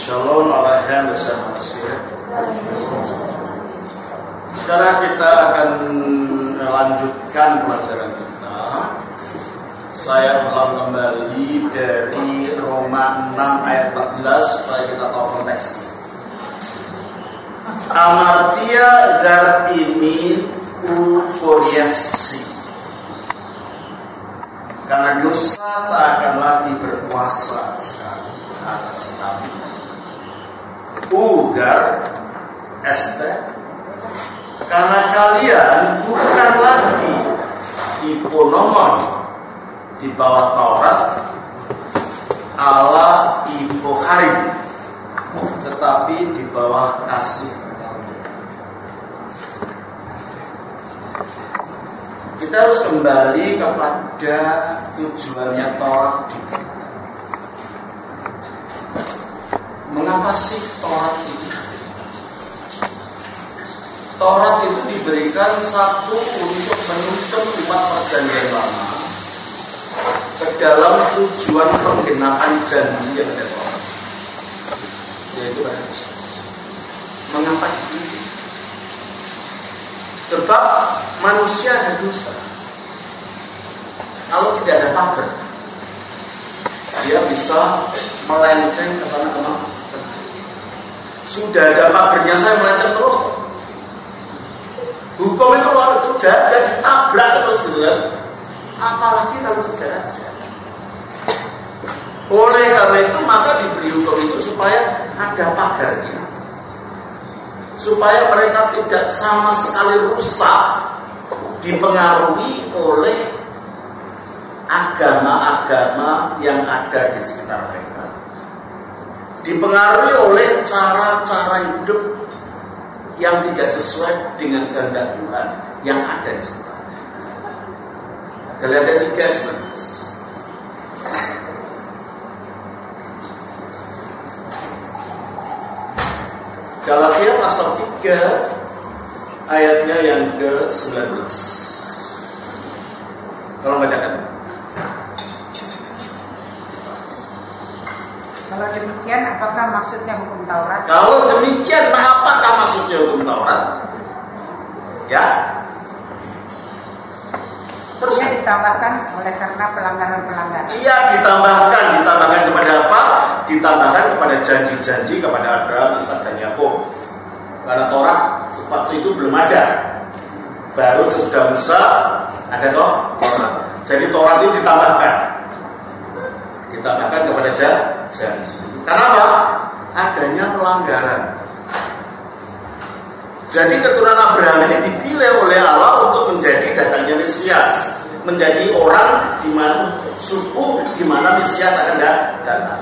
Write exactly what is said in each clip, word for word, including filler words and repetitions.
Shalom alaikum warahmatullahi. Sekarang kita akan melanjutkan pelajaran kita. Saya ulang kembali dari Roma enam ayat empat belas supaya kita tahu konteksnya. Amartia gar imin u koriaksi. Karena dosa tak akan lagi berkuasa sekali atas kami. Ugar este, karena kalian bukan lagi hiponomon di bawah Taurat ala hipoharim, tetapi di bawah kasih. Kita harus kembali kepada tujuannya Taurat. Mengapa sih Taurat itu? Taurat itu diberikan satu untuk menutup lima perjanjian lama ke dalam tujuan penggenapan janji yang ada Taurat, yaitu Yesus. Mengapa itu? Sebab manusia ada dosa. Kalau tidak ada pagar, dia bisa melenceng ke sana kemana. Sudah ada pagernya, saya melenceng terus. Hukum itu kalau itu sudah ada, ditabrak terus gitu kan. Apalagi kalau tidak ada. Oleh karena itu maka diberi hukum itu supaya ada pagarnya, supaya mereka tidak sama sekali rusak dipengaruhi oleh agama-agama yang ada di sekitar mereka, dipengaruhi oleh cara-cara hidup yang tidak sesuai dengan kehendak Tuhan yang ada di sekitar mereka. Galatia tiga sembilan belas. Galatia pasal tiga ayatnya yang ke sembilan belas. Kalau bacakan. Kalau demikian, apakah maksudnya hukum Taurat? Kalau demikian, apakah maksudnya hukum Taurat? Ya. Terus Ia ditambahkan oleh karena pelanggaran-pelanggaran. Iya, ditambahkan, ditambahkan kepada apa? Ditambahkan kepada janji-janji kepada Abraham, Ishak dan Yakub. Karena Taurat waktu itu belum ada. Baru sesudah Musa ada toh Taurat. Jadi Taurat itu ditambahkan. Ditambahkan kepada janji. Karena apa? Adanya pelanggaran. Jadi keturunan Abraham ini dipilih oleh Allah untuk menjadi datangnya Mesias, menjadi orang di mana suku di mana Mesias akan datang,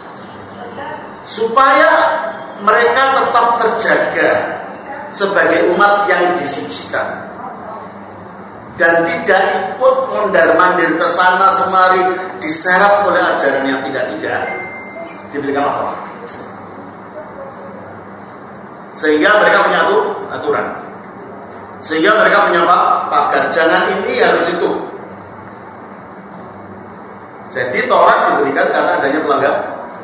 supaya mereka tetap terjaga sebagai umat yang disucikan dan tidak ikut mondar-mandir ke sana semari diseret oleh ajaran yang tidak-tidak diberikan Allah. Sehingga mereka punya aturan, sehingga mereka punya apa? Pagar. Jangan ini, harus itu. Jadi Taurat diberikan karena adanya pelanggaran.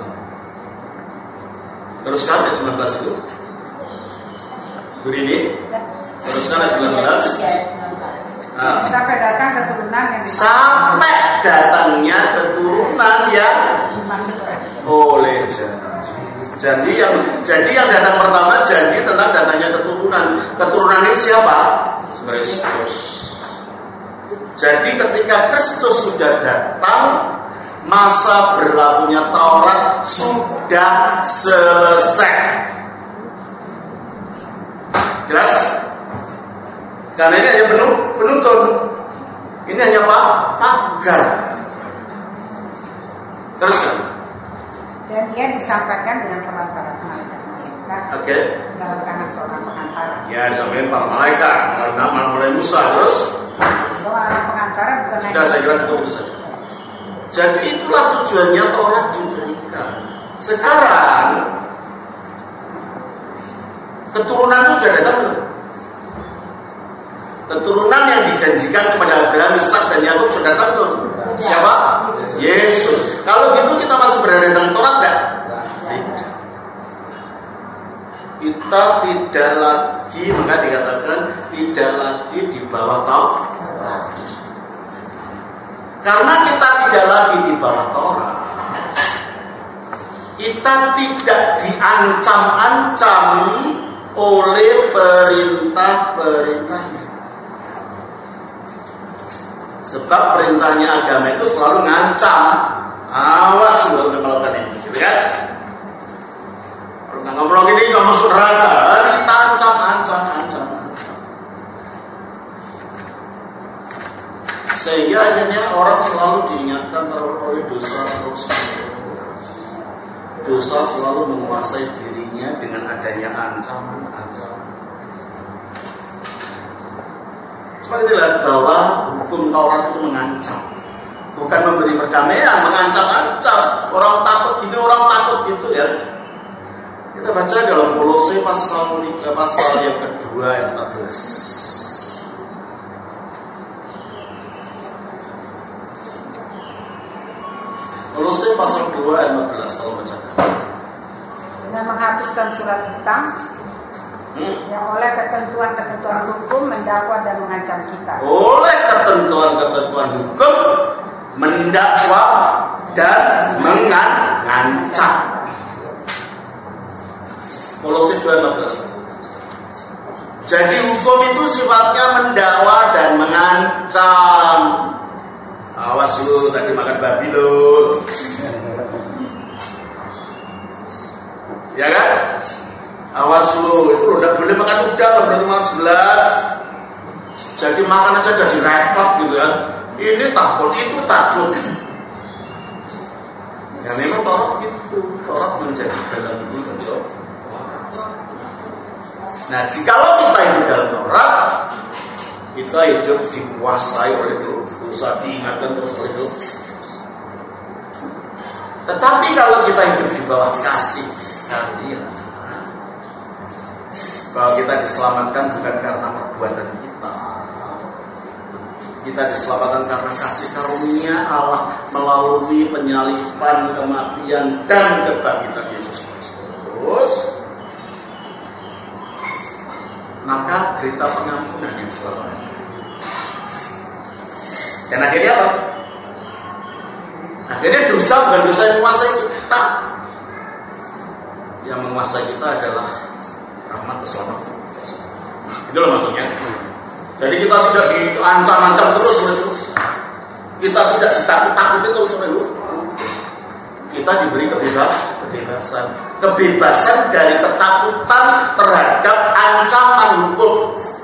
Teruskan ayat sembilan belas itu. Begini. Teruskan ayat sembilan belas. Nah. Sampai datang keturunan yang sampai datangnya keturunan yang dimaksud oleh janji. Jadi yang jadi yang datang pertama janji tentang datangnya keturunan. Keturunan ini siapa? Kristus. Jadi ketika Kristus sudah datang, masa berlakunya Taurat sudah selesai. Jelas? Karena ini hanya penuntun. Ini hanya apa? Pagar. Terus kan? Dan ia disampaikan dengan perantaraan malaikat malaikat. Oke. Dalam tangan seorang pengantara. Ya, disampaikan para malaikat. Nama mulai Musa terus. Seorang pengantara bukan hanya. Sudah, saya kira cukup itu saja. Jadi itulah tujuannya Taurat diberikan. Sekarang keturunan itu sudah datang belum? Keturunan yang dijanjikan kepada Abraham, Ishak dan Yakub sudah datang belum? Siapa? Yesus. Kalau gitu kita masih berada dalam Taurat enggak? Tidak. kita tidak lagi, maka dikatakan tidak lagi di bawah Taurat. Karena kita tidak lagi di bawah Taurat, kita tidak diancam-ancam oleh perintah-perintahnya. Sebab perintahnya agama itu selalu ngancam, awas lu melakukan ini, gitu kan? Kalau nggak ngomong ini nggak masuk neraka, kita ancam, ancam, ancam, ancam. Sehingga akhirnya orang selalu diingatkan oleh dosa terus. Dosa selalu menguasai dirinya dengan adanya ancaman-ancaman. Seperti lihat bahwa hukum Taurat itu mengancam, bukan memberi perdamaian, mengancam-ancam. Orang takut ini, orang takut gitu ya. Kita baca dalam Kolose pasal tiga, pasal yang kedua ayat empat belas. Kolose pasal dua ayat empat belas, kalau baca. Dengan menghapuskan surat hitam Hmm. yang oleh ketentuan-ketentuan hukum mendakwa dan mengancam kita. Oleh ketentuan-ketentuan hukum mendakwa dan mengancam. Kolose dua empat belas. Jadi hukum itu sifatnya mendakwa dan mengancam. Awas lu tadi makan babi lu. Ya kan? Awas lu, itu udah boleh makan udang, berarti makan sebelah. Jadi makan aja jadi repot gitu kan. Ini takut, itu takut. Ya memang Taurat gitu, Taurat menjadi dalam itu. Nah, jikalau kita hidup dalam Taurat, kita hidup dikuasai oleh dosa, diingatkan terus oleh dosa. Tetapi kalau kita hidup di bawah kasih karunia, bahwa kita diselamatkan bukan karena perbuatan kita, kita diselamatkan karena kasih karunia Allah melalui penyaliban, kematian dan kebangkitan Yesus Kristus. Maka berita pengampunan yang selamanya. Dan akhirnya apa? Akhirnya dosa bukan dosa yang menguasai kita. Yang menguasai kita adalah rahmat keselamatan. Itulah maksudnya. Jadi kita tidak diancam-ancam terus, terus. Kita tidak ditakut-takuti terus, terus. Kita diberi kebebasan, kebebasan, kebebasan dari ketakutan terhadap ancaman hukum.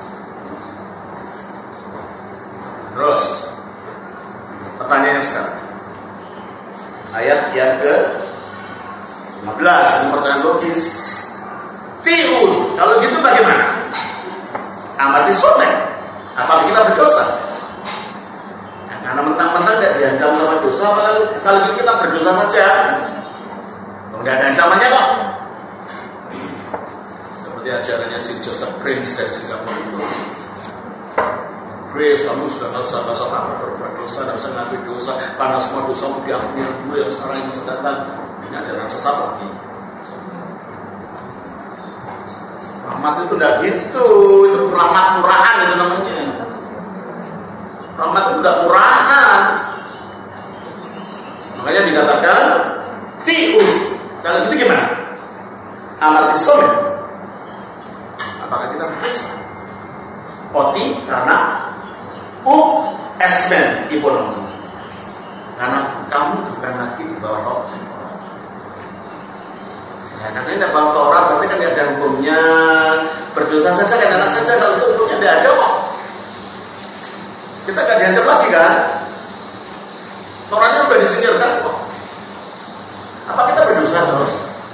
Terus, pertanyaannya sekarang, ayat yang ke lima belas, ini pertanyaan logis. Tiun, kalau gitu bagaimana? Amati sotek, apakah kita berdosa? Nah, karena mentang-mentang tidak diancam sama dosa, maka kalau gitu kita berdosa saja. Tidak ada ancamannya kok. Seperti ajarannya si Joseph Prince dari Singapura itu. Grace, kamu sudah tidak usah bahasa takut berbuat dosa, tidak usah ngaku dosa, karena semua dosa mau diampuni dulu yang sekarang ini sedang datang. Ini ajaran sesat lagi. Rahmat itu tidak gitu, itu rahmat murahan itu namanya. Rahmat itu tidak murahan. Makanya dikatakan tiu. Kalau gitu gimana? Amal Islam. Apakah kita berdosa? Oti karena u esmen ekonomi. Karena kamu bukan lagi di bawah Taurat. Ya, katanya tidak bawah Taurat, berarti kan tidak ada hukumnya. Berdosa saja kan enak saja, kalau itu hukumnya tidak ada kok. Kita tidak diancam lagi kan? Tauratnya sudah disingkirkan kok. Apa kita berdosa terus?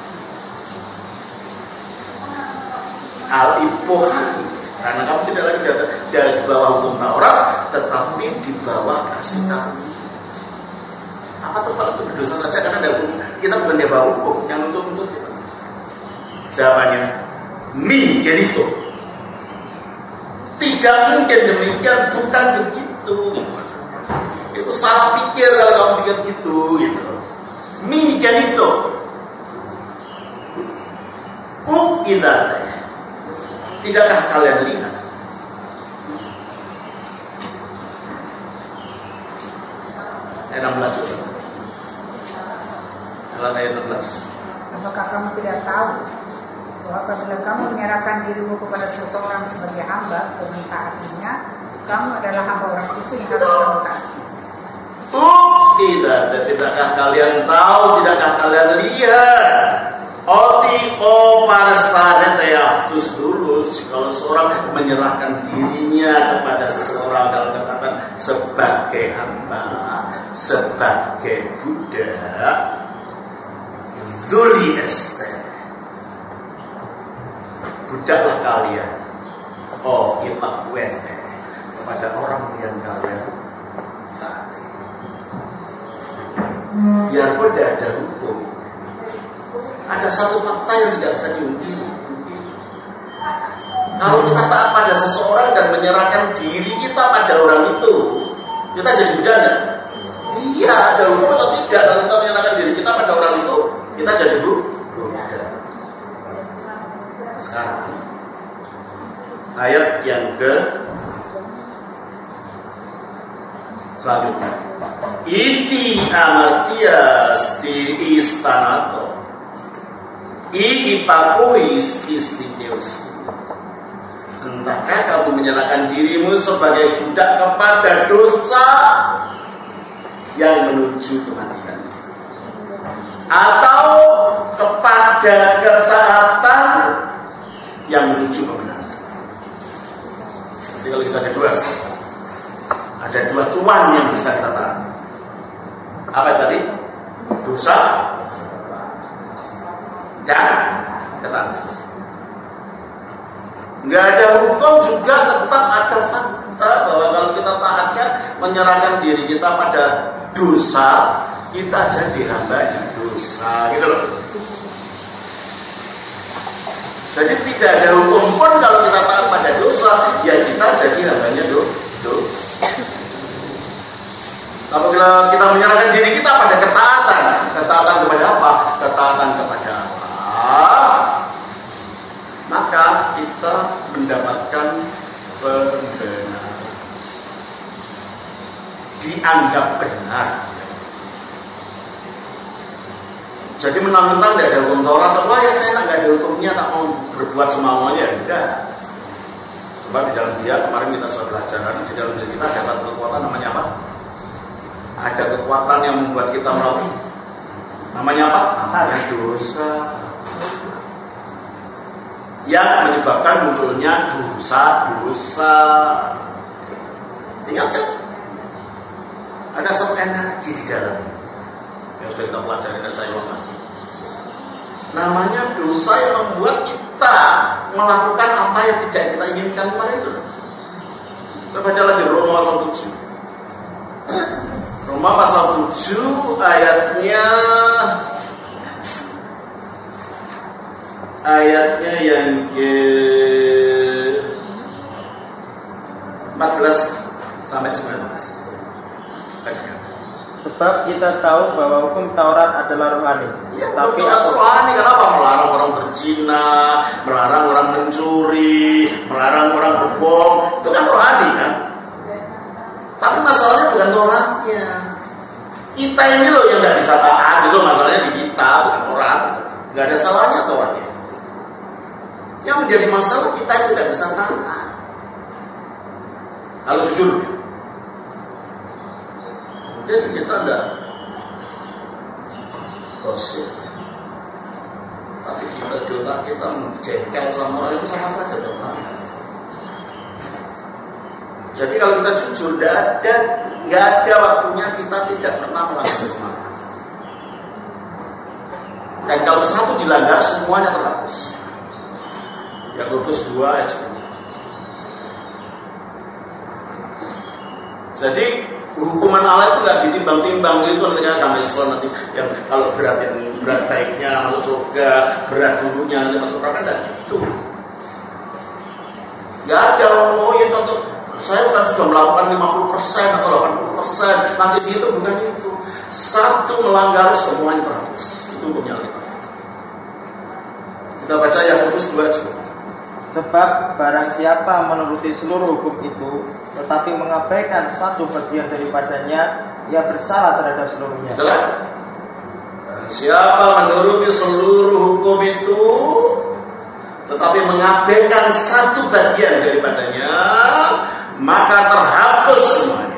Al-ipohan, karena kamu tidak lagi di bawah hukum Taurat, tetapi di bawah kasih karunia. Apa terus kalau itu berdosa saja karena ada hukum? Kita bukan di bawah hukum yang untuk-untuk kita. Jawabannya, mi gerito. Tidak mungkin demikian, bukan begitu. Itu salah pikir kalau kamu pikir gitu, gitu. Mi gerito. U idza, tidakkah kalian lihat? Ayat enam belas juga. Ayat enam belas. Apakah kamu tidak tahu bahwa apabila kamu menyerahkan dirimu kepada seseorang sebagai hamba untuk mentaatinya, kamu adalah hamba orang khusus yang harus kamu taati. Oh, tidak, tidakkah kalian tahu, tidakkah kalian lihat? Oti o parastane teatus dulu, kalau seorang menyerahkan dirinya kepada seseorang dalam katakan sebagai hamba, sebagai budak, zuli este, budaklah kalian. Oh, kita wete kepada orang yang kalian taati. Biarpun tidak ada hukum, ada satu fakta yang tidak bisa diungkiri. Kalau kita taat pada seseorang dan menyerahkan diri kita pada orang itu, kita jadi budak. Iya, ada hukum atau tidak? Kalau kita menyerahkan diri kita pada orang itu, kita jadi budak. Sekarang ayat yang ke selanjutnya. Iti amartias di istanato, i ipakuis istimeus. Entahkah kamu menyerahkan dirimu sebagai budak kepada dosa yang menuju kematian, atau kepada ketaatan yang menuju kebenaran? Jadi kalau kita ada dua, ada dua tuan yang bisa kita taati. Apa tadi? Dosa dan ketaatan. Nggak ada hukum juga, tetap ada fakta bahwa kalau kita taatkan menyerahkan diri kita pada dosa, kita jadi hamba dosa, gitu loh. Jadi tidak ada hukum pun kalau kita taat pada dosa, ya kita jadi hambanya dosa. Apabila kita menyerahkan diri kita pada ketaatan, ketaatan kepada apa? Ketaatan kepada Allah, maka kita mendapatkan pembenaran, dianggap benar. Jadi menang-menang tidak ada hukum Taurat, terus wah ya saya nggak ada hukumnya, tak mau berbuat semaunya, enggak. Sebab di dalam dia kemarin kita sudah belajar, di dalam diri kita ada satu kekuatan namanya apa? Ada kekuatan yang membuat kita melakukan, namanya apa? Namanya dosa, yang menyebabkan munculnya dosa-dosa. Ingat kan? Ada satu energi di dalam yang sudah kita pelajari dan saya ulang lagi. Namanya dosa yang membuat kita melakukan apa yang tidak kita inginkan kemarin itu. Kita baca lagi Roma pasal tujuh. Roma pasal tujuh ayatnya ayatnya yang ke empat belas sampai sembilan belas. Bacakan. Sebab kita tahu bahwa hukum Taurat adalah rohani. Ya, tapi Taurat rohani, kenapa? Melarang orang berzina, melarang orang mencuri, melarang orang berbohong, itu kan rohani kan? Tapi masalahnya bukan Tauratnya. Kita ini loh yang nggak bisa taat, itu masalahnya di kita, bukan Taurat. Nggak ada salahnya Tauratnya. Yang menjadi masalah kita itu tidak bisa taat. Kalau jujur, mungkin kita enggak gosip, tapi kita di otak kita menjengkel sama orang itu sama saja dong. Jadi kalau kita jujur, enggak ada, enggak ada waktunya kita tidak pernah melakukan kemana. Dan kalau satu dilanggar, semuanya terhapus. Yakobus dua ayat sepuluh. Jadi hukuman Allah itu nggak ditimbang-timbang itu nanti agama Islam nanti yang kalau berat yang berat baiknya masuk surga, berat dulunya nanti masuk neraka, dan itu nggak ada. Oh ya contoh saya kan sudah melakukan lima puluh persen atau delapan puluh persen nanti gitu, bukan itu. Satu melanggar semuanya terhapus. Itu hukumnya kita. Kita baca yang Yakobus dua juga. Sebab barang siapa menuruti seluruh hukum itu tetapi mengabaikan satu bagian daripadanya, ia bersalah terhadap seluruhnya. Betul? Siapa menuruti seluruh hukum itu tetapi mengabaikan satu bagian daripadanya, maka terhapus semuanya.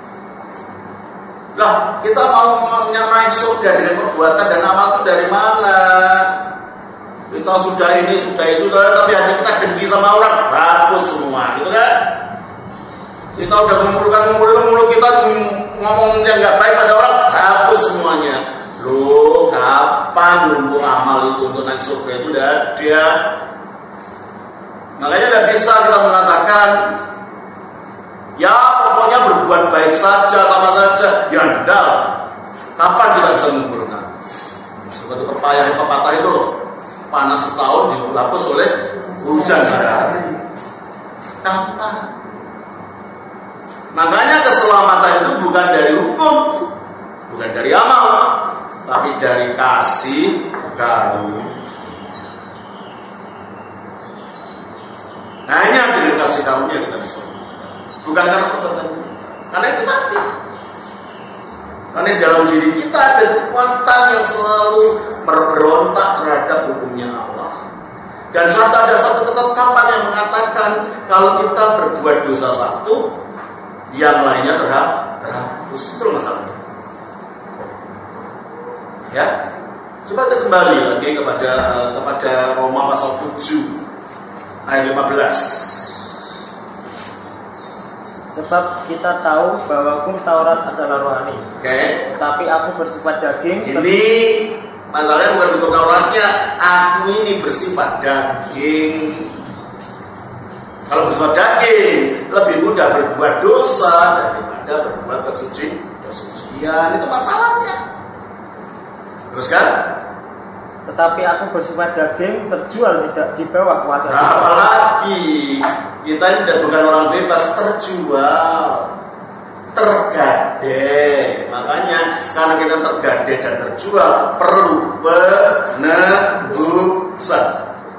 Lah, kita mau menyamai surga dengan perbuatan dan amal itu dari mana? Kita sudah ini, sudah itu, tapi hati kita dengki sama orang, hapus semua, gitu kan? Kita udah mengumpulkan-ngumpulkan mulut kita ngomong yang nggak baik pada orang, hapus semuanya. Loh, kapan numpuk amal itu untuk naik surga itu udah ada? Makanya tidak bisa kita mengatakan, ya pokoknya berbuat baik saja, sama saja. Ya enggak. Kapan kita bisa mengumpulkan? Seperti pepayah pepatah itu loh. Panas setahun dihapus oleh hujan sehari. Kapan? Makanya keselamatan itu bukan dari hukum, bukan dari amal, tapi dari kasih karunia. Hanya dengan kasih karunia kita bisa. Bukan karena perbuatan kita. Karena itu tadi. Karena dalam diri kita ada kekuatan yang selalu berontak terhadap hukumnya Allah. Dan saat ada satu ketetapan yang mengatakan kalau kita berbuat dosa satu, yang lainnya terhapus. Itu masalahnya. Ya, coba kita kembali lagi kepada kepada Roma pasal tujuh ayat lima belas. Sebab kita tahu bahwa hukum Taurat adalah rohani. Oke. Okay. Tapi aku bersifat daging. Ini masalahnya bukan hukum Tauratnya. Aku ini bersifat daging. Kalau bersifat daging, lebih mudah berbuat dosa daripada berbuat kesuci, kesucian. Itu masalahnya. Terus kan? Tetapi aku bersifat daging, terjual tidak di bawah kuasa. Nah, apalagi kita ini tidak bukan orang bebas, terjual, tergadai. Makanya karena kita tergadai dan terjual, perlu penebusan.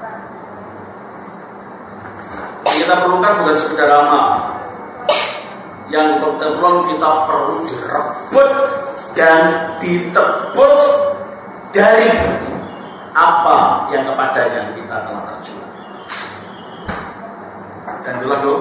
Yang kita perlukan bukan sekedar amal. Yang kita perlukan, kita perlu direbut dan ditebus dari apa yang kepadanya kita telah terjual. Dan itulah doa.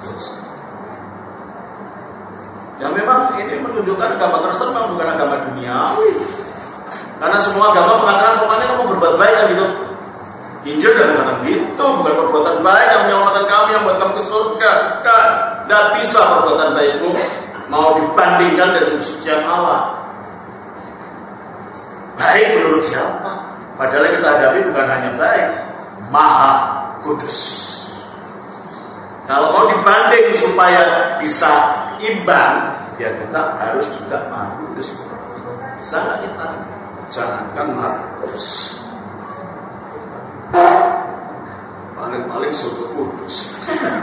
Yang memang ini menunjukkan agama Kristen memang bukan agama duniawi. Karena semua agama mengatakan pokoknya kamu berbuat baik kan gitu. Injil dan mengatakan gitu, bukan perbuatan baik yang menyelamatkan kami, yang membuat kamu ke surga. Kan, tidak bisa perbuatan baikmu mau dibandingkan dengan kesucian Allah. Baik menurut siapa? Padahal yang kita hadapi bukan hanya baik, maha kudus. Kalau mau dibanding supaya bisa imbang, ya kita harus juga maha kudus. Bisa nggak kita? Jangankan maha kudus, paling-paling suku kudus.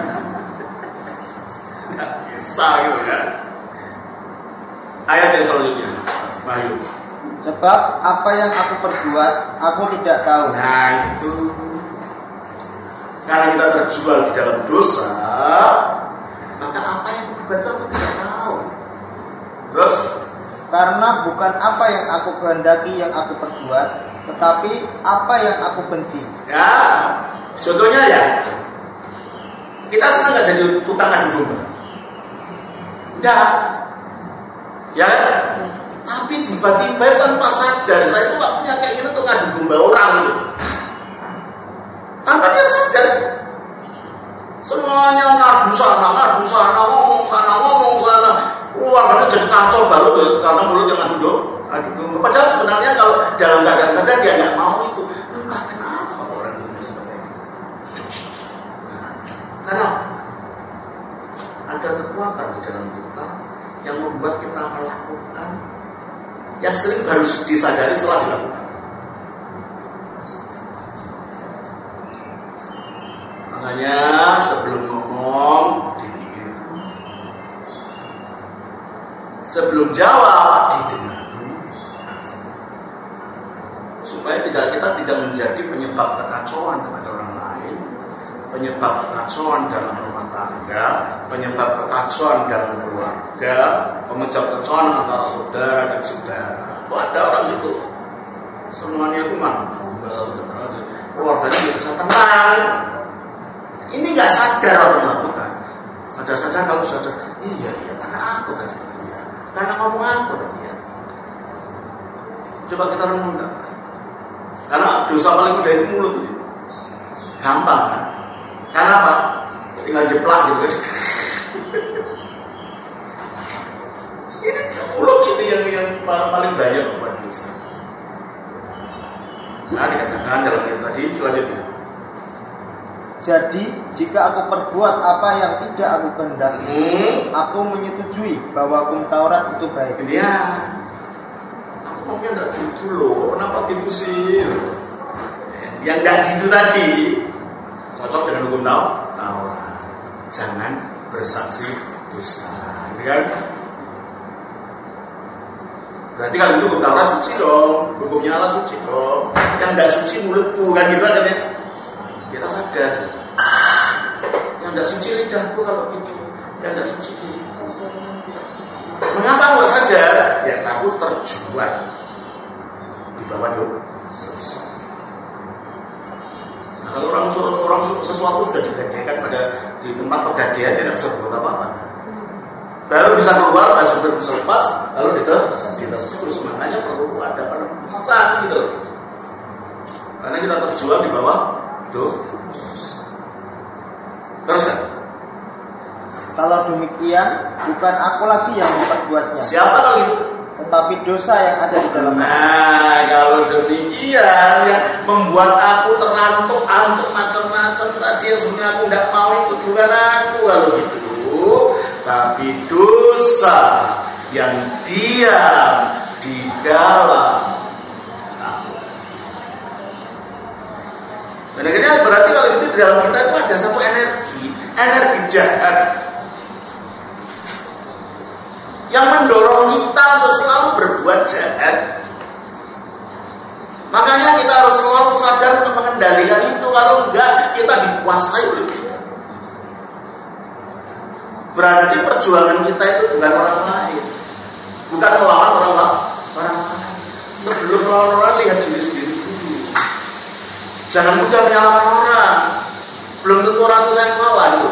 Nggak bisa gitu kan? Ayat yang selanjutnya, Wahyu. Sebab apa yang aku perbuat, aku tidak tahu. Nah itu, karena kita terjual di dalam dosa, maka apa yang aku perbuat aku tidak tahu. Terus? Karena bukan apa yang aku kehendaki yang aku perbuat, tetapi apa yang aku benci. Ya, contohnya ya, kita senang nggak jadi tukang adu domba? Enggak, ya. Tapi tiba-tiba tanpa sadar, saya itu gak punya keinginan untuk ngadu domba orang gitu. Tanpa dia sadar, semuanya ngadu sana, ngadu sana, ngomong sana, ngomong sana, keluar jadi kacau baru tuh, karena mulut yang ngadu domba. Padahal sebenarnya kalau dalam keadaan sadar dia nggak mau itu. Entah kenapa orang itu seperti itu. Karena ada kekuatan di dalam kita yang membuat kita melakukan yang sering baru disadari setelah dilakukan. Makanya sebelum ngomong dipikir dulu, sebelum jawab didengar dulu, supaya tidak kita tidak menjadi penyebab kekacauan kepada orang penyebab kekacauan dalam rumah tangga, penyebab kekacauan dalam keluarga, penyebab kekacauan antara saudara dan saudara. Kok ada orang itu? Semuanya itu mampu, keluarganya bisa tenang. Ini nggak sadar orang melakukan. Sadar-sadar kalau sadar, iya iya karena aku tadi itu ya, karena ngomong aku tadi ya. Coba kita renungkan. Karena dosa paling mudah itu mulut itu. Gampang kan? Karena apa? Tinggal jeplak gitu kan. Ini mulut ini yang yang paling banyak membuat dosa. Nah dikatakan dalam ayat tadi selanjutnya. Jadi jika aku perbuat apa yang tidak aku kehendaki, hmm. aku menyetujui bahwa hukum Taurat itu baik. Iya. Aku mungkin tidak gitu loh. Kenapa gitu sih? Yang tidak gitu tadi cocok dengan hukum Taurat. Jangan bersaksi dusta, gitu kan? Berarti kalau itu hukum Taurat suci dong, hukumnya Allah suci dong. Yang tidak suci mulutku kan gitu aja. Kita sadar. Yang tidak suci lidahku kalau gitu, yang tidak suci diriku. Mengapa nggak sadar? Ya kamu terjual di bawah dosa. Nah, kalau orang orang sesuatu sudah digadaikan pada di tempat pegadaian, dia tidak bisa berbuat apa-apa. Baru bisa keluar, baru sudah bisa lepas, lalu diterus, terus makanya perlu ada penebusan gitu. Karena kita terjual di bawah dosa. Terus kan? Kalau demikian, bukan aku lagi yang memperbuatnya. Siapa lagi? Tetapi dosa yang ada di dalam. Nah, kalau demikian yang membuat aku terantuk-antuk macam-macam tadi yang sebenarnya aku tidak mau itu bukan aku kalau gitu, tapi dosa yang diam di dalam aku. Dan akhirnya berarti kalau itu di dalam kita itu ada satu energi, energi jahat yang mendorong kita untuk selalu berbuat jahat. Makanya kita harus selalu sadar untuk mengendalikan itu. Kalau enggak, kita dikuasai oleh itu. Berarti perjuangan kita itu bukan orang lain, bukan melawan orang lain. Orang lain. Sebelum melawan orang, lihat diri sendiri dulu. Jangan mudah menyalahkan orang. Belum tentu orang itu saya melawan itu.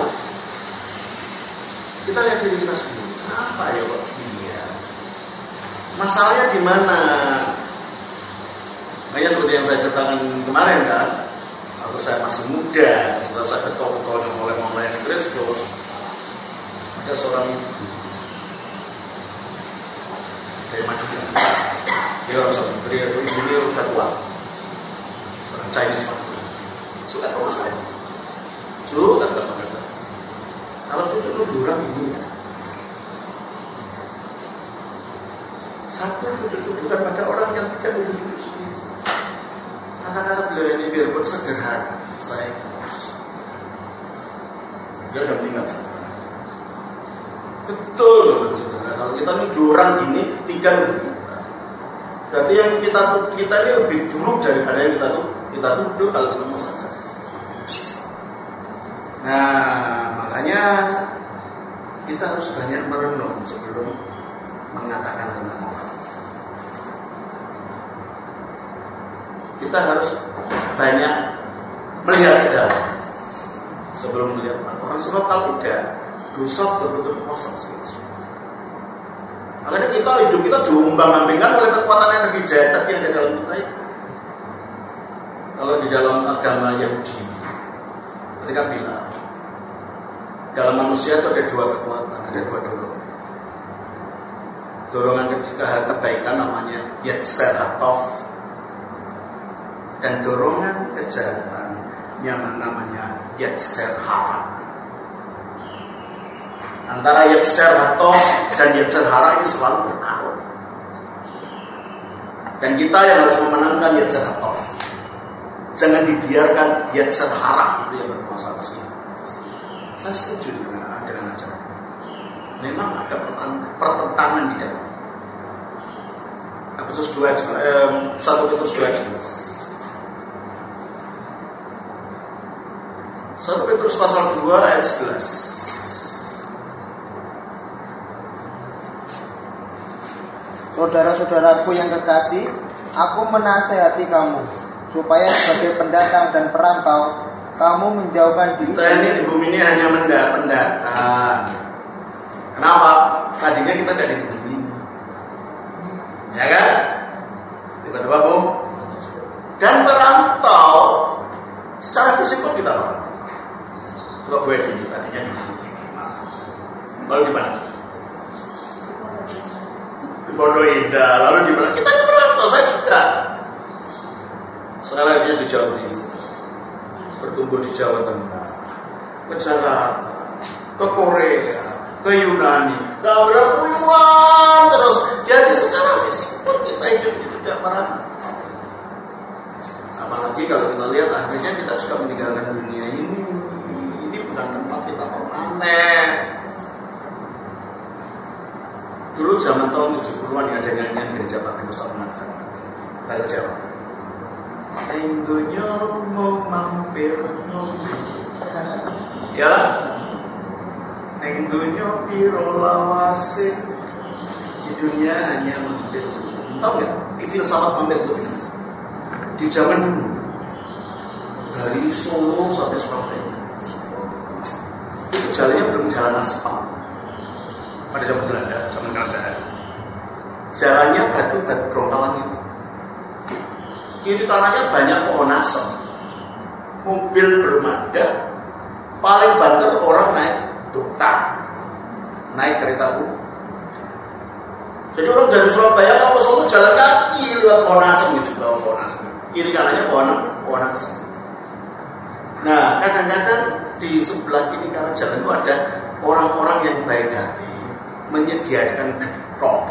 Kita lihat diri kita sendiri. Apa ya Pak? Iya. Masalahnya di mana? Makanya seperti yang saya ceritakan kemarin kan, waktu saya masih muda, setelah saya ketol-ketol yang mulai melayani Kristus, ada seorang dari Madura. Dia orang seorang putri, ibu dia udah tua, orang Chinese Madura. Suka kalau saya, suka kalau saya. Kalau cucu lu jurang ini ya. Satu cucu tuduhan pada orang yang tidak cucu cucu sendiri. Anak-anak beliau ini biarpun sederhana, saya ikhlas. Dia sudah meninggal sekarang. Betul, betul. Kalau kita ini jurang ini tiga lebih kita. Berarti yang kita kita ini lebih buruk daripada yang kita kita tuduh kalau kita mau sadar. Nah, makanya kita harus banyak merenung sebelum mengatakan tentang orang. Kita harus banyak melihat ke dalam sebelum melihat orang. Sebab kalau tidak, dosa betul-betul kuasa sekali. Makanya kita hidup kita diombang-ambingkan oleh kekuatan energi jahat tadi yang ada dalam kita. Kalau di dalam agama Yahudi, mereka bilang dalam manusia itu ada dua kekuatan, ada dua dorongan. Dorongan kebaikan namanya Yetzer Hatov, dan dorongan kejahatan yang namanya Yetzer Hara. Antara Yetzer Hatov dan Yetzer Hara ini selalu bertarung. Dan kita yang harus memenangkan Yetzer Hatov. Jangan dibiarkan Yetzer Hara itu yang berkuasa atas kita. Saya setuju dengan dengan ajaran. Memang ada pertentangan di dalam. Efesus dua satu Petrus dua jelas. satu Petrus pasal dua ayat sebelas. Saudara-saudaraku yang kekasih, aku menasehati kamu supaya sebagai pendatang dan perantau kamu menjauhkan diri. Kita ini di bumi ini hanya pendatang. Kenapa? Tadinya kita dari bumi, ya kan? Tiba-tiba bom. Dan perantau secara fisik pun kita orang. Coba gue jadi tadinya di bumi. Lalu di mana? Di Pondok Indah. Lalu di mana? Kita perantau, saya juga. Saya lahirnya di Jawa Timur, bertumbuh di Jawa Tengah, ke Jakarta, ke Korea, ke Yunani, ke Amerika, terus. Jadi secara fisik pun kita hidup di tidak merantau. Apalagi kalau kita lihat akhirnya kita juga meninggalkan dunia ini. Ini bukan tempat kita permanen. Dulu zaman tahun tujuh puluhan ada nyanyian gereja Pak Ustaz Matan. Bahasa Jawa. Tenggonya mau mampir mampir. Ya. Tenggonya piro lawase. Di dunia hanya mampir. Tahu nggak? Di filsafat mampir itu di zaman dulu dari Solo sampai Surabaya itu jalannya belum jalan aspal pada zaman Belanda, zaman kerajaan. Jalannya batu-batu bronkalan itu. Kiri kanannya banyak pohon asem. Mobil belum ada. Paling banter orang naik dokter, naik kereta umum. Jadi orang dari Surabaya mau ke Solo jalan kaki lewat pohon asem gitu, bawah pohon asem. Kiri kanannya pohon pohon asem. Nah, kadang-kadang di sebelah kiri kanan jalan itu ada orang-orang yang baik hati, menyediakan getok,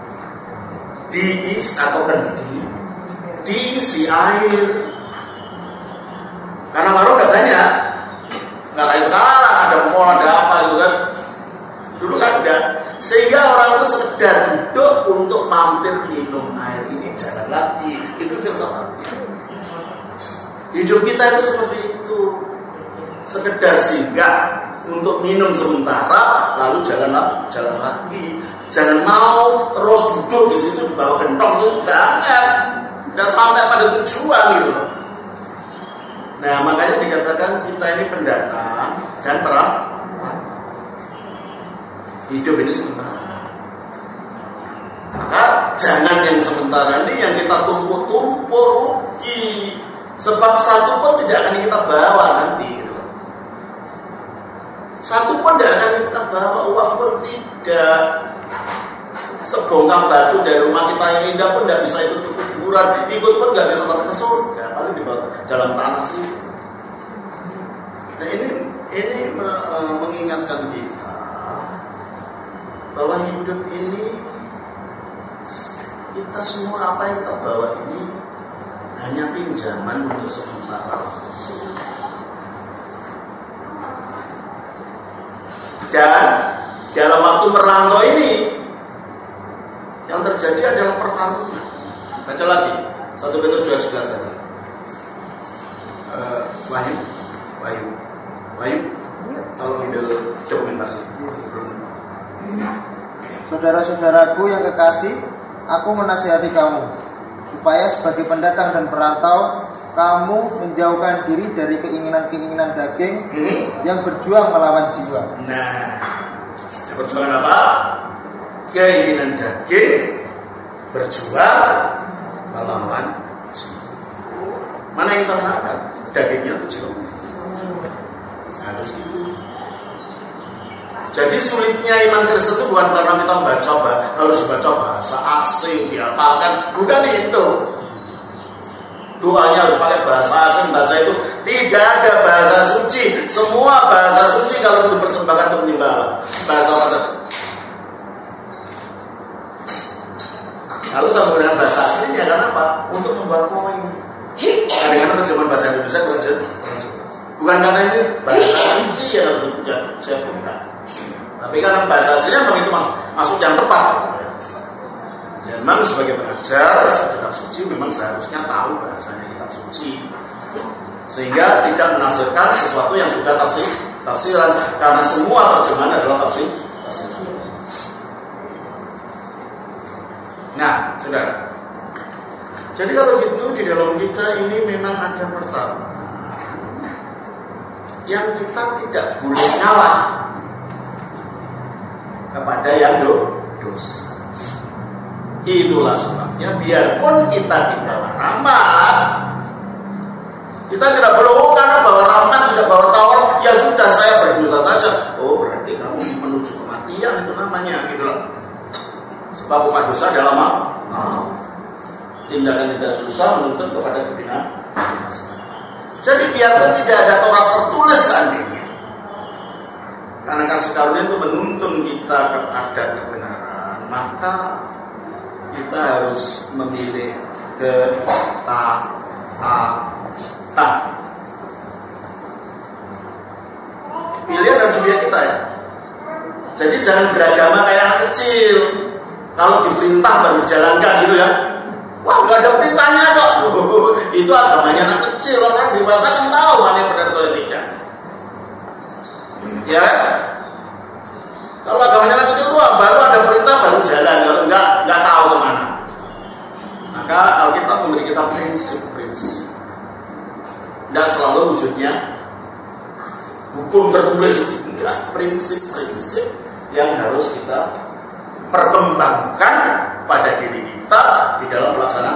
diis atau kendi, diisi air. Karena warung nggak banyak, nggak kayak sekarang ada mall ada apa gitu kan. Dulu kan ada, sehingga orang itu sekedar duduk untuk mampir minum air. Ini jalan lagi, itu filsafatnya. Hidup kita itu seperti itu, sekedar singgah untuk minum sementara, lalu jalan jalan lagi. Jangan mau terus duduk di situ di bawah gentong itu, jangan, nggak sampai pada tujuan gitu. Nah, makanya dikatakan kita ini pendatang dan perantau. Hidup ini sementara. Maka jangan yang sementara ini yang kita tumpuk-tumpuk rugi. Sebab satu pun tidak akan kita bawa nanti gitu. Satu pun tidak akan kita bawa, uang pun tidak. Sebongkah batu dari rumah kita yang indah pun tidak bisa ikut kuburan, ikut pun tidak bisa sampai ke surga, paling di dalam tanah sih. Nah ini ini mengingatkan kita bahwa hidup ini kita semua apa yang kita bawa ini hanya pinjaman untuk sementara. Dan dalam waktu merantau ini yang terjadi adalah pertarungan. Baca lagi satu Petrus dua ayat sebelas tadi. Uh, Wahyu, Wahyu, Wahyu. Kalau ambil dokumentasi. Saudara-saudaraku yang kekasih, aku menasihati kamu supaya sebagai pendatang dan perantau kamu menjauhkan diri dari keinginan-keinginan daging hmm. yang berjuang melawan jiwa. Nah, berjuang apa? Keinginan daging berjuang melawan jiwa. Mana yang kita menangkan? Dagingnya atau jiwa? Harus gitu. Jadi sulitnya iman Kristen itu bukan karena kita baca harus baca bahasa asing dihafalkan, bukan itu. Doanya harus pakai bahasa asing, bahasa itu tidak ada bahasa suci. Semua bahasa suci kalau dipersembahkan ke penyembah bahasa bahasa. Lalu saya menggunakan bahasa aslinya karena apa? Untuk membuat poin. Kadang-kadang terjemahan bahasa Indonesia kurang jelas. Bukan karena ini bahasa suci yang harus saya bukan. Tapi karena bahasa aslinya memang itu masuk, masuk yang tepat. Dan memang sebagai pengajar kitab suci memang seharusnya tahu bahasanya kitab suci. sehingga tidak menafsirkan sesuatu yang sudah tafsir tafsiran, karena semua terjemahan adalah tafsir tafsiran. Nah, saudara, jadi kalau gitu di dalam kita ini memang ada pertarungan yang kita tidak boleh ngalah kepada yang dosa. Itulah sebabnya biarpun kita dibawa rahmat, kita tidak perlu karena bawa rahmat tidak bawa tawar, ya sudah saya berdosa saja. Oh berarti kamu menuju kematian, itu namanya gitu loh. Sebab umat dosa adalah maut. Tindakan tidak dosa menuntut kepada kebinasaan. Jadi biarpun tidak ada Taurat tertulis seandainya, karena kasih karunia itu menuntun kita kepada kebenaran, maka kita harus memilih ketaatan. Pilihan harus pilihan kita ya. Jadi jangan beragama kayak anak kecil. Kalau diperintah baru dijalankan gitu ya. Wah nggak ada perintahnya kok. Itu agamanya anak kecil. Orang dewasa kan tahu mana yang benar atau tidak. Ya. Kalau agamanya anak kecil tua baru ada perintah baru jalan. Kalau nggak nggak tahu kemana. Maka Alkitab memberi kita prinsip-prinsip. Tidak selalu wujudnya hukum tertulis, enggak, prinsip-prinsip yang harus kita perkembangkan pada diri kita di dalam pelaksanaan.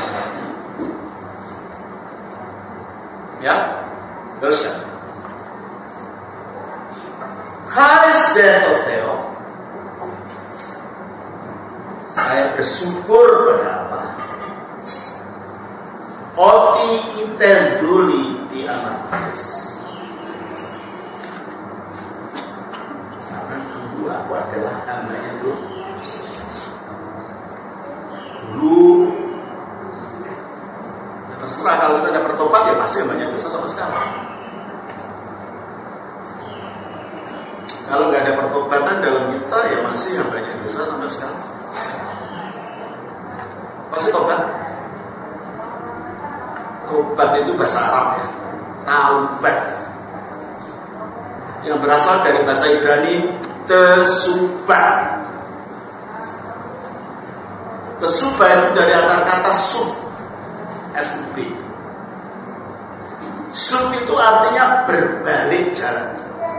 Ya, teruskan. Charis Deo Theo, saya bersyukur pada apa? Oti itenduli di amatis. Karena dulu aku adalah hambanya dulu. Dulu ya terserah kalau sudah ada bertobat ya pasti hambanya dosa sama sekarang. Kalau nggak ada pertobatan dalam kita ya masih hambanya dosa sampai sekarang. Pasti tobat. Tobat itu bahasa Arab ya, taubat, yang berasal dari bahasa Ibrani tesubah. Tesubah itu dari akar kata sub, S U B. Sub itu artinya berbalik jalan.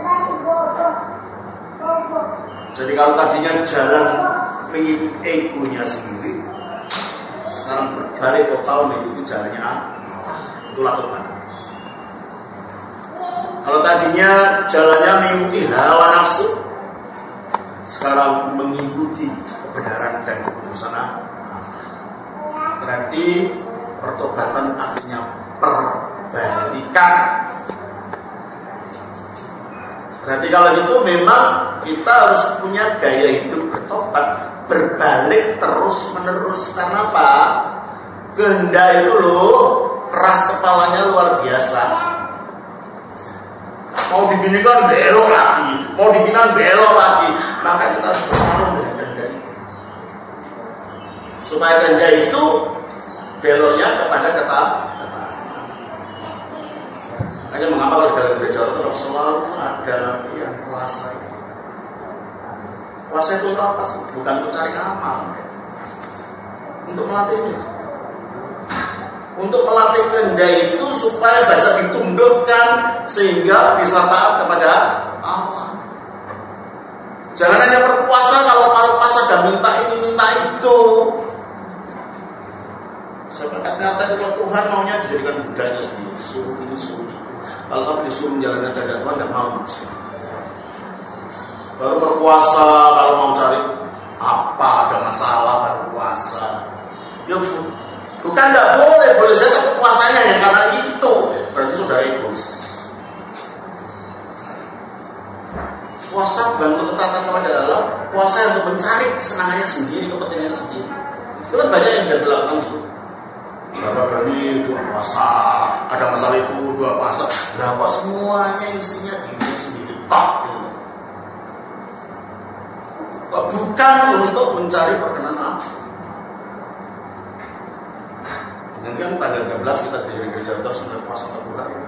Jadi kalau tadinya jalan mengikuti egonya sendiri, sekarang berbalik total mengikuti jalannya Allah. Itulah tobat. Kalau tadinya jalannya mengikuti hawa nafsu, sekarang mengikuti kebenaran dan keputusan Allah. Berarti pertobatan artinya perbalikan. Berarti kalau itu memang kita harus punya gaya hidup bertobat, berbalik terus menerus. Karena apa? Kehendak itu loh keras kepalanya luar biasa. Mau diginikan belok lagi, mau diginikan belok lagi. Maka kita harus bertarung dengan kehendak itu, supaya kehendak itu beloknya kepada ketaatan. Makanya mengapa kalau dalam gereja itu selalu ada yang puasa. Puasa itu apa sih? Bukan untuk cari amal, untuk melatih ini. Untuk melatih kehendak itu supaya bisa ditundukkan sehingga bisa taat kepada Allah. Jangan hanya berpuasa kalau puasa dan minta ini minta itu. Saya kata-kata kalau Tuhan maunya dijadikan budaya sendiri, disuruh ini suruh itu. Kalau kamu disuruh menjalankan kehendak Tuhan nggak mau. Baru berpuasa kalau mau cari apa ada masalah berpuasa. Ya bukan tidak boleh, boleh saja puasanya ya karena itu berarti sudah egois. Puasa bukan untuk ketaatan kepada Allah, puasa untuk mencari kesenangannya sendiri, kepentingannya sendiri. Itu kan banyak yang tidak dilakukan gitu. Berapa kali dua puasa, ada masalah itu dua puasa, nah kok semuanya isinya diri sendiri, tak gitu. Kok bukan untuk mencari perkenan Allah. Nanti kan tanggal tiga belas kita di gereja terus puasa satu hari.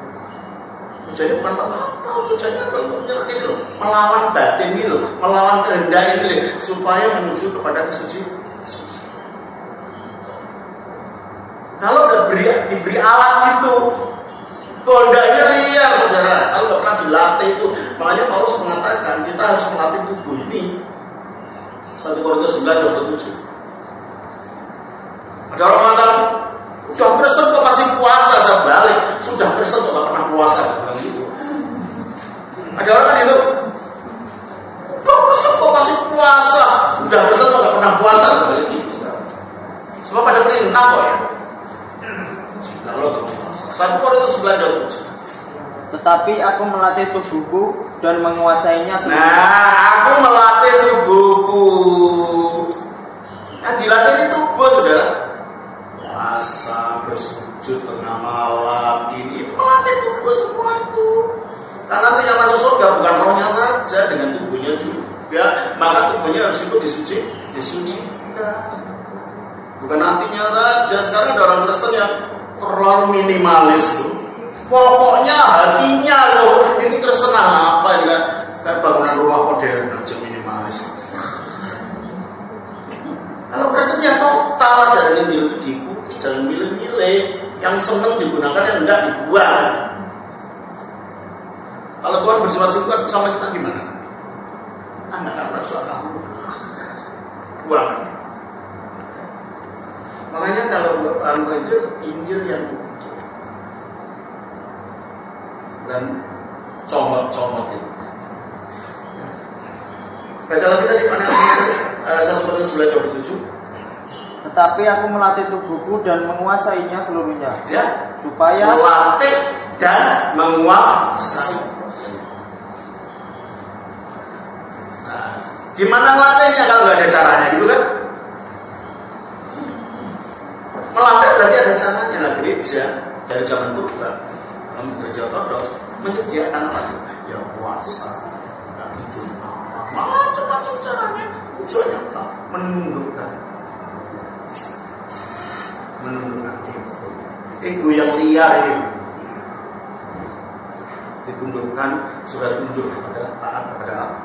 Tujuannya bukan apa-apa, tujuannya adalah untuk menyerah ini loh, melawan batin ini loh, melawan kehendak ini loh, supaya menuju kepada kesucian. Kalau udah beri, diberi alat itu, kehendaknya liar saudara. Kalau nggak pernah dilatih itu, makanya Paulus mengatakan kita harus melatih tubuh ini. satu Korintus sembilan dua puluh tujuh. Ada orang mengatakan, udah Kristen kok masih puasa, saya balik. Sudah Kristen kok nggak pernah puasa, gitu. Ada orang kan itu, udah Kristen kok masih puasa, sudah Kristen kok nggak pernah puasa, balik gitu. Semua pada perintah kok ya. satu Korintus sembilan dua puluh tujuh. Tetapi aku melatih tubuhku dan menguasainya sendiri. Nah, aku melatih tubuhku. Nah, dilatih itu tubuh, saudara. Puasa, bersujud tengah malam, ini melatih tubuh semua itu. Karena nanti yang masuk surga bukan rohnya saja, dengan tubuhnya juga. Maka tubuhnya harus ikut disuci, disucikan. Bukan nantinya saja. Sekarang ada orang Kristen yang terlalu minimalis tuh. Pokoknya hatinya loh. Ini Kristen apa ya? Kayak bangunan rumah modern aja minimalis. Kalau Kristen ya total ajaran Injil itu diikuti, jangan milih-milih. Yang seneng digunakan, yang enggak dibuang. Kalau Tuhan bersifat suka sama kita gimana? Ah nggak akan suka kamu. Buang. Makanya kalau orang Injil, Injil yang utuh dan comot-comot itu. Baca lagi tadi mana? satu Korintus sembilan dua puluh tujuh. Tetapi aku melatih tubuhku dan menguasainya seluruhnya. Ya. Supaya melatih dan menguasai. Nah, gimana melatihnya kalau nggak ada caranya gitu kan? Melatih berarti ada caranya lah. Gereja dari zaman purba, dalam gereja ortodoks menyediakan apa? Ya puasa, dan itu macam-macam caranya. Tujuannya apa? Menundukkan, menundukkan ego, ego yang liar ini. Ditundukkan supaya tunduk kepada taat kepada Allah.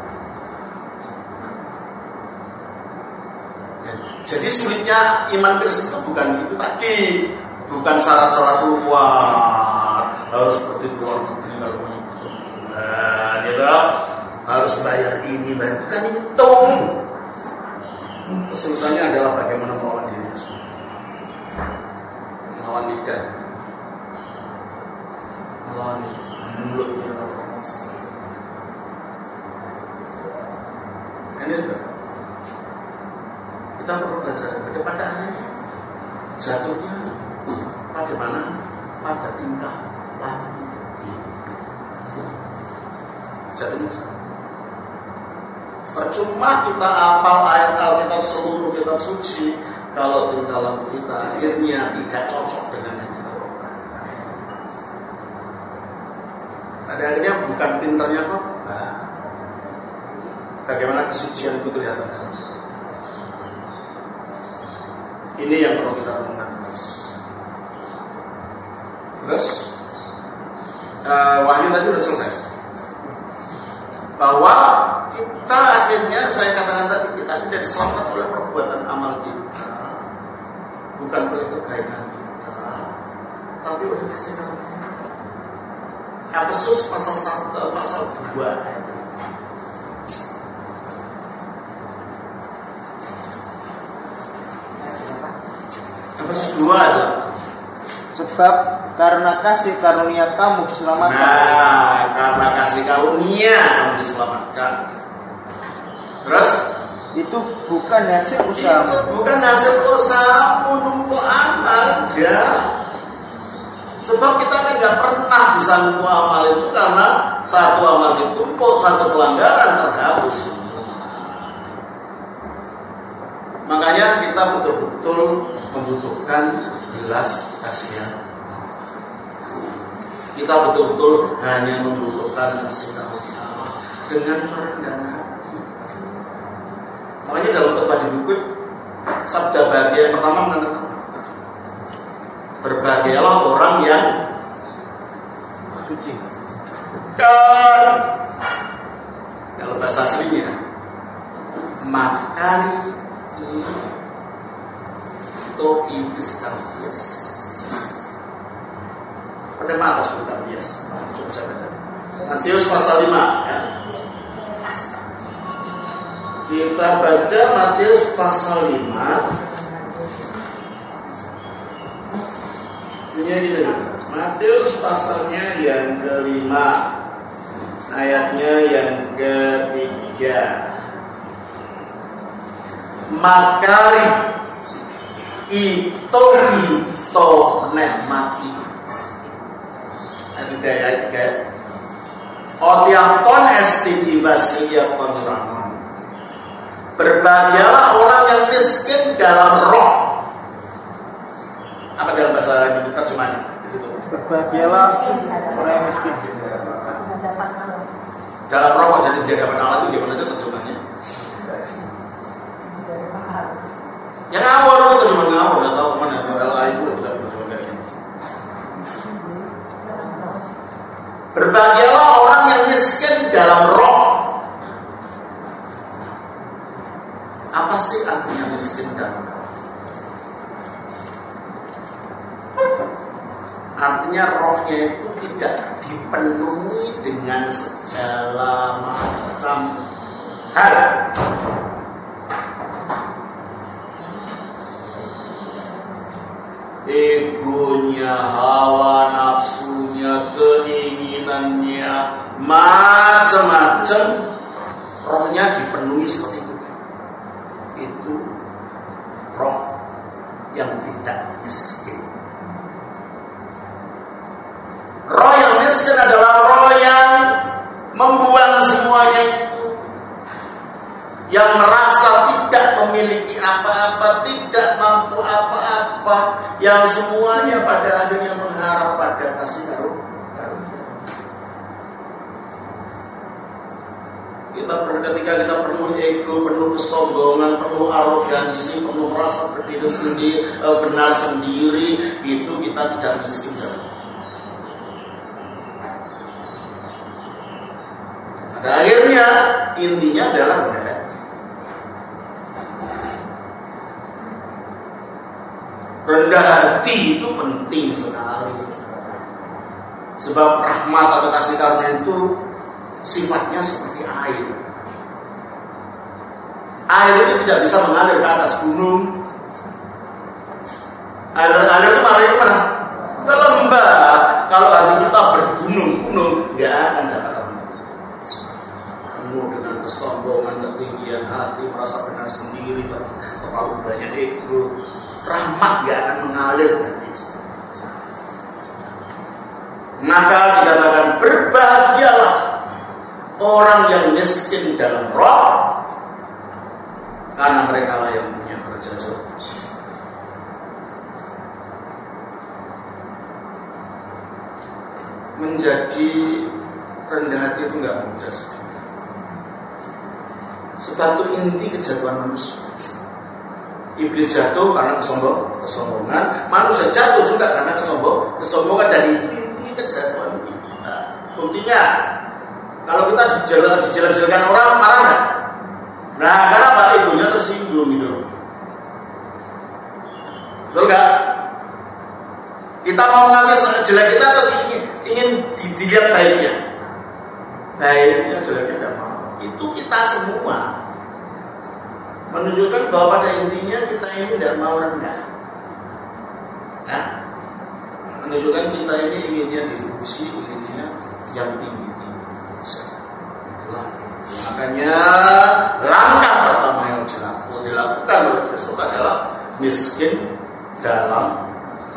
Jadi sulitnya iman Kristen itu bukan itu tadi, bukan syarat-syarat luar, harus seperti luar negeri kalau mau ikut, nah, gitu, harus bayar ini, bayar itu kan itu. Kesulitannya adalah bagaimana melawan diri sendiri, melawan lidah, melawan mulut kita. Ini sudah. Kita perlu belajar pada akhirnya jatuhnya pada mana? Pada tingkah laku hidup. Jatuhnya sama. Percuma kita hafal ayat Alkitab seluruh kitab suci kalau tingkah laku kita akhirnya tidak cocok dengan yang kita lakukan. Pada akhirnya bukan pintarnya kok. Nah, bagaimana kesucian itu kelihatan? Ini yang perlu kita renungkan terus. Terus uh, Wahyu tadi sudah selesai. Bahwa kita akhirnya saya katakan tadi kita tidak diselamatkan oleh perbuatan amal kita, bukan oleh kebaikan kita, tapi oleh kasih karunia. Efesus pasal satu pasal dua ayat. Efesus dua ada. Sebab karena kasih karunia kamu diselamatkan. Nah, karena kasih karunia kamu diselamatkan. Terus itu bukan hasil usaha. Itu bukan hasil usaha menumpuk amal, ya. Sebab kita kan nggak pernah bisa menumpuk amal itu karena satu amal ditumpuk, satu pelanggaran terhapus. Makanya kita betul-betul membutuhkan belas kasihan. Kita betul-betul hanya membutuhkan kasih karunia Allah dengan kerendahan hati. Makanya dalam khotbah di bukit, sabda bahagia yang pertama mengatakan, berbahagialah orang yang suci. kan kalau bahasa aslinya makari itu iblis karvias pada mata sudah karvias Matius pasal lima ya. Kita baca Matius pasal lima. Ini gini, Matius pasalnya yang kelima, ayatnya yang ketiga. Makari itu itu nehmati. Ayat tiga, ayat tiga. Otiakon estimasi yakon ramon. Berbahagialah orang yang miskin dalam roh. Apa dalam bahasa ini terjemahannya? Berbahagialah orang yang miskin dalam roh. Jadi tidak dapat Allah itu gimana sih terjemahannya? Yang ngawur itu terjemahan ngawur. Tidak tahu mana L A itu terjemahan dari ini. Berbahagialah orang yang miskin dalam roh. Apa sih artinya miskin dalam roh? Artinya rohnya itu tidak dipenuhi dengan segala macam hal. Egonya, hawa nafsunya, keinginannya, macam-macam, rohnya dipenuhi seperti itu. Itu roh yang tidak miskin. Roh yang miskin adalah roh yang membuang semuanya itu, yang merasa tidak memiliki apa-apa, tidak mampu apa-apa, yang semuanya pada akhirnya mengharap pada kasih karunia. Kita ketika kita penuh ego, penuh kesombongan, penuh arogansi, penuh merasa berdiri sendiri, benar sendiri, itu kita tidak miskin. Pada akhirnya intinya adalah rendah hati. Rendah hati itu penting sekali. Sebab rahmat atau kasih karunia itu sifatnya seperti air. Air itu tidak bisa mengalir ke atas gunung. Air air itu mengalir ke mana? Ke lembah. Kalau hati kita bergunung-gunung, nggak akan dapat rahmat. Penuh dengan kesombongan, ketinggian hati, merasa benar sendiri, terlalu banyak ego. Rahmat nggak akan mengalir dari itu. Maka dikatakan berbahagialah orang yang miskin dalam roh, karena mereka lah yang punya kerajaan surga. Menjadi rendah hati itu nggak mudah. Sebab itu inti kejatuhan manusia. Iblis jatuh karena kesombong, kesombongan. Manusia jatuh juga karena kesombong, kesombongan. Dan itu inti kejatuhan kita. Buktinya, kalau kita dijelek-jelekkan orang, marah nggak? Nah, kenapa? Egonya tersinggung gitu. Betul nggak? Kita mau mengambil jelek kita atau ingin, ingin dilihat baiknya? Baiknya, jeleknya tidak mau. Itu kita semua menunjukkan bahwa pada intinya kita ini tidak mau rendah. Nah, menunjukkan kita ini inginnya distribusi, inginnya yang tinggi-tinggi. Itulah. Makanya langkah pertama yang dilakukan oleh Kristus adalah miskin dalam.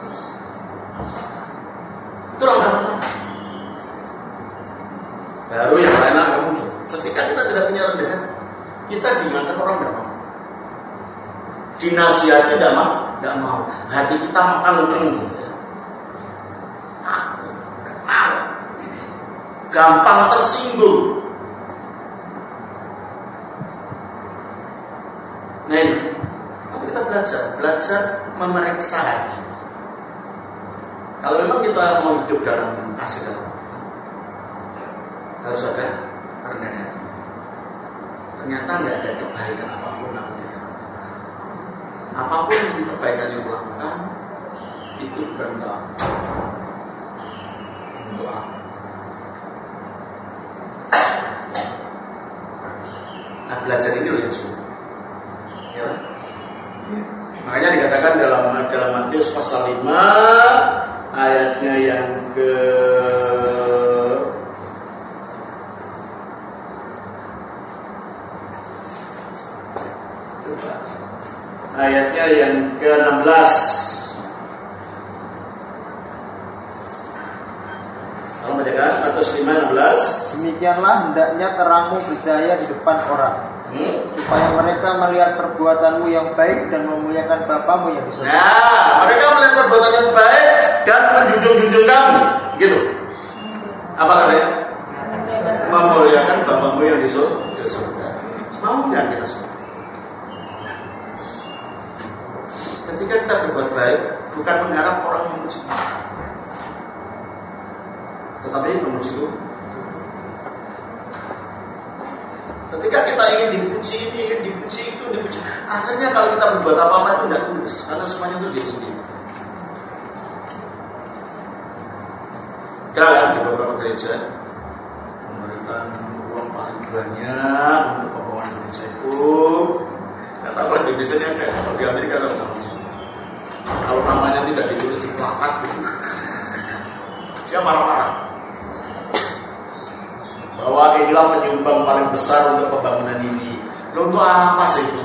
Itu langkah pertama. Baru yang lain akan muncul. Ketika kita tidak punya rendah hati, kita diingatkan orang tidak mau. Dinasihati tidak mau, tidak mau. Hati kita makan lengkeng. Takut, tidak mau. Gampang tersinggung. Nah ini, maka kita belajar, belajar memeriksa hati. Kalau memang kita mau hidup dalam kasih karunia, harus ada kerendahan. Ternyata nggak ada kebaikan apapun namanya. Apapun kebaikan yang dilakukan itu bukan untuk untuk apa? Nah, belajar ini loh yang sulit. Ya. Makanya dikatakan dalam dalam Matius pasal lima ayatnya yang ke ayatnya yang ke enam belas. Tolong bacakan Matius lima enam belas. Demikianlah hendaknya terangmu berjaya di depan orang, hmm? supaya mereka melihat perbuatanmu yang baik dan memuliakan Bapamu yang di surga. Nah, mereka melihat perbuatan yang baik dan menjunjung-junjung kamu, gitu. Apa katanya? Memuliakan Bapamu yang di surga. Mau nggak kita semua? Ketika kita berbuat baik, bukan mengharap orang memuji, tetapi memuji Tuhan. Ketika kita ingin dipuji ini, ingin dipuji itu, dipuji, akhirnya kalau kita berbuat apa-apa itu tidak tulus, karena semuanya itu diri sendiri. Dan di beberapa gereja memberikan uang paling banyak untuk pembangunan gereja itu. Kata kalau di Indonesia nya kayak kalau di Amerika kalau kalau namanya tidak ditulis di plakat gitu, dia marah-marah bahwa inilah penyumbang paling besar untuk pembangunan ini. Lalu untuk apa sih itu?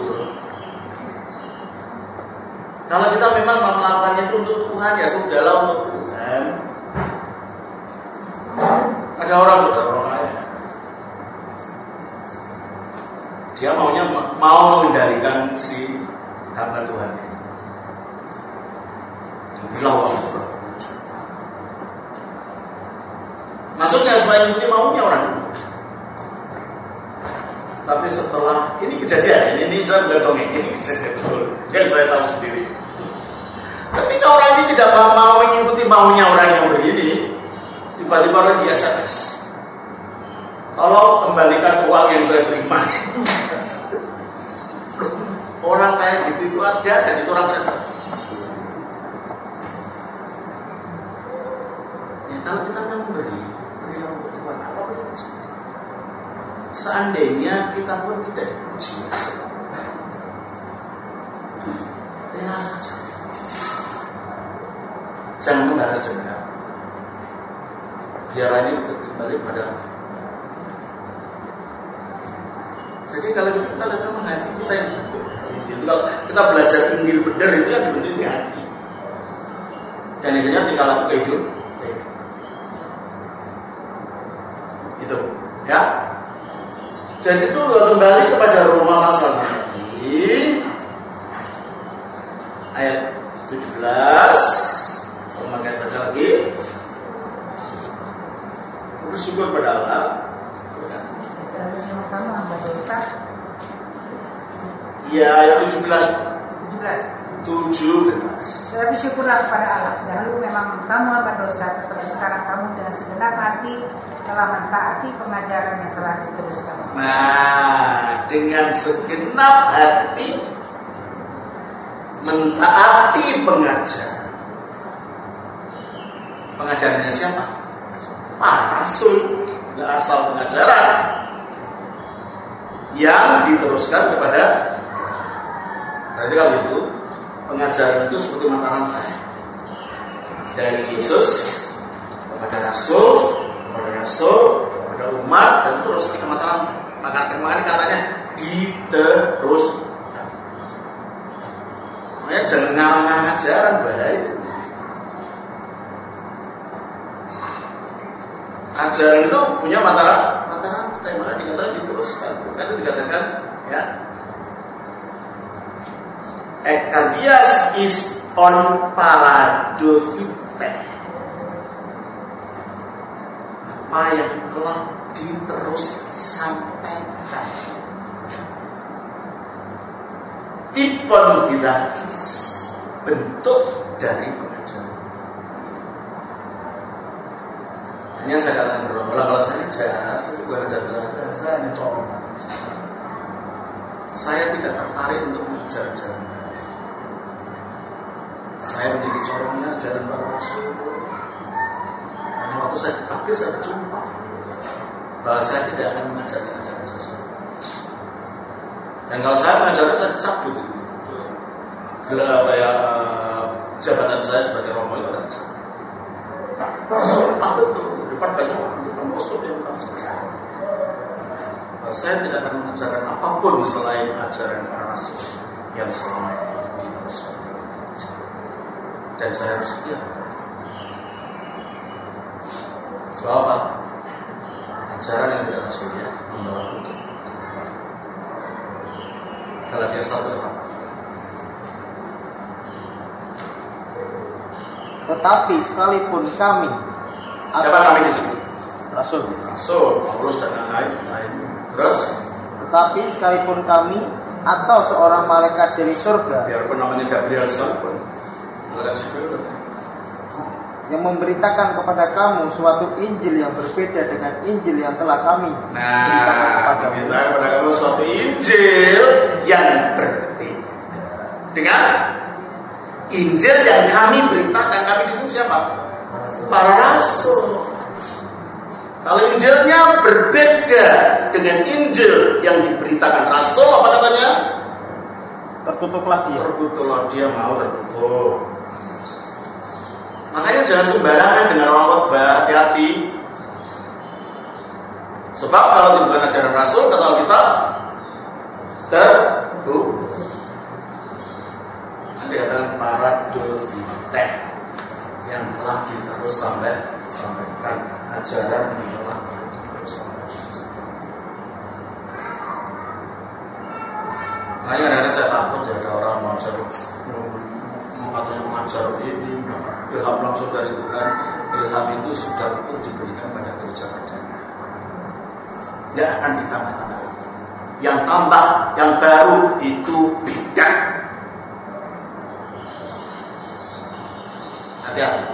Kalau kita memang melakukannya itu untuk Tuhan, ya sudahlah untuk Tuhan. Ada orang saudara orang kaya, dia maunya mau mengendalikan si hamba Tuhan. Bilang uang maksudnya supaya ini maunya orang. Tapi setelah ini kejadian, ini, ini saya bukan dongeng, ini kejadian betul yang saya tahu sendiri. Ketika orang ini tidak mau mengikuti maunya orang yang begini, tiba-tiba orang di S M S, tolong kembalikan uang yang saya terima. Orang kayak gitu itu ada, dan itu orang terasa. Ya, kalau kita memang beri, berilah untuk Tuhan, apapun yang terjadi. Seandainya kita pun tidak dipuji, rela saja. Jangan membalas dendam. Biar ini kembali pada. Jadi kalau kita lihat memang hati kita yang bentuk. Kalau kita belajar Injil benar itu yang dibentuk di hati. Dan akhirnya tinggal lakukan hidup. Itu, ya. Jadi itu kembali kepada Roma pasal tadi ayat tujuh belas. Memakai baca lagi. Bersyukur pada Allah. Kamu hamba dosa. Ya, ayat tujuh belas. tujuh belas. tujuh belas. Tetapi syukurlah kepada Allah. Dahulu memang kamu hamba dosa, tetapi sekarang kamu dengan segenap hati telah mentaati pengajaran yang telah diteruskan. Nah, dengan segenap hati mentaati pengajaran. Pengajarannya siapa? Para rasul, nggak asal pengajaran yang diteruskan kepada. Berarti kalau itu pengajaran itu seperti mata rantai dari Yesus kepada rasul, kepada rasul, kepada umat, dan seterusnya ke mata rantai. Maka kemarin katanya diteruskan. Makanya jangan ngarang-ngarang ajaran, bahaya. Ajaran itu punya mata rantai, maka dikatakan diteruskan. Maka itu dikatakan ya, Ekadias is on paradofite, apa yang telah diterus sampaikan. Tipon tidak bentuk dari pengajaran. Hanya saya katakan Kalau kalau saya ajar, saya bukan ajar saya, saya hanya corong. Saya tidak tertarik untuk mengajar ajaran. Saya menjadi corongnya ajaran para Rasul. Karena waktu saya ditakdir saya berjumpa bahwa saya tidak akan mengajarkan ajaran sesuatu. Dan kalau saya mengajarkan saya dicabut itu. Gelar apa ya jabatan saya sebagai romo itu ada dicabut. Rasul apa betul? Depan banyak orang di kampus itu yang bukan seperti saya. Saya tidak akan mengajarkan apapun selain ajaran para Rasul yang selama ini diteruskan. Dan saya harus setia. Sebab apa? Ajaran yang tidak Rasulnya membawa untuk kalau dia satu dapat. Tetapi sekalipun kami, siapa kami di sini? Rasul, Rasul, Paulus dan lain lain. Terus, tetapi sekalipun kami atau seorang malaikat dari surga, biarpun namanya Gabriel sekalipun, ada Jibril yang memberitakan kepada kamu suatu Injil yang berbeda dengan Injil yang telah kami nah, beritakan kepada kamu. Kita kepada kamu suatu Injil yang berbeda dengan Injil yang kami beritakan. Kami itu siapa? Para Rasul. Kalau Injilnya berbeda dengan Injil yang diberitakan Rasul, apa katanya? Tertutuklah dia. Tertutuklah dia, mau tertutup. Makanya jangan sembarangan dengan orang khotbah, hati-hati. Sebab kalau itu bukan ajaran Rasul, kata kita tertutup. Nanti katakan paradovite yang telah diterus sampai sampaikan ajaran yang telah diterus sampai sampaikan. Makanya kadang-kadang saya takut ya ada orang mau mengajar, katanya mengajar ini ilham langsung dari Tuhan. Ilham itu sudah betul diberikan pada gereja perdana. Tidak akan ditambah-tambah lagi. Yang tambah, yang baru itu beda. Hati-hati.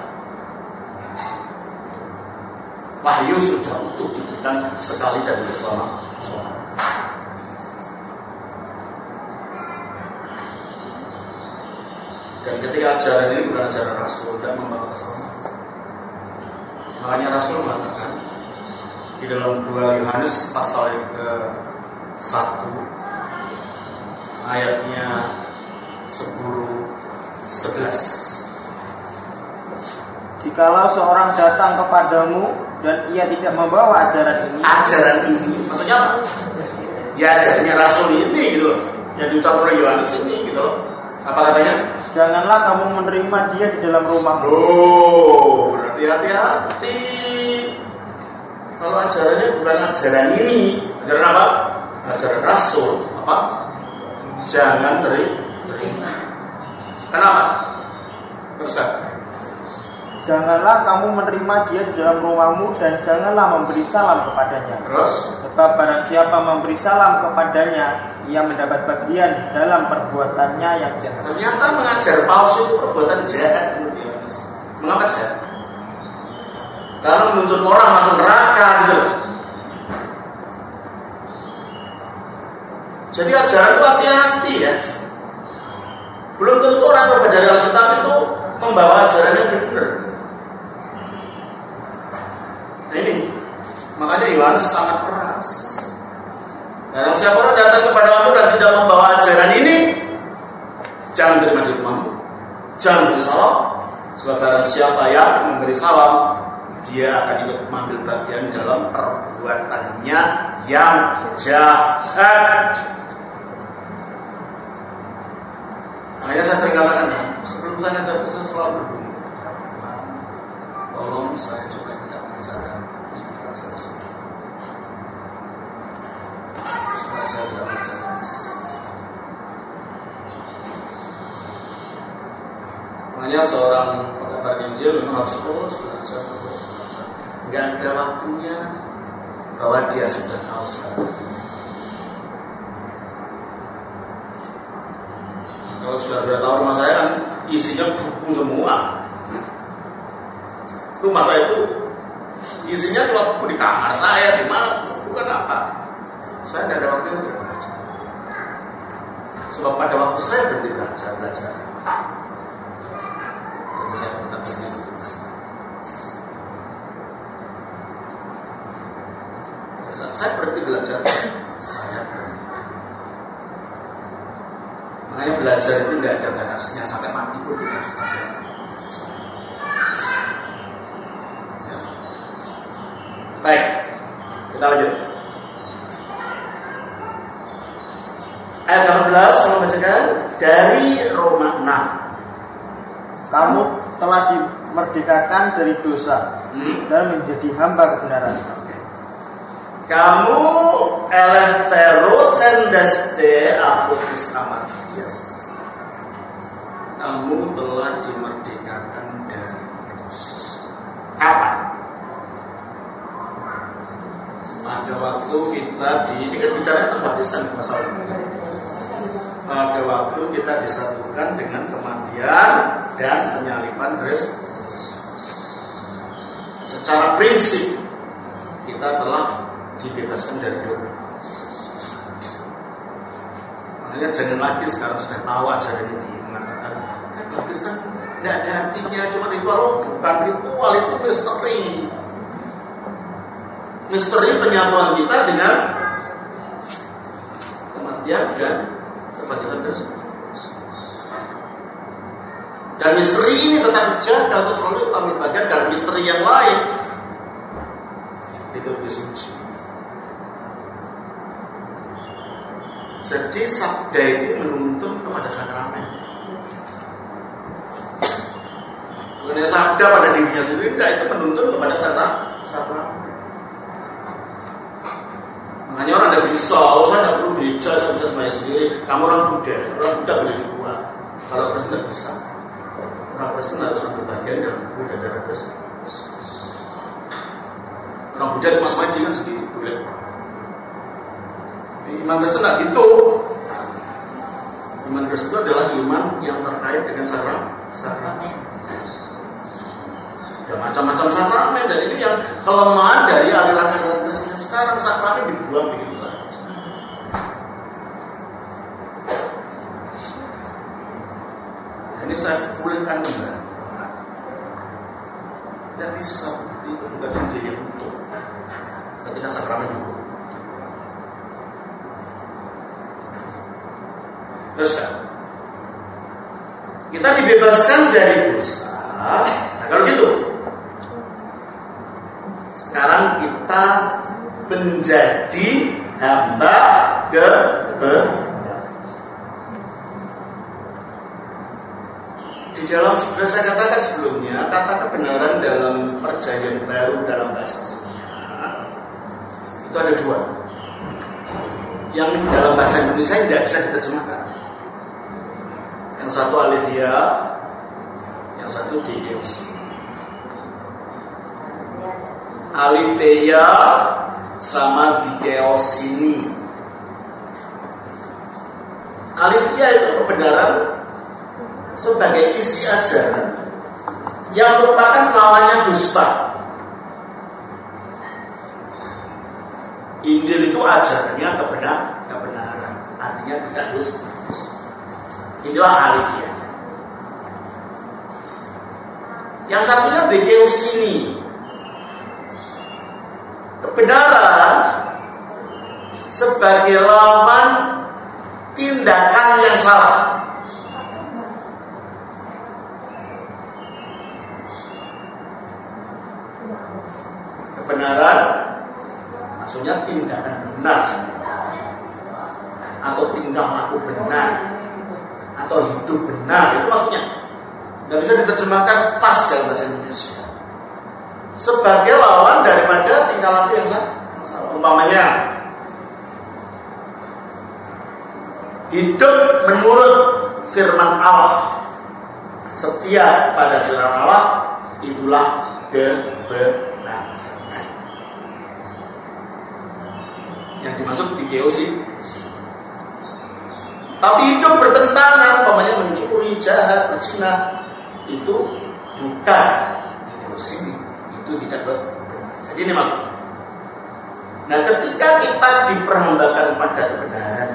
Wahyu sudah utuh diberikan sekali dan bersama. Dan ketika ajaran ini bukan ajaran Rasul dan membawa keselamatan. Makanya Rasul mengatakan di dalam dua Yohanes pasal yang ke satu ayatnya sepuluh sebelas. Jikalau seorang datang kepadamu dan ia tidak membawa ajaran ini, ajaran ini maksudnya apa? Ya ajarannya Rasul ini gitu loh, yang diucapkan oleh Yohanes ini gitu loh. Apa katanya? Janganlah kamu menerima dia di dalam rumahmu. Oh, berarti hati-hati. Kalau ajarannya bukan ajaran ini, ajaran apa? Ajaran Rasul. Apa? Jangan terima. Kenapa? Teruskan. Janganlah kamu menerima dia di dalam rumahmu dan janganlah memberi salam kepadanya. Terus? Sebab barang siapa memberi salam kepadanya, ia mendapat bagian dalam perbuatannya yang jahat. Ternyata mengajar palsu itu perbuatan jahat. Mengapa jahat? Karena menuntut orang masuk neraka gitu. Jadi ajaran itu hati-hati ya. Belum tentu orang berbeda dari Alkitab itu membawa ajaran yang benar. Nah ini, makanya Yohanes sangat keras. Dan siapa orang datang kepada kamu dan tidak membawa ajaran ini, jangan terima di rumahmu, jangan beri salam. Sebab barang siapa yang memberi salam, dia akan ikut mengambil bagian dalam perbuatannya yang jahat. Makanya saya sering katakan, sebelum saya ngajar saya selalu berdoa, tolong saya juga tidak mengajarkan pikiran saya sendiri. Supaya saya tidak mengajarkan sesat. Makanya seorang pengabar Injil memang harus terus belajar, terus belajar. Enggak ada waktunya bahwa dia sudah tahu sekarang. Kalau sudah sudah tahu rumah saya kan isinya buku semua. Rumah saya itu Isinya cuma buku di kamar saya, di mana? Bukan apa. Saya tidak ada waktu untuk belajar. Sebab pada waktu saya berhenti belajar, belajar. Jadi saya tetap berhenti. Saat saya berhenti belajar, saya berhenti. Makanya belajar itu tidak ada batasnya, sampai mati pun kita harus belajar. Ya. Baik, kita lanjut. Ayat delapan belas, saya bacakan dari Roma enam. Kamu telah dimerdekakan dari dosa hmm? dan menjadi hamba kebenaran. Kamu eleftheros endaste apotis amatias. Kamu telah dimerdekakan dari dosa. Apa? Pada waktu kita di ini kan bicara tentang baptisan pasal ini. Pada waktu kita disatukan dengan kematian dan penyaliban Kristus. Secara prinsip kita telah dibebaskan dari dosa. Makanya jangan lagi sekarang sudah tahu ajaran ini mengatakan baptisan tidak ada artinya, cuma ritual. Bukan ritual, itu misteri. Misteri penyatuan kita dengan kematian dan kebangkitan Kristus. Dan misteri ini tetap dijaga untuk selalu ambil bagian dalam misteri yang lain. Itu disuci. Jadi sabda itu menuntun kepada sakramen. Bukan sabda pada dirinya sendiri, tidak, itu menuntun kepada sakramen. Makanya orang tidak bisa, oh, saya tidak perlu gereja, saya bisa sembahyang sendiri. Kamu orang Buddha, orang Buddha boleh dibuat. Kalau Kristen tidak bisa. Orang Kristen harus ambil bagian dalam tubuh dan darah Kristus. Orang Buddha cuma sembahyang kan sendiri, boleh. Iman Kristen tidak gitu. Iman Kristen itu adalah iman yang terkait dengan sakramen. Ada macam-macam sakramen, dan ini yang kelemahan dari aliran-aliran Kristen sekarang. Sakramen dibuang begitu saja. Nah, ini saya pulihkan kembali. Tidak bisa, itu bukan Injil yang utuh ketika sakramen dibuang. Terus kan, kita dibebaskan dari dosa. Nah, kalau gitu, sekarang kita menjadi hamba kebenaran. Di dalam, sebenarnya saya katakan sebelumnya, kata kebenaran dalam perjanjian baru dalam bahasa aslinya itu ada dua. Yang dalam bahasa Indonesia tidak bisa diterjemahkan. Yang satu aletheia, yang satu dikaios. Aletheia sama dikaios ini. Aletheia itu kebenaran sebagai isi ajaran yang merupakan lawannya dusta. Injil itu ajarannya kebenaran, kebenaran, artinya tidak dusta. Inilah aletheia. Yang satunya dikaios ini. Kebenaran sebagai lawan tindakan yang salah. Kebenaran maksudnya tindakan benar atau tingkah laku benar atau hidup benar, itu maksudnya. Nggak bisa diterjemahkan pas dalam bahasa Indonesia. Sebagai lawan daripada tingkah laku yang salah. Umpamanya, hidup menurut firman Allah, setia pada firman Allah, itulah kebenaran. Yang dimaksud dikaios ini. Tapi hidup bertentangan, umpamanya mencuri, jahat, berzina, itu bukan dikaios ini. Itu tidak benar. Jadi Ini maksudnya. Nah, ketika kita diperhambakan pada kebenaran,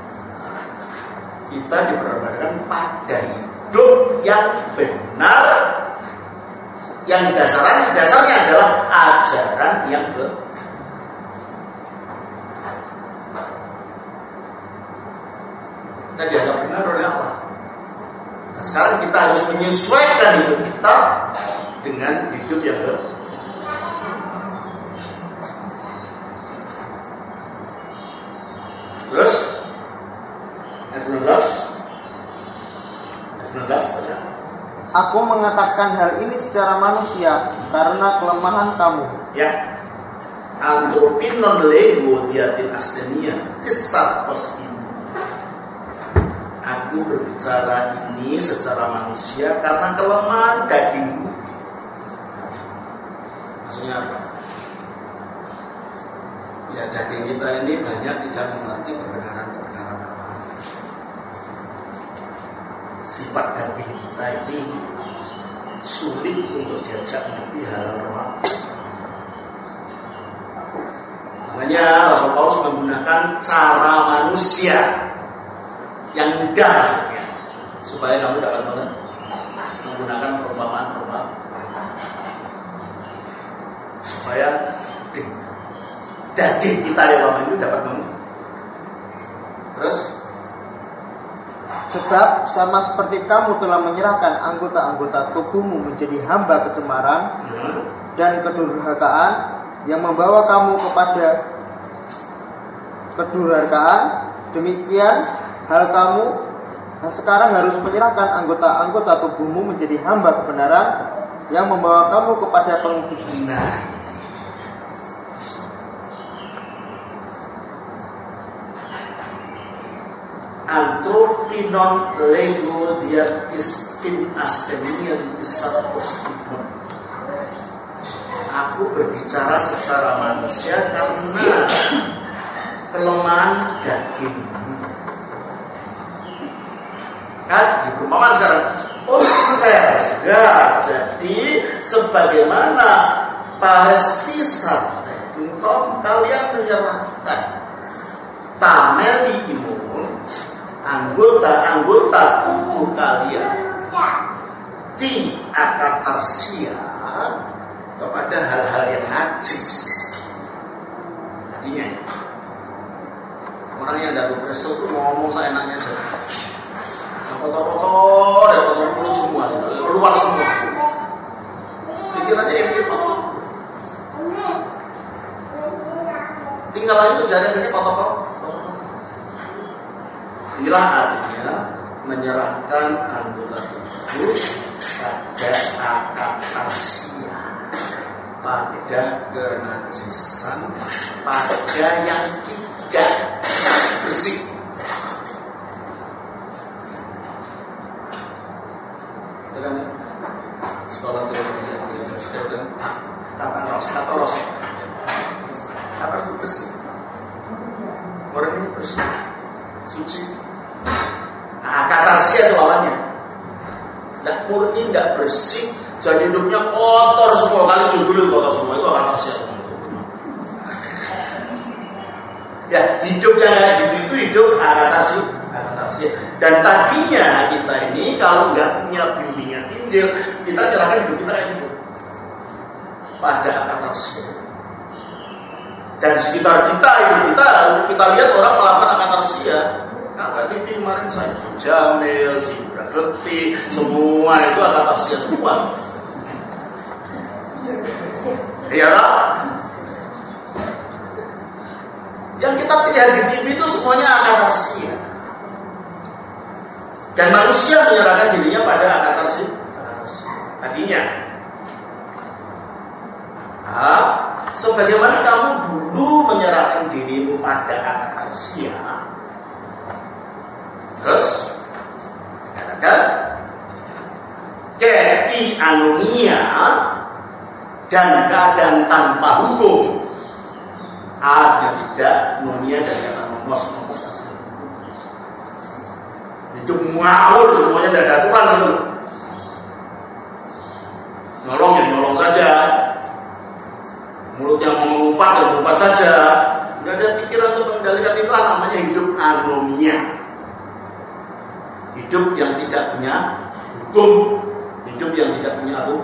kita diperhambakan pada hidup yang benar, yang dasarnya dasarnya adalah ajaran yang benar. Kita dianggap benar oleh Allah. Nah, sekarang kita harus menyesuaikan hidup kita dengan hidup yang benar. Terus ayat sembilan belas ayat sembilan belas baca. Aku mengatakan hal ini secara manusia karena kelemahan kamu. Ya. Antropinon lego diatin astenia tisat poskim. Aku berbicara ini secara manusia karena kelemahan dagingmu. Maksudnya apa? Ya, daging kita ini banyak tidak mengerti kebenaran-kebenaran Allah. Sifat daging kita ini sulit untuk diajak mengerti hal roh. Makanya Rasul Paulus menggunakan cara manusia yang mudah maksudnya, supaya kamu dapat menggunakan perumpamaan-perumpamaan supaya daging kita yang lama itu dapat meng. Terus, sebab sama seperti kamu telah menyerahkan anggota-anggota tubuhmu menjadi hamba kecemaran hmm. dan kedurhakaan yang membawa kamu kepada kedurhakaan, demikian hal kamu sekarang harus menyerahkan anggota-anggota tubuhmu menjadi hamba kebenaran yang membawa kamu kepada pengudusan. Nah, antropinon lego diatistin astenian disapos. Aku berbicara secara manusia karena kelemahan daging. Kan di perumpamaan sekarang, Ustaz, ya, jadi sebagaimana Palestina, engkau kalian menyerahkan tameli imun, anggota-anggota tubuh kalian di akatarsia kepada hal-hal yang najis. Artinya orang yang dari Kristus itu ngomong seenaknya saja, kotor-kotor dan kotor mulut semua, keluar semua. Pikirannya yang begitu. Tinggal lagi tuh jadinya ini kotor-kotor. Inilah artinya menyerahkan anggota tubuh pada akatarsia, pada kenajisan, pada yang tidak bersih. Dengan sekolah teologi yang universitas dan kata ros, kata ros, kata itu bersih, orangnya bersih, suci. Nah, akatarsia itu lawannya. Nah, murni tidak bersih, jadi hidupnya kotor semua, kali judul kotor semua, itu akatarsia semua. Ya, hidup yang kayak gitu itu hidup akatarsia, akatarsia. Dan tadinya kita ini kalau nggak punya bimbingan Injil, kita nyerahkan hidup kita kayak gitu pada akatarsia. Dan sekitar kita itu kita kita lihat orang melakukan akatarsia. Nah, berarti T V kemarin saya Jamil, si Braketi, semua itu akatarsia semua. Iya kan? Yang kita lihat di T V itu semuanya akatarsia. Dan manusia menyerahkan dirinya pada akatarsia. Artinya, nah, sebagaimana kamu dulu menyerahkan dirimu pada akatarsia, terus katakan keti anomia dan keadaan tanpa hukum, ada tidak nonia dan kata nomos nomos itu ngawur semuanya tidak ada aturan gitu, nolong ya nolong saja, mulutnya tempat saja, nggak ada pikiran untuk mengendalikan itu, namanya hidup anomia. Hidup yang tidak punya hukum, hidup yang tidak punya hukum.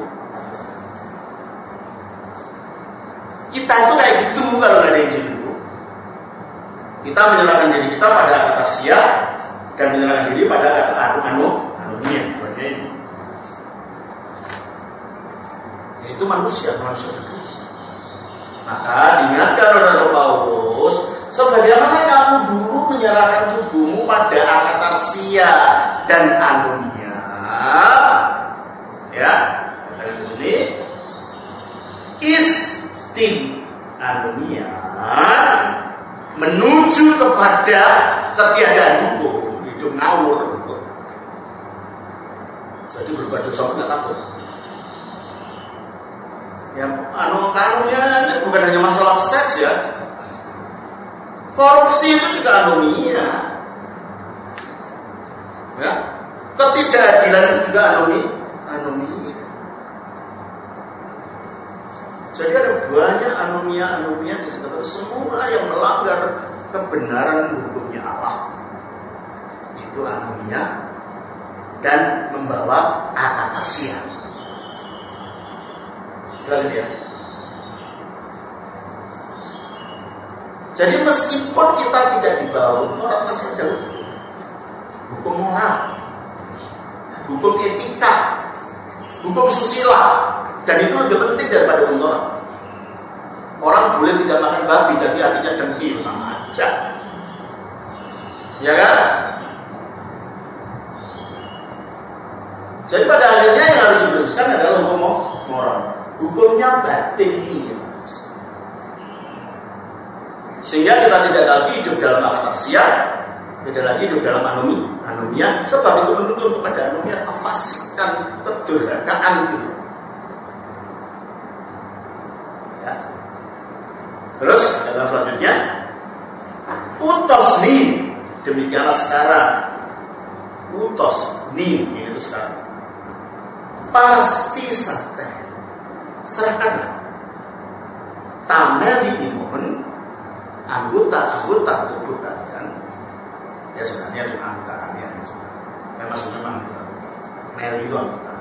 Kita itu kayak gitu kalau nggak ada Injil itu. Kita menyerahkan diri kita pada akatarsia dan menyerahkan diri pada kata anu anu anomia, sebagai ini. Itu manusia, manusia Kristus. Maka diingatkan oleh Rasul Paulus, sebagaimana kamu dulu menyerahkan tubuhmu pada akatarsia dan anomia, ya, kata di sini, istin anomia menuju kepada ketiadaan hukum, hidup ngawur. Jadi berbuat dosa tidak takut. Ya, anu kanunnya bukan hanya masalah seks ya. Korupsi itu juga anomia. Ya. Ketidakadilan itu juga anomia. Anomia. Jadi ada banyak anomia-anomia di sekitar semua yang melanggar kebenaran hukumnya Allah. Itu anomia dan membawa akatarsia. Jelas ya. Jadi meskipun kita tidak dibawa hukum, orang masih ada hukum, hukum moral, hukum etika, hukum susila, dan itu lebih penting daripada hukum orang. Orang boleh tidak makan babi, tapi hatinya dengki, sama aja, ya kan? Jadi pada akhirnya yang harus dibersihkan adalah hukum moral. Hukumnya batin ini, sehingga kita tidak lagi hidup dalam akatarsia, tidak lagi hidup dalam anomi, anomia, sebab itu menuntut kepada anomia kefasikan, kedurhakaan itu. Ya. Terus kata selanjutnya, utos nih, demikianlah sekarang, utos nih, ini itu sekarang, pasti sate. Serahkanlah tamel di imun anggota-anggota tubuh kalian. Ya sebenarnya itu anggota kalian. Ya maksudnya anggota. Mel itu anggota.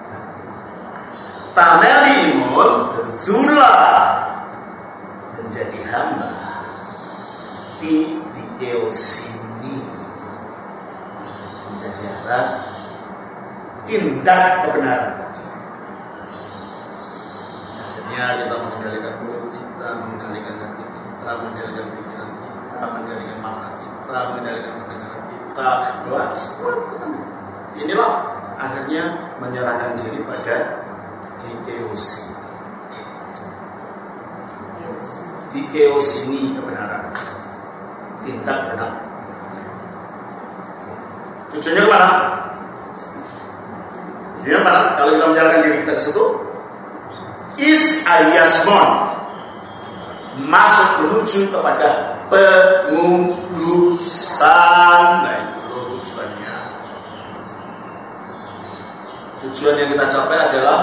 Tamel di imun zula menjadi hamba di dikeosini, menjadi hamba tindak kebenaran. Kita mengendalikan mulut kita, mengendalikan hati kita, mengendalikan pikiran kita, mengendalikan mata kita, mengendalikan pendengaran kita. Luas. Inilah akhirnya menyerahkan diri pada dikeosi. Dikeosi ini kebenaran. Tindak benar. Tujuannya kemana? Tujuannya kemana? Kalau kita menyerahkan diri kita ke situ, is ayasmon, masuk menuju kepada pengudusan. Nah itu loh tujuannya. Tujuan yang kita capai adalah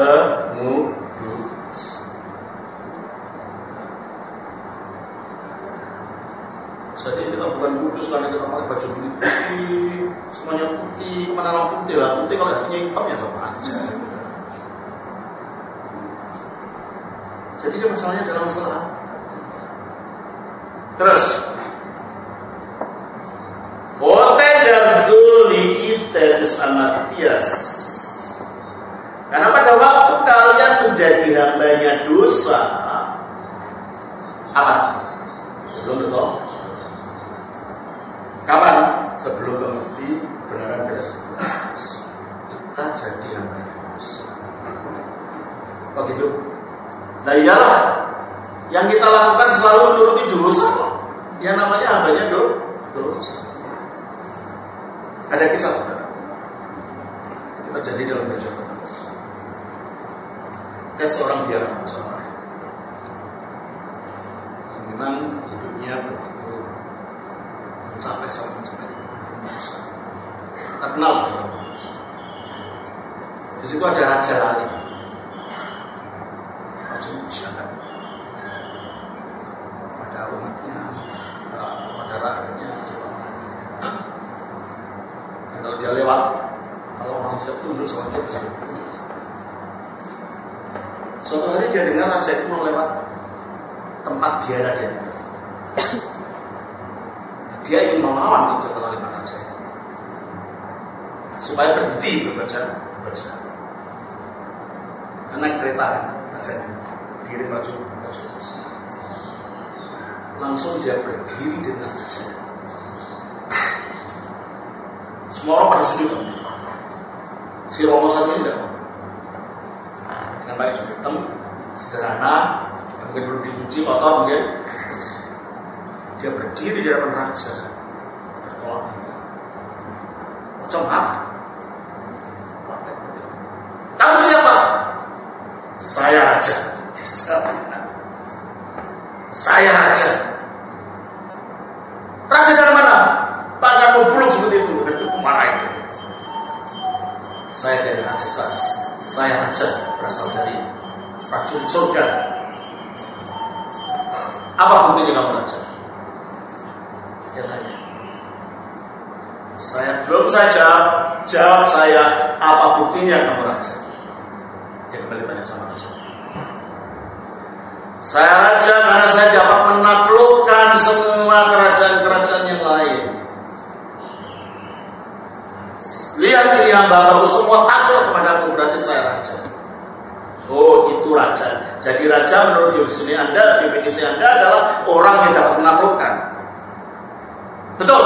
pengudus. Jadi kita bukan kudus karena kita pakai baju putih, semuanya putih, mana lah putih lah, putih kalau hatinya hitam ya sama aja. Jadi dia masalahnya adalah masalah. Terus, Ote jarduli itetis amatias. Karena pada waktu kalian menjadi hambanya dosa, apa? Sebelum itu, kapan? Sebelum mengerti kebenaran Kristus, kita jadi hambanya dosa. Begitu. Nah iyalah, yang kita lakukan selalu menuruti dosa kok. Yang namanya hambanya do, dosa. Ada kisah saudara. Kita jadi dalam perjalanan dosa. Ada seorang biara seorang yang memang hidupnya begitu mencapai sampai mencapai dosa. Tak kenal saudara. Di situ ada Raja Lali. Suatu hari dia dengar raja itu mau lewat tempat biara dia. Dia ingin melawan itu kelaliman raja supaya berhenti berbaca baca. Naik kereta kan rajanya, diri maju maju. Langsung dia berdiri di tengah rajanya. Semua orang pada sujud. Si Romo satu ini tidak mau. Dengan baju hitam, sederhana, mungkin belum dicuci, kotor mungkin. Dia berdiri di hadapan raja, bertolak belakang. Macam apa? Kamu siapa? Saya raja. Saya raja. Raja dari mana? Bahkan mau buluk seperti itu. Marahin. Saya dari raja Sas. Saya raja berasal dari prajurit surga. Apa buktinya kamu raja? Dia tanya. Saya belum saya jawab. Jawab saya, apa buktinya kamu raja? Dia kembali tanya sama raja. Saya raja karena saya dapat menaklukkan semua kerajaan-kerajaan yang lain. Lihat ini hamba-hambaku semua takut kepada aku, berarti saya raja. Oh, itu raja. Jadi raja menurut definisi Anda, definisi Anda adalah orang yang dapat menaklukkan. Betul?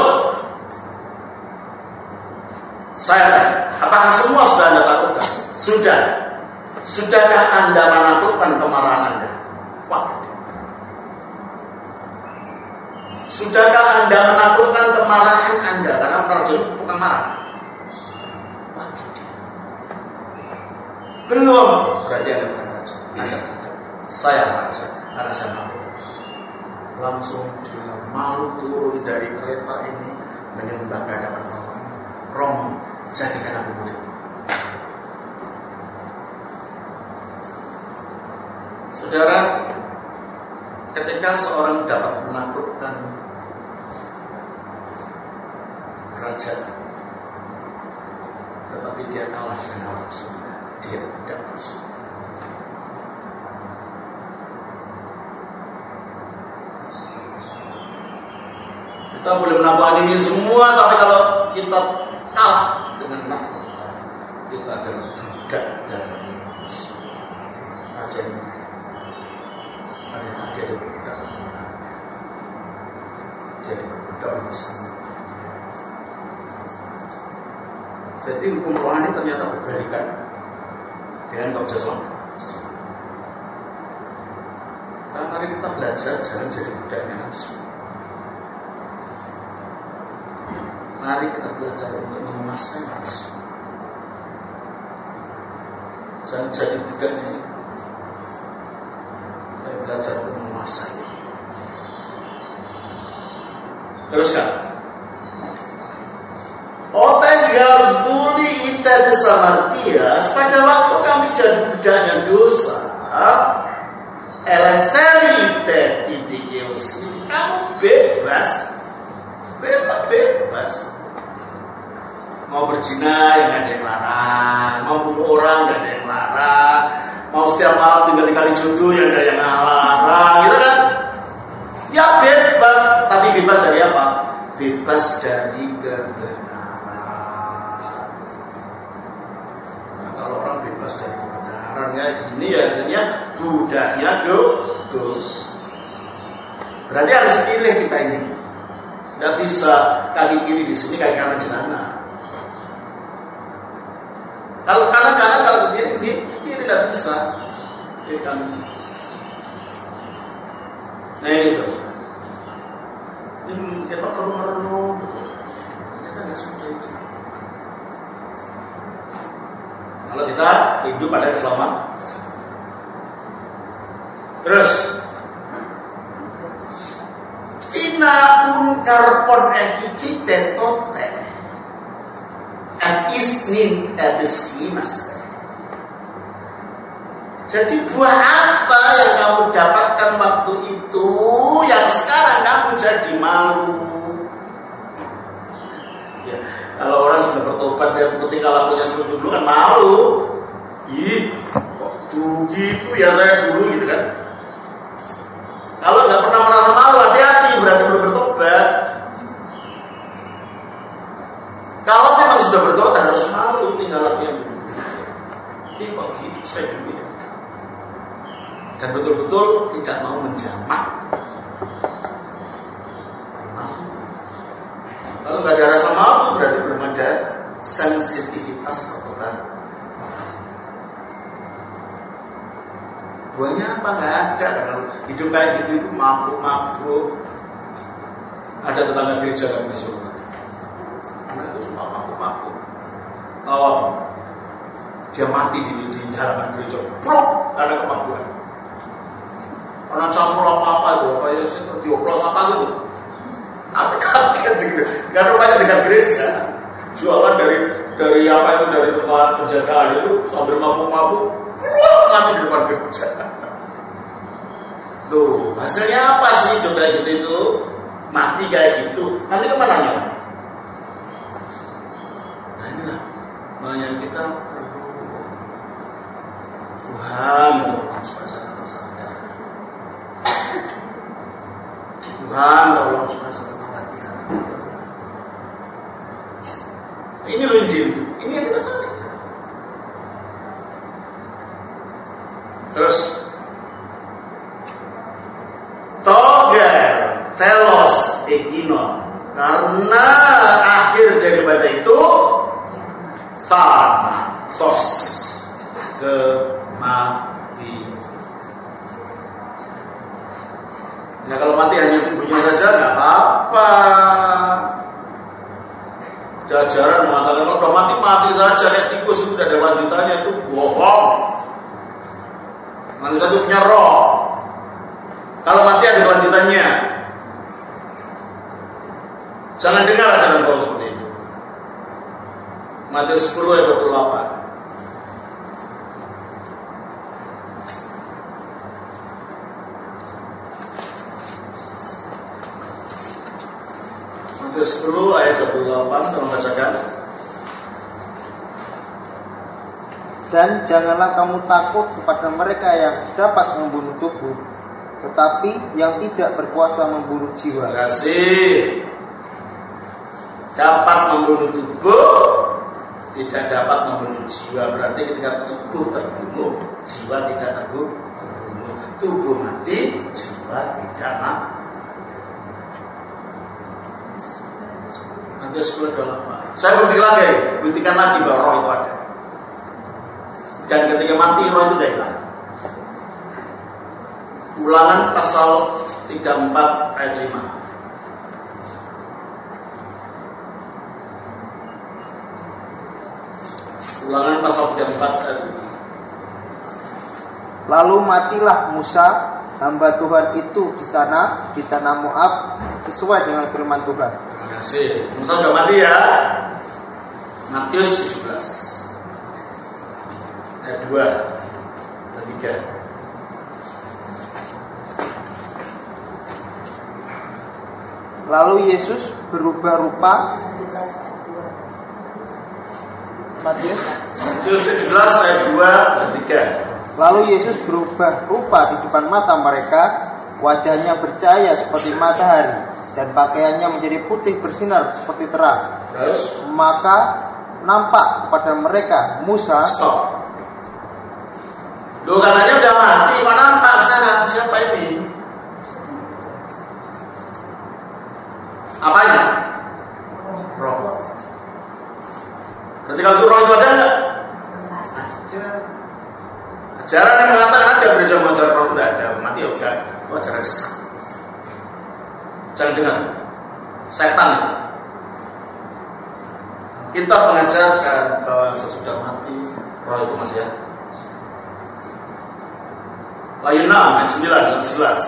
Saya, apakah semua sudah Anda taklukkan? Sudah. Sudahkah Anda menaklukkan kemarahan Anda? Wah. Sudahkah Anda menaklukkan kemarahan Anda? Karena raja itu bukan marah. Belum. Berarti Anda bukan raja. Anda tidak. Saya raja. Karena saya malu. Langsung dia malu turun dari kereta ini menyembah ke hadapan Romo. Romo, jadikan aku muridmu. Saudara, ketika seorang dapat menaklukkan kerajaan, tetapi dia kalah dengan hawa nafsu, dia tidak masuk. Kita boleh menaklukkan ini semua, tapi kalau kita kalah dengan nafsu, kita adalah budak dari raja ini. Karena dia diperbudak, dia diperbudak oleh bersama. Jadi hukum rohani ternyata berbalikan dengan kau jasmani. Nah, mari kita belajar jangan jadi budaknya nafsu. Mari kita belajar untuk menguasai nafsu. Jangan jadi budaknya. Kita belajar untuk menguasai. Teruskan. Otengal Zuli ita desamartias pada waktu kami jadi budaknya dosa. Eleferi ite titikeosi. Kamu bebas. Bebas, bebas. Mau berzina yang ada yang larang, mau bunuh orang yang ada yang larang, mau setiap malam tinggal di kali jodoh yang ada yang larang, gitu kan? Ya bebas, tapi bebas dari apa? Bebas dari kebenaran. Nah, kalau orang bebas dari kebenaran ya ini ya akhirnya budaknya dos. Berarti harus pilih kita ini. Tidak bisa kaki kiri di sini, kaki kanan di sana. Kalau kanan kanan, kalau kiri kiri, kiri tidak bisa. Kiri kanan. Nah itu. Ini kita perlu merenung. Kita nggak seperti itu. Kalau kita hidup pada keselamatan. Terus. Ina pun karpon ekiki tetote isnin ebiskinas. Jadi buah apa yang kamu dapatkan waktu itu yang sekarang kamu jadi malu? Ya, kalau orang sudah bertobat dia ketika lakunya seperti dulu kan malu. Ih, kok begitu ya saya dulu gitu kan. Kalau nggak pernah merasa malu, hati-hati, berarti belum bertobat. Kalau memang sudah bertobat harus malu, tinggal lagi yang dulu. Ini kok gitu saya dulu ya. Dan betul-betul tidak mau menjamak. Kalau nggak ada rasa malu, berarti belum ada sensitivitas pertobat. Buahnya apa? Nggak ada. Karena hidup kayak gitu itu mabuk-mabuk. Ada tetangga gereja yang disuruh. Karena itu semua mabuk-mabuk. Tahu dia mati di, di halaman gereja. Prok, ada kemabuan. Orang campur apa-apa itu, apa itu dioplos apa itu. Apa kaget gitu. Karena rumahnya dekat gereja. Jualan dari dari apa itu dari tempat penjagaan itu sambil mabuk-mabuk. Mati di depan gereja. Tuh, hasilnya apa sih hidup kayak gitu itu? Mati kayak gitu. Nanti kemana nya? Nah inilah makanya kita Tuhan tolong supaya saya tetap sadar. Tuhan tolong supaya saya tetap hati-hati. Ini loh Injil. Ini yang kita cari. Terus toger telos ekino, karena akhir daripada itu thanatos, kematian. Nah kalau mati hanya tubuhnya saja nggak apa-apa. Jajaran mengatakan kalau udah mati mati saja, kayak tikus itu tidak ada lanjutannya, itu bohong. Manusia itu punya roh. Kalau mati ada lanjutannya. Jangan dengar ajaran Paulus seperti itu. Matius sepuluh ayat dua puluh delapan. Matius sepuluh ayat dua puluh delapan, tolong bacakan. Dan janganlah kamu takut kepada mereka yang dapat membunuh tubuh, tetapi yang tidak berkuasa membunuh jiwa. Terima kasih. Dapat membunuh tubuh, tidak dapat membunuh jiwa. Berarti ketika tubuh terbunuh, jiwa tidak terbunuh. Tubuh mati, jiwa tidak mati. Nanti sepuluh delapan. Saya buktikan lagi, buktikan lagi bahwa roh itu ada. Dan ketika mati roh itu sudah hilang. Ulangan pasal tiga puluh empat ayat lima. Ulangan pasal tiga puluh empat ayat lima. Lalu matilah Musa, hamba Tuhan itu di sana di tanah Moab, sesuai dengan firman Tuhan. Terima kasih. Musa sudah mati ya. Matius tujuh belas ayat dua dan tiga. Lalu Yesus berubah rupa. Matius Matius tujuh belas ayat dua dan tiga. Lalu Yesus berubah rupa di depan mata mereka, wajahnya bercahaya seperti matahari dan pakaiannya menjadi putih bersinar seperti terang. Terus maka nampak kepada mereka Musa. Stop. Loh katanya udah mati, mana nampak sekarang? Siapa ini? Apanya? Roh. Berarti kalau itu roh itu ada nggak? Ada. Ajaran yang mengatakan ada gereja mengajar roh tidak ada, mati ya udah. Itu ajaran sesat. Jangan dengar. Setan. Kita mengajarkan bahwa sesudah mati roh itu masih ada. Wahyu enam ayat sembilan dan sebelas.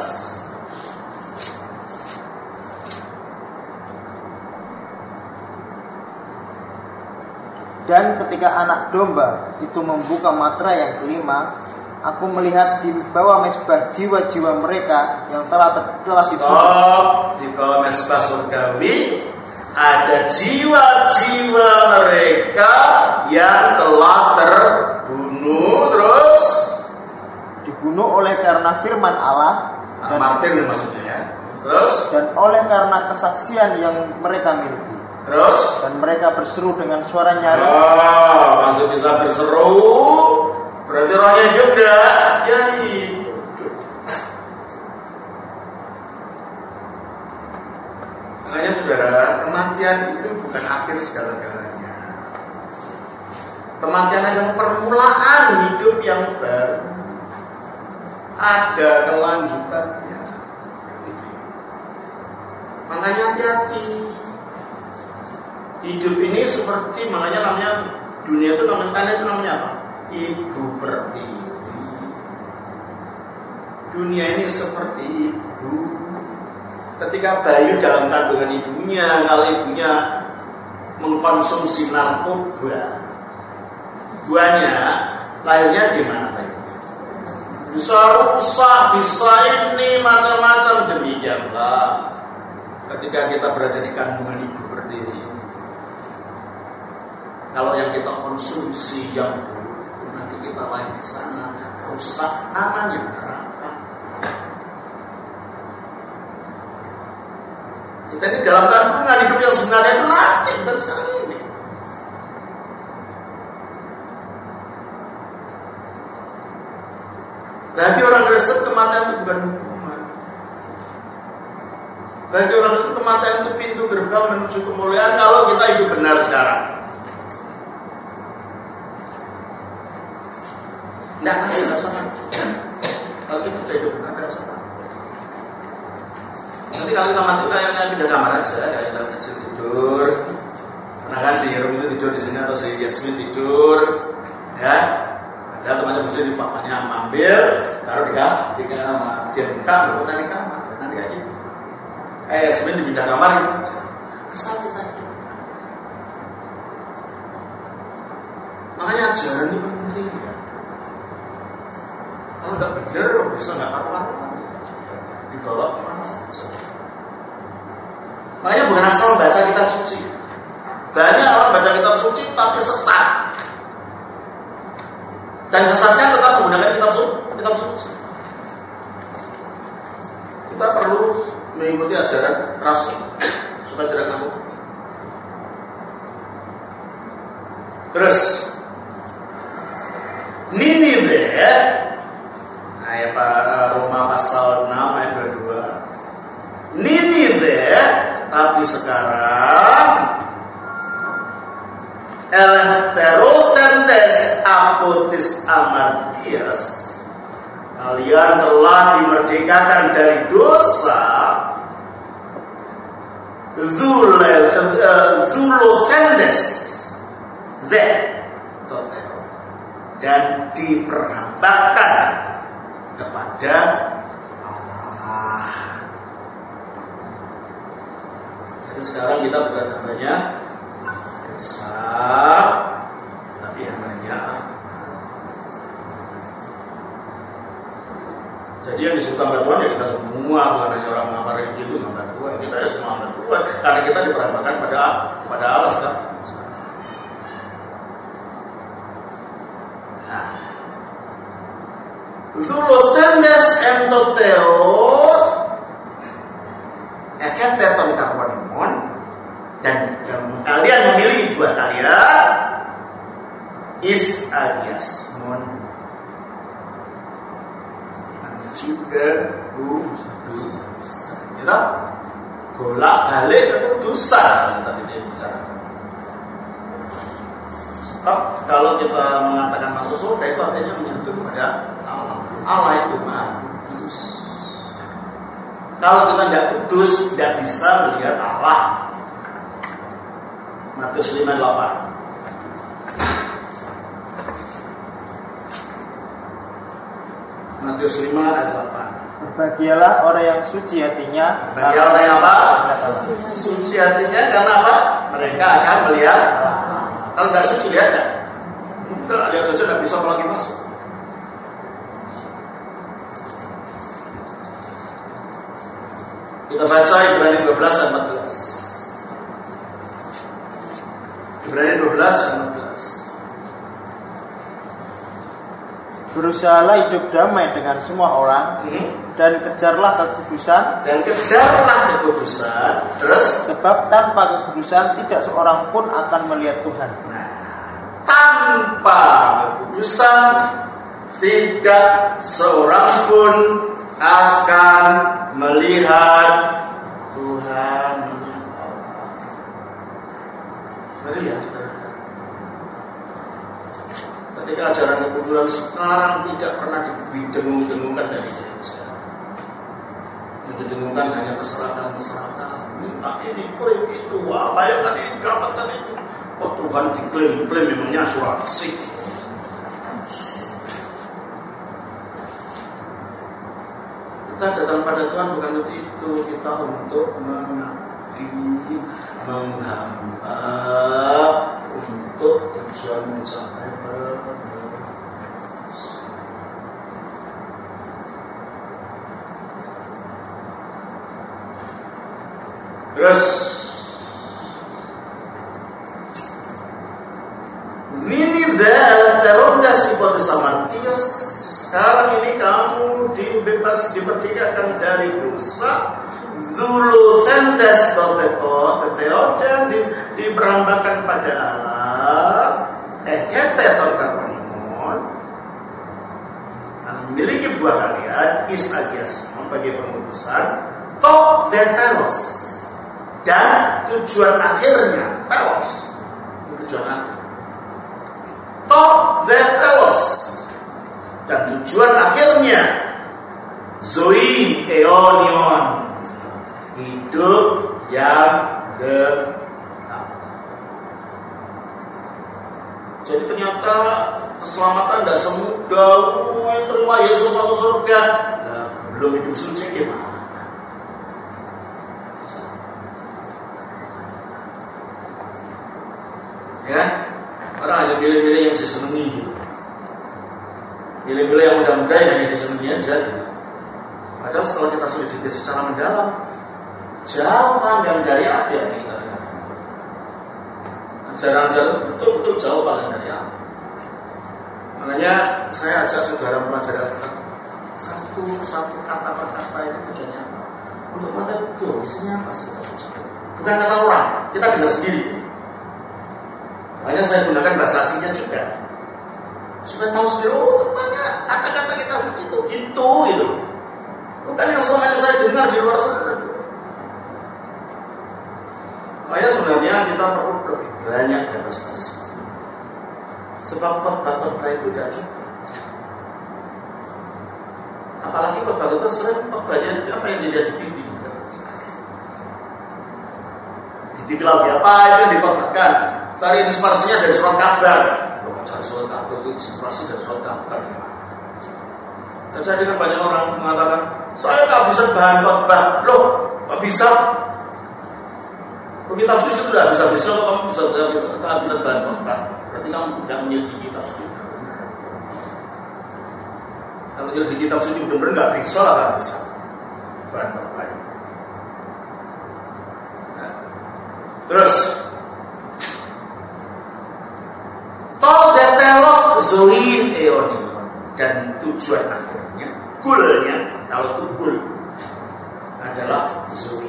Dan ketika anak domba itu membuka matra yang kelima, aku melihat di bawah mezbah jiwa-jiwa mereka yang telah ter- telah dibunuh. Stop. Di bawah mezbah surgawi ada jiwa-jiwa mereka yang telah terbunuh. Terus dibunuh oleh karena firman Allah dan martir maksudnya ya. Terus dan oleh karena kesaksian yang mereka miliki. Terus dan mereka berseru dengan suara nyaring. Oh, masih bisa berseru. Berarti orangnya juga ya hidup. Makanya saudara, kematian itu bukan akhir segala-galanya. Kematian adalah permulaan hidup yang baru. Ada kelanjutannya. Makanya hati-hati. Hidup ini seperti, makanya namanya dunia itu namanya itu namanya apa? Ibu pertiwi. Dunia ini seperti ibu. Ketika bayi dalam kandungan ibunya, kalau ibunya mengkonsumsi narkoba, buahnya lahirnya gimana bayi? Bisa rusak, bisa ini macam-macam. Demikianlah ketika kita berada di kandungan ibu pertiwi. Kalau yang kita konsumsi yang buruk, nanti kita lahir di sana rusak, namanya neraka. Kita ini dalam kandungan hidup yang sebenarnya itu nanti, bukan sekarang ini. Bagi orang Kristen kematian itu bukan hukuman. Bagi orang Kristen kematian itu pintu gerbang menuju kemuliaan kalau kita hidup benar sekarang. Tidak ada yang rasa takut. Kalau kita sudah hidup benar, tidak rasa takut. Nanti kalau kita mati kayaknya pindah kamar aja, kayak kita kecil tidur. Karena kan si Yerum itu tidur di sini atau si Yasmin tidur, ya. Ada temannya bisa di papanya mampir, taruh di kamar, di kamar dia buka, baru saya di kamar. Nanti kayak gitu. Eh Yasmin dipindah kamar gitu aja. Asal kita hidup. Makanya ajaran itu penting ya. Kalau nggak benar, bisa nggak karuan-karuan dibawa kemana saja. Makanya bukan asal baca kitab suci. Banyak orang baca kitab suci tapi sesat. Dan sesatnya tetap menggunakan kitab suci. Kitab suci. Kita perlu mengikuti ajaran Rasul supaya tidak ngamuk. Terus Niniwe ayat Roma pasal enam ayat dua puluh dua. Niniwe, tapi sekarang Eleuterosentes apotis amartias, kalian telah dimerdekakan dari dosa. Zulofendes the dan diperhambakan kepada Allah. Jadi sekarang kita bukan hambanya dosa, tapi hambanya Allah. Jadi yang disebut hamba Tuhan ya kita semua, bukan hanya orang mengabar Injil itu hamba Tuhan. Kita ya semua hamba Tuhan karena kita diperhambakan pada pada Allah sekarang. Zulosentes entoteot eketeton karwanimon, dan kalian memilih buat kalian is aliasmon juga dosa. Kita bolak balik ke dosa tadi dia bicara. Sebab kalau kita mengatakan masuk surga itu artinya menyentuh kepada Allah. Allah itu maha kudus. Kalau kita tidak kudus, tidak bisa melihat Allah. Matius lima delapan. Matius lima ayat delapan. Berbahagialah orang yang suci hatinya. Berbahagia orang yang apa? Suci hatinya karena apa? Mereka akan melihat. Kalau tidak suci lihat tidak? Kalau lihat saja tidak bisa lagi masuk. Kita baca Ibrani dua belas ayat empat belas. Ibrani dua belas ayat empat belas. Berusahalah hidup damai dengan semua orang, hmm. dan kejarlah kekudusan. Dan kejarlah kekudusan. Terus, sebab tanpa kekudusan tidak seorang pun akan melihat Tuhan. Nah, tanpa kekudusan tidak seorang pun akan melihat Tuhan. Melihat. Ketika ajaran kekudusan sekarang tidak pernah didengung-dengungkan dari diri sekarang. Yang didengungkan hanya keserakahan-keserakahan. Minta ini, klaim itu, apa yang tadi dapatkan itu. Oh Tuhan diklaim-klaim memangnya surat sik. Kita datang pada Tuhan bukan untuk itu, kita untuk mengabdi, menghamba, untuk tujuan mencapai penerus. Terus Mini dah terundas hipotesis Matius. Sekarang ini kamu dibebas diperdekakan dari dosa. Zulu tendes toteko teteo dan di, diperambakan pada Allah. Eh heteton karmonimon. Memiliki buah kalian isagiasmon bagi pengudusan. Top detelos dan tujuan akhirnya telos. Tujuan akhir. Top detelos dan tujuan akhirnya zoe eonion, hidup yang kekal. Jadi ternyata keselamatan tidak semudah oh, terima Yesus masuk surga. Nah, belum hidup suci gimana? Ya, orang hanya pilih-pilih yang disenangi gitu. Pilih-pilih yang mudah-mudah yang hanya disenangi aja gitu. Padahal setelah kita selidiki secara mendalam, jauh panggang dari apa yang kita dengar. Ajaran-ajaran betul-betul jauh panggang dari apa. Makanya saya ajak saudara mempelajari satu satu kata per kata ini tujuannya apa? Untuk mengetahui betul isinya apa sih kita baca. Bukan kata orang, kita dengar sendiri. Makanya saya gunakan bahasa aslinya juga supaya tahu sendiri. Oh, ternyata kata-kata kita begitu, gitu, gitu. Bukan yang semuanya saya dengar di luar sana. Makanya sebenarnya kita perlu lebih banyak dari seperti itu. Sebab khotbah-khotbah itu tidak cukup. Apalagi khotbah itu sering khotbahnya apa yang dilihat di T V. Di T V lagi apa itu yang dikhotbahkan? Cari inspirasinya dari surat kabar. Loh, cari surat kabar itu inspirasi dari surat kabar. Dan saya dengar banyak orang mengatakan, saya tak bisa bahan khotbah. Loh, tak bisa? Kalau kitab suci itu sudah bisa-bisa, kamu bisa tak bisa bahan khotbah. Berarti kamu tidak menyelidiki kitab suci. Kalau menyelidiki kitab suci benar-benar nggak bisa, nggak bisa bahan khotbah. Nah. Terus. Todetelos zoin eonion dan tujuan akhirnya, goalnya, kalau itu goal adalah zoe.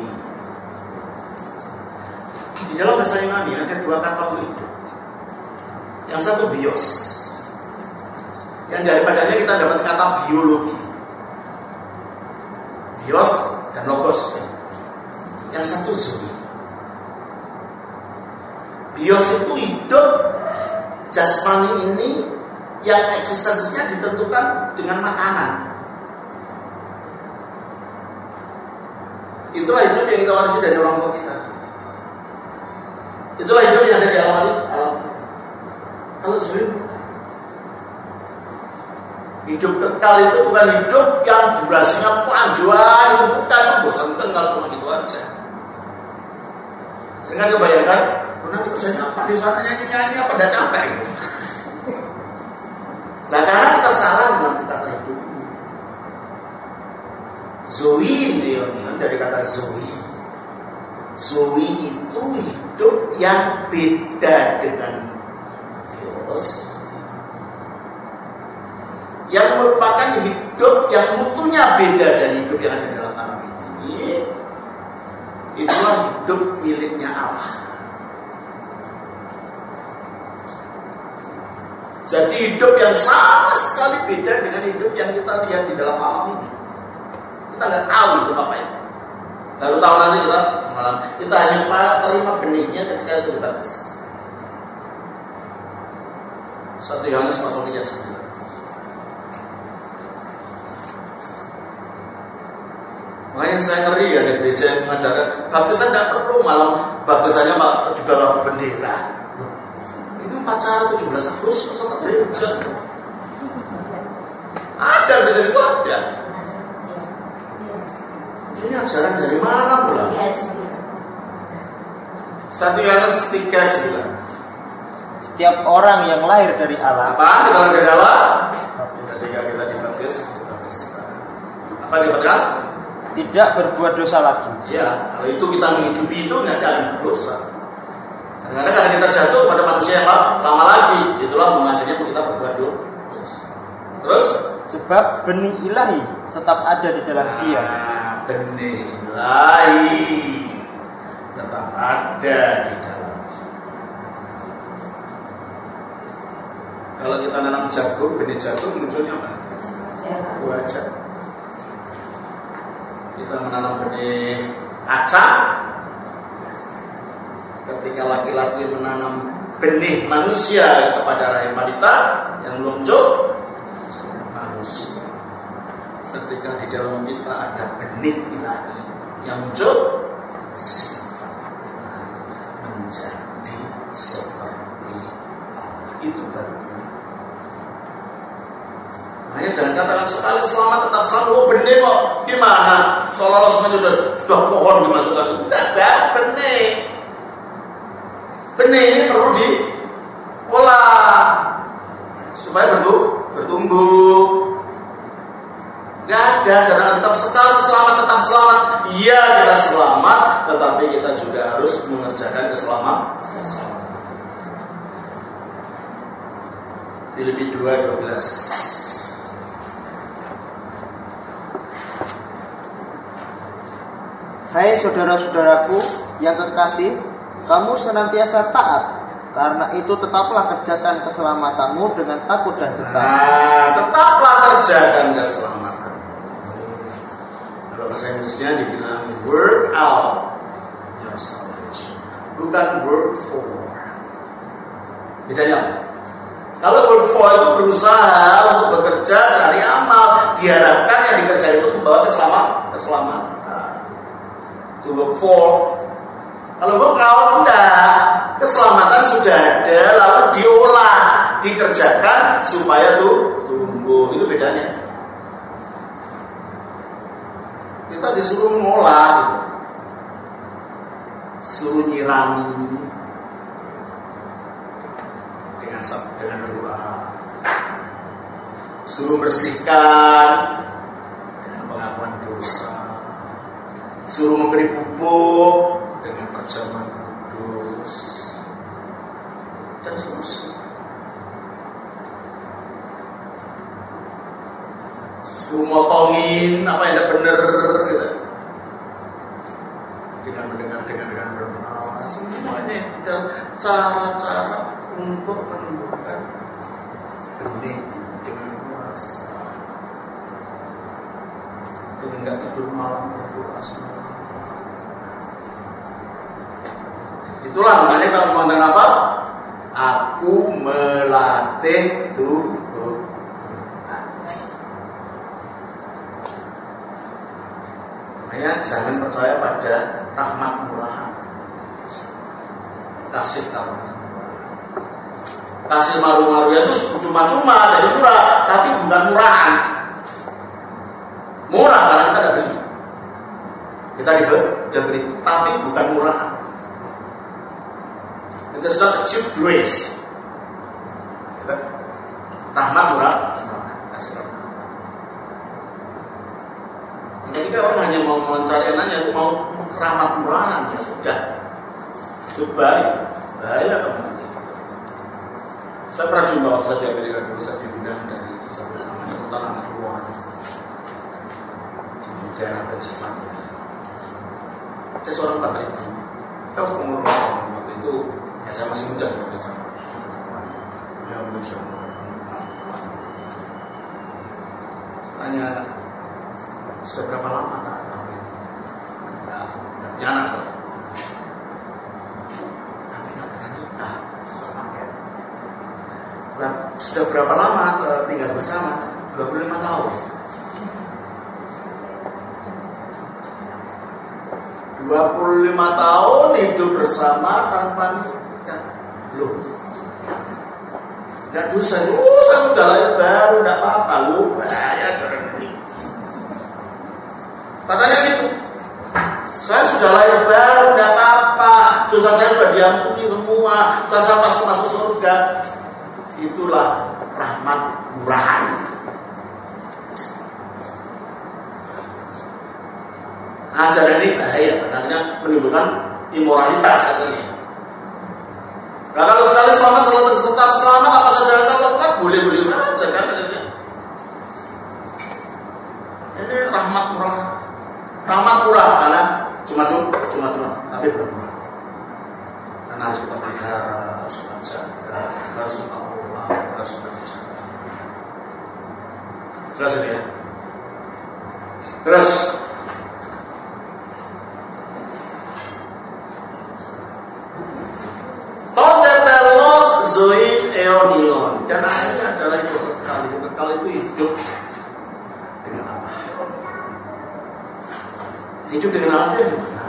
Di dalam bahasa Yunani ada dua kata untuk hidup. Yang satu bios, yang daripadanya kita dapat kata biologi. Bios dan logos. Yang satu zoe. Bios itu hidup jasmani ini yang eksistensinya ditentukan dengan makanan. Itulah hidup yang kita warisi dari orang tua kita. Itulah hidup yang ada di alam alam. Kalau sebenarnya hidup kekal itu bukan hidup yang durasinya panjang, itu bukan, bosan kalau cuma gitu aja. Dengan kebayangkan nanti kerjanya apa di sana nyanyi-nyanyi apa udah capek. Nah karena kita salah mengerti kata hidup. Zoe Leonian dari kata Zoe. Zoe itu hidup yang beda dengan bios. yang merupakan hidup yang mutunya beda dari hidup yang ada dalam alam ini, itulah hidup miliknya Allah. Jadi hidup yang sama sekali beda dengan hidup yang kita lihat di dalam alam ini. Kita nggak tahu hidup apa itu. Baru tahu nanti kita malam. Kita hanya terima benihnya ketika itu dibaptis. Satu Yohanes pasal tiga ayat sembilan. Makanya saya ngeri ada gereja yang mengajarkan baptisan tidak perlu, malam baptisannya juga lagu bendera. Ini upacara tujuh belas Agustus atau gereja. Ada gereja itu ada. Ini ajaran dari mana pula? Satu Yohanes tiga ayat sembilan. Setiap orang yang lahir dari Allah. Apa? Kalau dari Allah? Ketika kita dibaptis, apa dikatakan? Tidak berbuat dosa lagi. Ya, kalau itu kita menghidupi itu nggak akan berdosa. Karena karena kita jatuh pada manusia yang lama lagi, itulah mengakhirnya kita berbuat dosa. Terus? Sebab benih ilahi tetap ada di dalam nah, dia. Benih ilahi tetap ada di dalam dia. Kalau kita nanam jagung, benih jagung munculnya apa? Wajah. Kita menanam benih kacang. Ketika laki-laki menanam benih manusia kepada rahim wanita yang muncul manusia. Ketika di dalam kita ada benih ilahi yang muncul sifat menjadi seperti Allah. Itu baru. Makanya jangan katakan sekali selamat tetap selamat. Oh benih kok gimana? Seolah-olah semuanya sudah, sudah pohon dimasukkan. Tidak ada benih. Benih ini perlu diolah supaya bertumbuh. Gak ada, jangan tetap sekali selamat tetap selamat. Iya kita selamat, tetapi kita juga harus mengerjakan keselamatan. Filipi dua dua belas. Hai saudara-saudaraku yang kekasih, kamu senantiasa taat, karena itu tetaplah kerjakan keselamatanmu dengan takut dan getar. Nah, tetaplah kerjakan keselamatan. Kalau bahasa Inggrisnya dibilang work out your salvation, bukan work for. Bedanya. Kalau work for itu berusaha untuk bekerja, cari amal, diharapkan yang dikerja itu membawa keselamatan. keselamatan. To work for. Kalau work out enggak, keselamatan sudah ada, lalu diolah, dikerjakan supaya tuh tumbuh. Itu bedanya. Kita disuruh ngolah, gitu. Suruh nyirami dengan dengan doa, suruh bersihkan dengan pengakuan dosa, suruh memberi pupuk dengan perjamuan kudus dan seterusnya. Suruh motongin apa yang tidak benar gitu. Dengan mendengar dengan dengan berdoa, semuanya itu cara-cara untuk menumbuhkan benih dengan kuasa. Dengan nggak tidur malam berdoa semua. Itulah namanya kalau semangat apa? Aku melatih tubuh hati. Makanya jangan percaya pada rahmat murahan, kasih karunia. Kasih maru-maru itu cuma-cuma dari murah, tapi bukan murahan. Murah karena kita tidak beli. Kita diberi, tapi bukan murahan. It's not a cheap grace. Rahmat murah, kasih karunia. Ketika orang hanya mau mencari enaknya itu mau rahmat murahan, ya sudah. Coba ya, bahaya kamu. Saya pernah jumpa waktu saya di Amerika dulu, saya diundang dari satu nonton anak buah di daerah Pennsylvania. Ada seorang bapak itu, tahu umur waktu itu ya saya masih muda seperti saya. Ya muda. Tanya sudah berapa lama tak tahu? Ya anak sudah. Sudah berapa lama tinggal bersama? dua puluh lima tahun. dua puluh lima tahun hidup bersama tanpa nikah. Loh. Enggak dosa. Oh, saya sudah lahir baru, enggak apa-apa. Loh, bahaya jangan ini. Katanya gitu. Saya sudah lahir baru, enggak apa-apa. Dosa saya sudah diampuni semua. Saya pasti masuk surga. Itulah rahmat murahan. Ajaran ini bahaya, karena menimbulkan imoralitas katanya. Nah kalau sekali selamat, selamat, tetap selamat, apa saja yang kau lakukan boleh-boleh saja kan katanya. Ini rahmat murah, rahmat murah karena cuma-cuma, cuma-cuma, tapi bukan murah. Karena harus kita pelihara, harus kita jaga, harus kita olah, harus kita jaga. Jelas ini ya. Terus. Totetelos zoin eonion. Dan akhirnya adalah hidup kekal. Hidup kekal itu hidup dengan Allah. Hidup dengan Allah itu benar.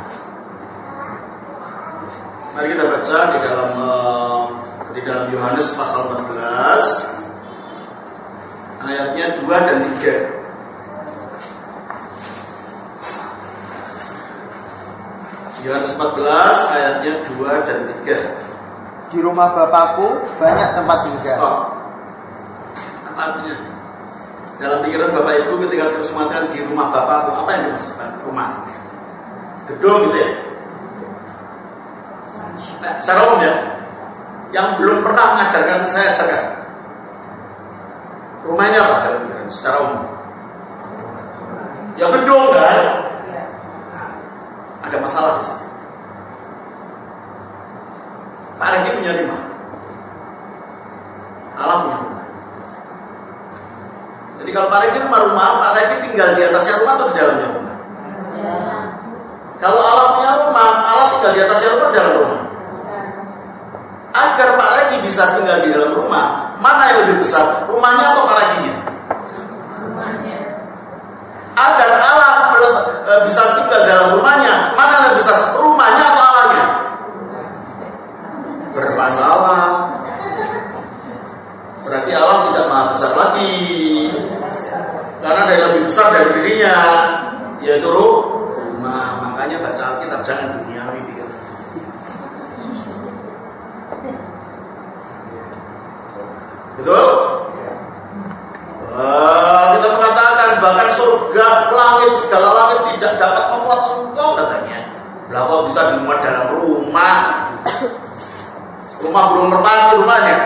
Mari kita baca di dalam uh, di dalam Yohanes pasal empat belas ayatnya dua dan tiga. Yohanes empat belas ayatnya dua dan tiga. Di rumah Bapakku banyak tempat tinggal. Stop. Apa artinya? Dalam pikiran Bapak Ibu ketika terus mengatakan di rumah Bapakku, apa yang dimaksudkan? Rumah, gedung gitu ya? Nah, secara umum ya, yang belum pernah mengajarkan saya ajarkan. Rumahnya apa dalam pikiran? Secara umum. Ya gedung kan? Ada masalah di sana. Pak Regi punya rumah, Allah punya rumah. Jadi kalau Pak Regi rumah rumah, Pak Regi tinggal di atasnya rumah atau di dalamnya rumah? Ya. Kalau Allah punya rumah, Allah tinggal di atasnya rumah atau dalam rumah? Agar Pak Regi bisa tinggal di dalam rumah, mana yang lebih besar, rumahnya atau Pak Reginya? Rumahnya. Agar Allah bisa tinggal dalam rumahnya, mana yang lebih besar, rumahnya atau Allahnya? Bermasalah. Berarti Allah tidak maha besar lagi, karena ada yang lebih besar dari dirinya, yaitu rumah. Makanya baca Alkitab jangan duniawi pikir. Betul? Uh, kita mengatakan bahkan surga, langit, segala langit tidak dapat memuat engkau katanya. Berapa bisa dimuat dalam rumah? Rumah belum merpati rumahnya.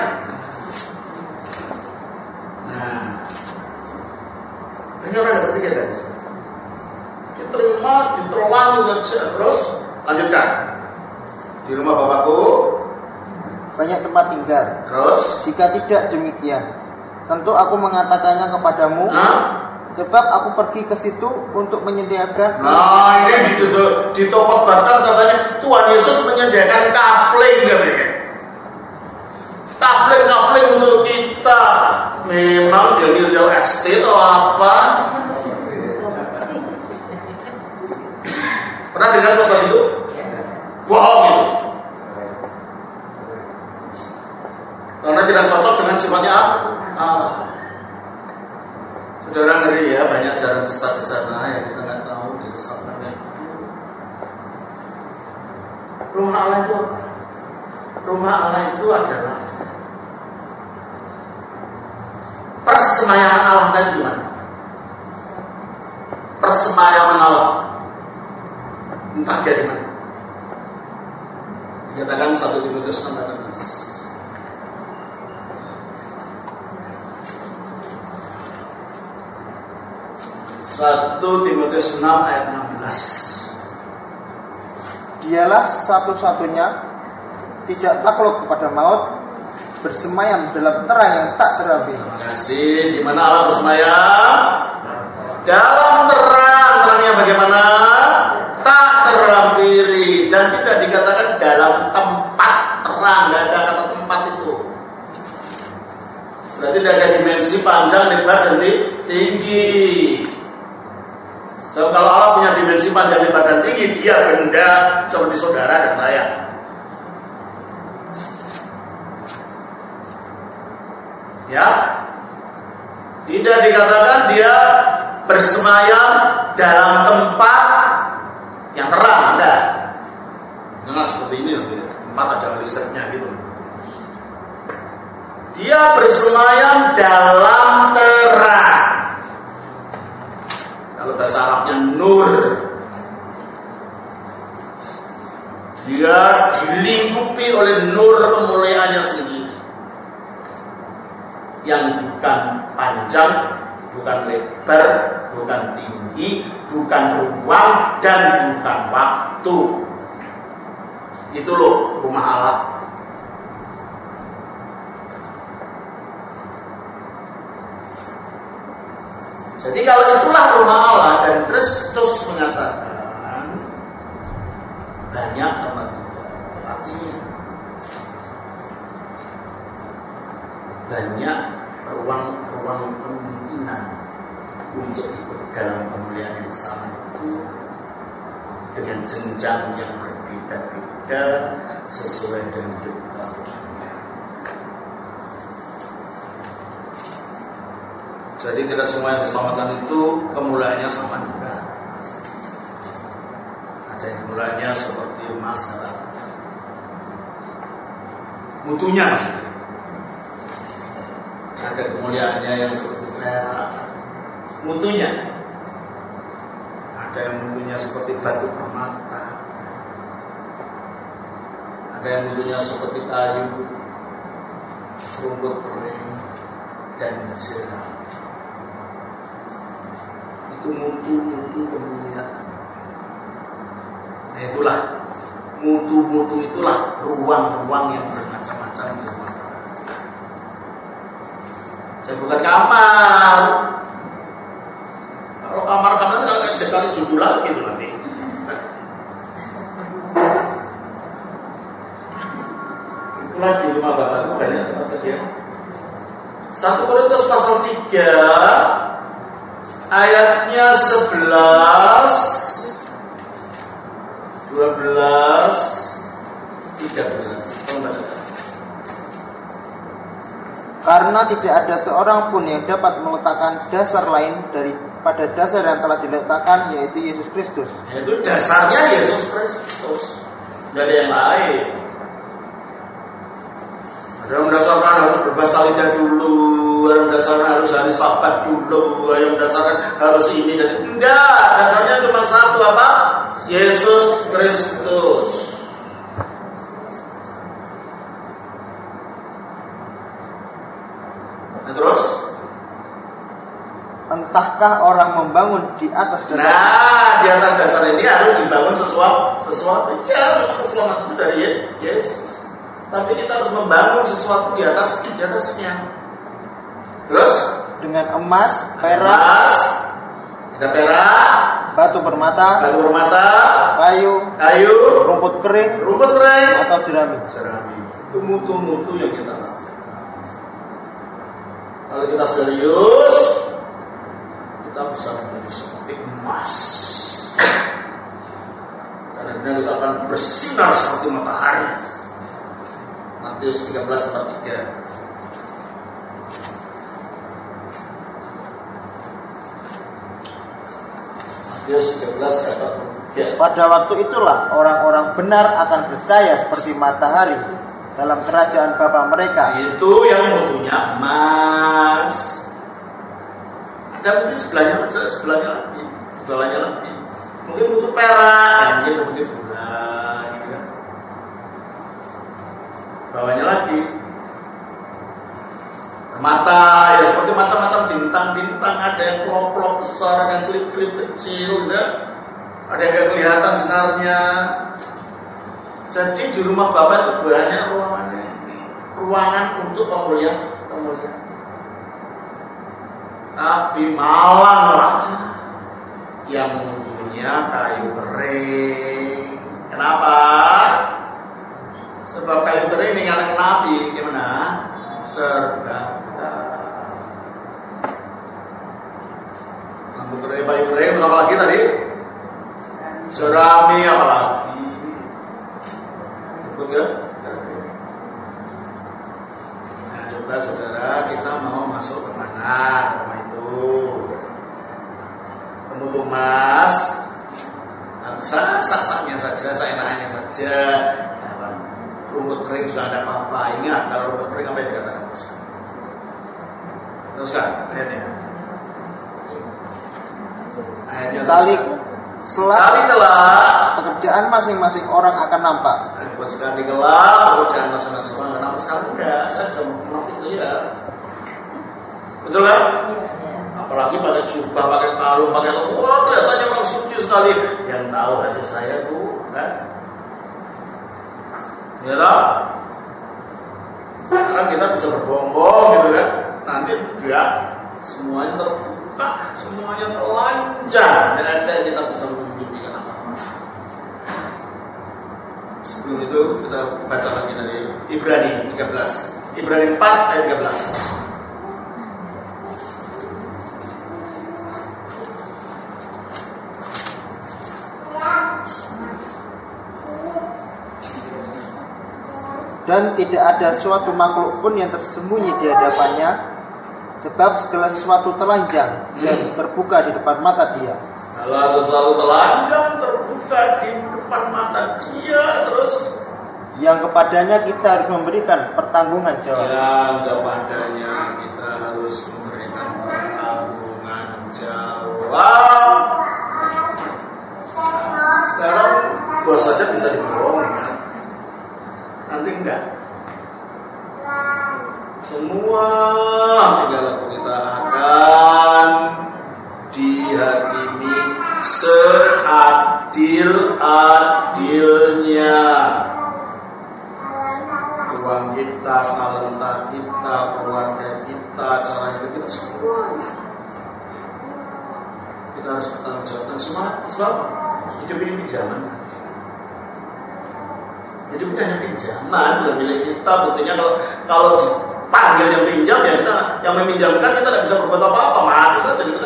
Nah, hanya orang berpikir tadi. Diterima, ditelan saja, terus lanjutkan. Di rumah Bapakku banyak tempat tinggal. Terus, jika tidak demikian, tentu aku mengatakannya kepadamu. Hah? Sebab aku pergi ke situ untuk menyediakan. Nah, ini ditokobatkan katanya Tuhan Yesus menyediakan kafling katanya. Kafling-kafling untuk kita. Memang dia real estate atau apa? Pernah dengar kabar itu? Bohong itu. Karena tidak cocok dengan sifatnya Allah. Saudara ngeri ya, banyak jalan sesat di sana yang kita nggak tahu disesatkannya. Rumah Allah itu apa? Rumah Allah itu adalah persemayaman Allah tadi gimana? Persemayaman Allah. Entah jadi mana. Dikatakan satu Timotius enam ayat enam belas. Timotius enam ayat enam belas. Dialah satu-satunya tidak takluk kepada maut, bersemayam dalam terang yang tak terapi. Terima kasih. Di mana Allah bersemayam? Dalam terang. Terangnya bagaimana? Tak terampiri. Dan tidak dikatakan dalam tempat terang. Tidak ada kata tempat itu. Berarti tidak ada dimensi panjang, lebar, dan tinggi. So, kalau Allah punya dimensi panjang, lebar, dan tinggi, dia benda seperti saudara dan saya. Ya, tidak dikatakan dia bersemayam dalam tempat yang terang, ada. Jangan seperti ini nanti, tempat ada listriknya gitu. Dia bersemayam dalam terang. Kalau bahasa Arabnya nur. Dia dilingkupi oleh nur kemuliaannya sendiri, yang bukan panjang, bukan lebar, bukan tinggi, bukan ruang, dan bukan waktu. Itu loh rumah Allah. Jadi kalau itulah rumah Allah, dan Kristus mengatakan banyak tempat tinggal, artinya banyak ruang-ruang kemungkinan untuk ikut dalam kemuliaan yang sama itu dengan jenjang yang berbeda-beda sesuai dengan hidup kita. Jadi tidak semua yang diselamatkan itu kemuliaannya sama juga. Ada yang kemuliaannya seperti emas, mutunya maksudnya. Ada kemuliaannya yang seperti perak, mutunya. Ada yang mutunya seperti batu permata. Ada yang mutunya seperti kayu, rumput kering, dan jerami. Itu mutu-mutu kemuliaan. Nah, itulah mutu-mutu, itulah ruang-ruang yang bermacam-macam di rumah. Saya bukan kamar. Kalau kamar-kamar itu akan jadi judul lagi tuh nanti. Itulah di rumah bapakku banyak tempat dia. satu Korintus pasal tiga ayatnya sebelas, dua belas, tiga belas. Tolong bacakan. Karena tidak ada seorang pun yang dapat meletakkan dasar lain daripada dasar yang telah diletakkan, yaitu Yesus Kristus. Yaitu dasarnya Yesus Kristus. Tidak ada yang lain. Ada yang mendasarkan harus berbahasa lidah dulu, ada yang mendasarkan harus hari Sabat dulu, ada yang mendasarkan harus ini dan itu. Enggak, dasarnya cuma satu, apa? Yesus Kristus. Nah, terus? Entahkah orang membangun di atas dasar? Nah, di atas dasar ini harus dibangun sesuatu, sesuatu. Ya, keselamatan itu dari Yesus. Tapi kita harus membangun sesuatu di atas, di atasnya. Terus? Dengan emas, perak, ada perak, batu permata, batu permata, kayu, kayu, rumput kering, rumput kering, atau jerami. Jerami. Itu mutu-mutu yang kita lakukan. Kalau kita serius, kita bisa menjadi seperti emas. Karena kita akan bersinar seperti matahari. Matius tiga belas ayat tiga. Matius tiga belas ayat tiga. Pada waktu itulah orang-orang benar akan percaya seperti matahari dalam kerajaan Bapa mereka. Itu yang mutunya emas. Ada mungkin sebelahnya sebelahnya lagi, sebelahnya lagi. Mungkin mutu perak, ya mungkin seperti bulan, gitu kan. Bawahnya lagi permata, ya seperti macam-macam bintang. bintang-bintang, ada yang klop-klop besar, ada yang klip-klip kecil, ya. Ada yang kelihatan senarnya. Jadi di rumah Bapak itu banyak ruangannya ini, ruangan untuk pemulihan-pemulihan. Tapi malang lah yang punya kayu kering. Kenapa? Sebab kayu kering ini anak Nabi gimana? Terbakar. Lampu kering, kayu kering, terus apa lagi tadi? Jerami apa lagi? Betul ya? Nah, coba saudara, kita mau masuk ke mana rumah itu? Temu Thomas, sak-saknya saja, seenaknya saja. Rumput kering juga ada apa-apa. Ingat, kalau rumput kering apa yang dikatakan teruskan? Teruskan ayatnya. Ayatnya Sekali sekali kelak pekerjaan masing-masing orang akan nampak. Buat sekali kelak pekerjaan masing-masing orang akan nampak. Sekarang enggak, saya bisa munafik ya. Betul kan? Apalagi pakai jubah, pakai kalung, pakai wah kelihatannya orang suci sekali. Yang tahu hati saya tuh, kan? Ya tak? Sekarang kita bisa berbohong-bohong gitu kan? Nanti enggak, semuanya terbuka, semuanya telanjang, dan ada kita bisa memimpikan apa-apa. Sebelum itu kita baca lagi dari Ibrani tiga belas, Ibrani empat ayat tiga belas. Dan tidak ada suatu makhluk pun yang tersembunyi di hadapannya, sebab segala sesuatu telanjang hmm. dan terbuka di depan mata Dia. Segala sesuatu telanjang terbuka di depan mata Dia, terus yang kepadanya kita harus memberikan pertanggungan jawab. Yang kepadanya kita harus memberikan pertanggungan jawab. Sekarang bos saja bisa dibohong, kan? Nanti enggak. Semua tinggal laku kita akan dihakimi seadil-adilnya. Uang kita, talenta kita, keluarga kita, cara hidup kita, semua kita harus bertanggung jawab. Dan semua sebab hidup ini pinjaman. Jadi bukan hanya pinjaman, bukan milik kita. Buktinya kalau kalau dipanggil yang pinjam, ya kita yang meminjamkan kita tidak bisa berbuat apa-apa, mati saja kita.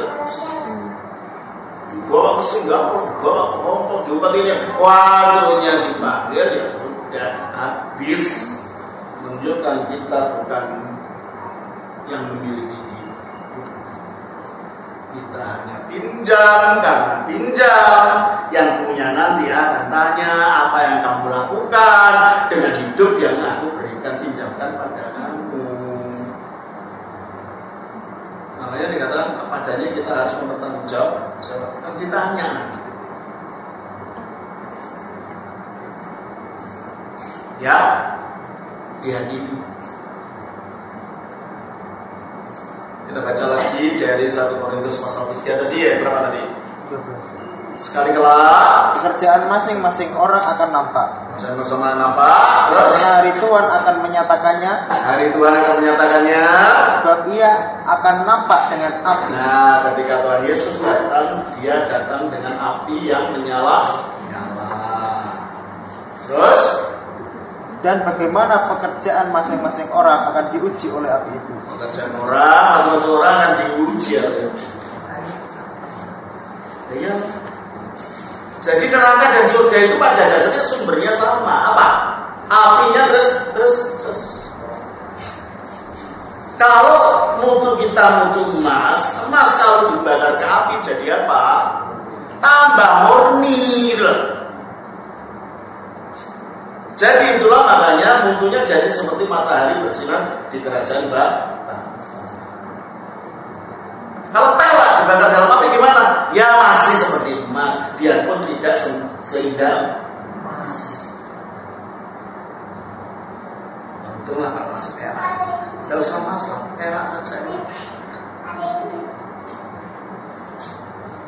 Dibawa ke Singapura, dibawa ke Hongkong, diubat ini, waktunya dipanggil ya sudah habis. Menunjukkan kita bukan yang memiliki hidup. Kita hanya pinjam karena pinjam. Yang punya nanti akan tanya apa yang kamu lakukan dengan hidup yang aku berikan, pinjamkan pada kamu. Makanya dikatakan apa adanya kita harus bertanggung jawab. Kan ditanya nanti. Ya, dihakimi. Kita baca lagi dari satu Korintus pasal tiga tadi ya, berapa tadi? Sekali kelak pekerjaan masing-masing orang akan nampak. Dan bersama nampak. Terus hari Tuhan akan menyatakannya. Hari Tuhan akan menyatakannya. Sebab Ia akan nampak dengan api. Nah, ketika Tuhan Yesus datang, Dia datang dengan api yang menyala-nyala. Terus dan bagaimana pekerjaan masing-masing orang akan diuji oleh api itu. Pekerjaan orang, masing-masing orang akan diuji oleh api. Ya. Jadi neraka dan surga itu pada dasarnya sumbernya sama. Apa? Apinya terus terus terus. Kalau mutu kita mutu emas, emas kalau dibakar ke api jadi apa? Tambah murni gitu loh. Jadi itulah makanya mutunya jadi seperti matahari bersinar di kerajaan Bapa. Kalau perak dibakar dalam api gimana? Ya masih seperti emas, biarpun tidak seindah emas. Untunglah kalau masih perak, tidak usah emas lah, perak saja.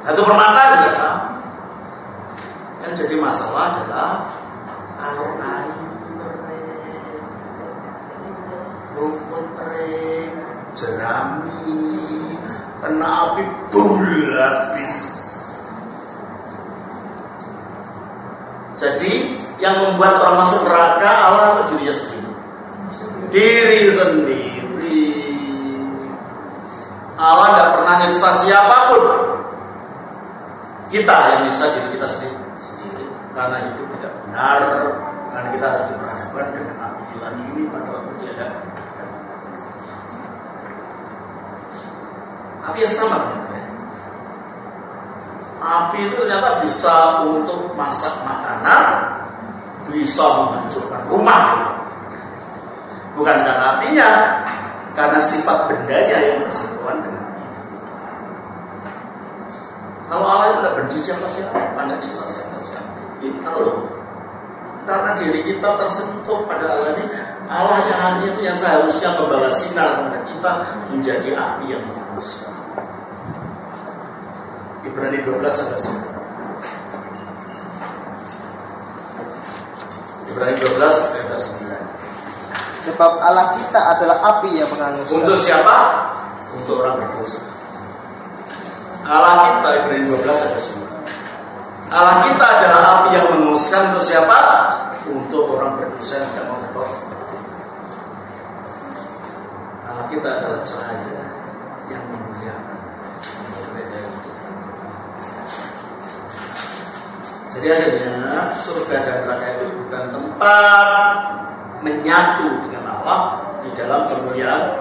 Batu permata juga sama. Yang jadi masalah adalah kalau kayu kering, rumput kering, jerami, kena api bul habis. Jadi yang membuat orang masuk neraka Allah atau dirinya sendiri? Diri sendiri. Allah tidak pernah nyiksa siapapun. Kita yang nyiksa diri kita sendiri. Karena itu tidak benar. Karena kita harus diperhadapkan dengan api ilahi ini pada waktu tiada. Api yang sama ternyata. Api itu ternyata bisa untuk masak makanan, bisa menghancurkan rumah. Bukan karena apinya, karena sifat bendanya yang bersentuhan dengan api. Kalau Allah itu tidak benci siapa-siapa, pada nyiksa siapa-siapa. Kita loh, karena diri kita tersentuh pada Allah ini, Allah yang hari itu yang seharusnya membawa sinar kepada kita menjadi api yang menghanguskan. Ibrani dua belas ada sembilan. Ibrani dua belas ada sembilan. Sebab Allah kita adalah api yang menghanguskan. Untuk siapa? Untuk orang berdosa. Allah kita, Ibrani dua belas ada sembilan. Allah kita adalah api yang menghanguskan untuk siapa? Untuk orang berdosa yang tidak mau bertobat. Allah kita adalah cahaya yang memuliakan. Jadi akhirnya surga dan neraka itu bukan tempat menyatu dengan Allah di dalam kemuliaan.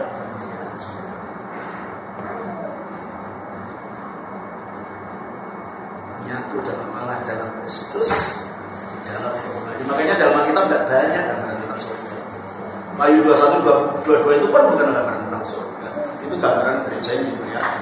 Menyatu dalam Allah, dalam Kristus, di dalam kemuliaan. Makanya dalam Alkitab tidak banyak gambaran tentang surga. Wahyu dua puluh satu, dua puluh dua itu pun bukan gambaran tentang surga. Itu gambaran gereja yang dimuliakan.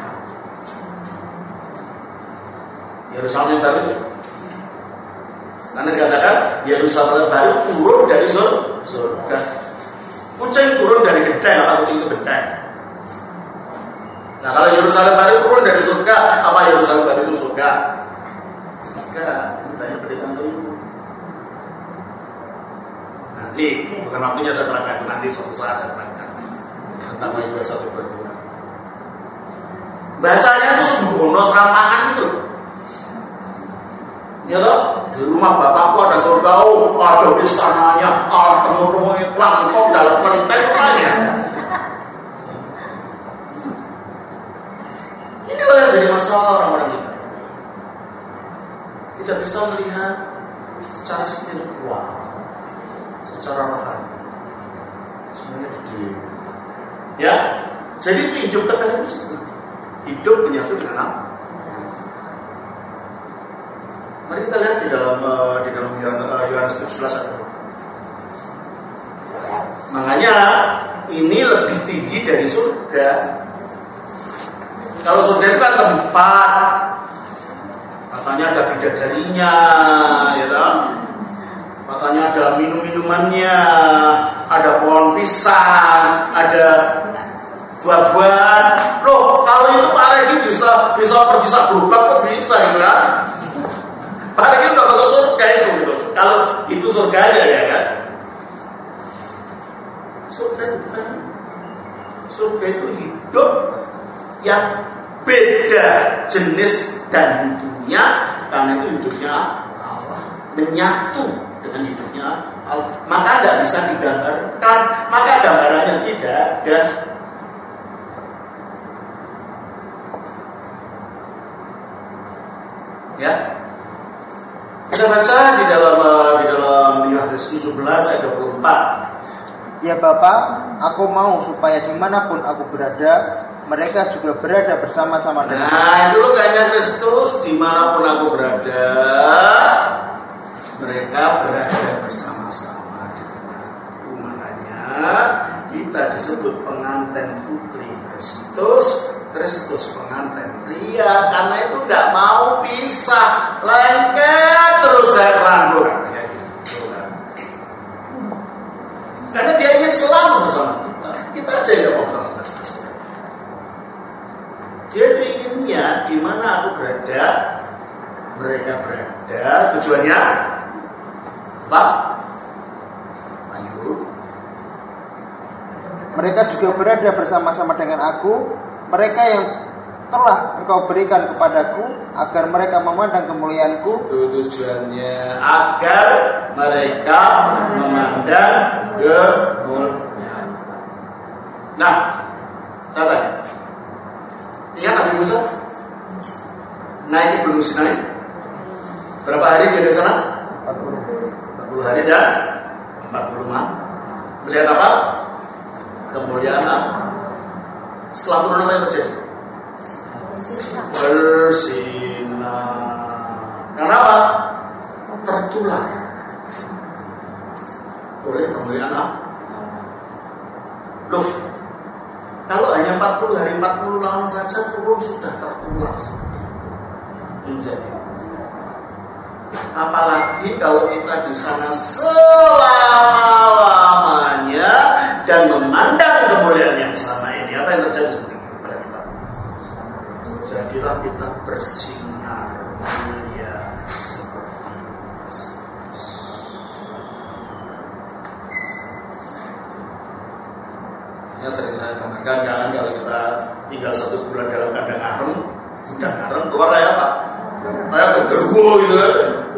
Yerusalem yang baru. Karena dikatakan Yerusalem baru turun dari surga. Kucing turun dari genteng, apa kucing itu genteng? Nah kalau Yerusalem baru turun dari surga, apa Yerusalem baru itu surga? Enggak, ini banyak pendeta itu. Nanti, bukan waktunya saya terangkan, nanti suatu saat saya terangkan tentang Wahyu dua puluh satu dua puluh dua. Bacanya itu sembrono serampangan itu. Ya toh, di rumah bapakku ada surga, oh, ada istananya, ah, temu-temu iklan, kok dalam kontennya. Inilah yang jadi masalah orang-orang kita. Tidak bisa melihat secara spiritual, secara rohani. Semuanya di diri. Ya, jadi hidup kekal itu seperti itu. Hidup menyatu dengan Allah. Mari kita lihat di dalam uh, di dalam Yohanes tujuh belas ayat dua. Makanya ini lebih tinggi dari surga. Kalau surga itu kan tempat, katanya ada bidadarinya, ya kan? Katanya ada minum-minumannya, ada pohon pisang, ada buah-buahan. Loh, kalau itu Pak Regi bisa bisa pergi berubah kok bisa ya kan? Pak Regi udah masuk surga itu gitu. Kalau itu surganya ya kan? Surga itu kan, surga itu hidup yang beda jenis dan bentuknya, karena itu hidupnya Allah menyatu dengan hidupnya Allah. Maka tidak bisa digambarkan, maka gambarannya tidak ada. Ya, kita baca di dalam di dalam Yohanes tujuh belas ayat dua puluh empat. Ya Bapa, aku mau supaya dimanapun aku berada, mereka juga berada bersama-sama dengan aku. Nah, itu loh kayaknya Kristus, dimanapun aku berada, mereka berada bersama-sama dengan aku. Makanya kita disebut pengantin putri Kristus, Kristus pengantin pria, karena itu tidak mau pisah, lengket terus saya rangkul. Karena dia ingin selalu bersama kita. Kita aja yang mau bersama Kristus. Dia itu inginnya di mana aku berada, Apa? Ayo. Mereka juga berada bersama-sama dengan aku, mereka yang telah engkau berikan kepadaku, agar mereka memandang kemuliaanku. Itu tujuannya, agar mereka memandang kemuliaan. Nah, saya tanya, ingat Nabi Musa naik ke Gunung Sinai? Berapa hari dia di sana? empat puluh. empat puluh hari dan empat puluh malam. Melihat apa? Kemuliaan Allah. Setelah turun apa yang terjadi? Bersinar. Kenapa? Tertular oleh kemuliaan Allah. Loh, kalau hanya empat puluh hari empat puluh malam saja turun sudah tertular menjadi. Apalagi kalau kita di sana selama-lamanya dan memandang kemuliaan yang sama ini, apa yang terjadi kepada kita? Jadilah kita bersinar mulia seperti Kristus. Ya, sering saya gambarkan kan, kalau kita tinggal satu bulan dalam kandang arem, gudang arem, keluar kayak apa? Kayak genderuwo gitu kan.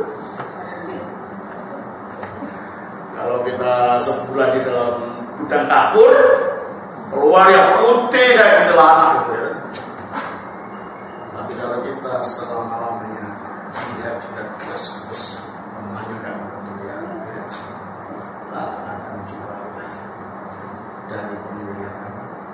Kalau kita sebulan di dalam gudang kapur, keluar yang putih kayak celana gitu ya. Tapi kalau kita selama-lamanya melihat dengan Kristus, memandang kemuliaan, kita akan juara dari kemuliaan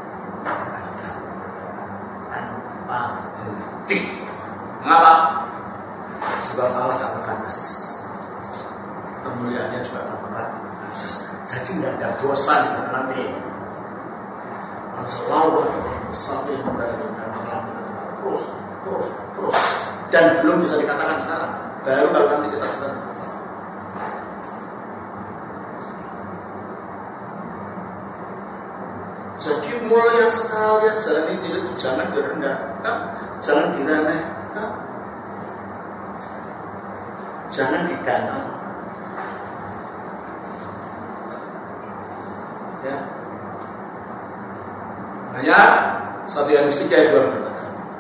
tanpa henti. Mengapa? Sebab Allah tak panas. Kemuliaannya juga tak panas. Jadi tidak ada bosan di sana nanti. Selalu sampai dari dan terus, terus, terus. Dan belum bisa dikatakan sekarang. Baru kalau nanti kita bisa. Jadi mulia sekali ajaran ini itu jangan direndahkan, jangan diremehkan, jangan didanau. Ya. Hanya satu Yohanes tiga ayat dua belas.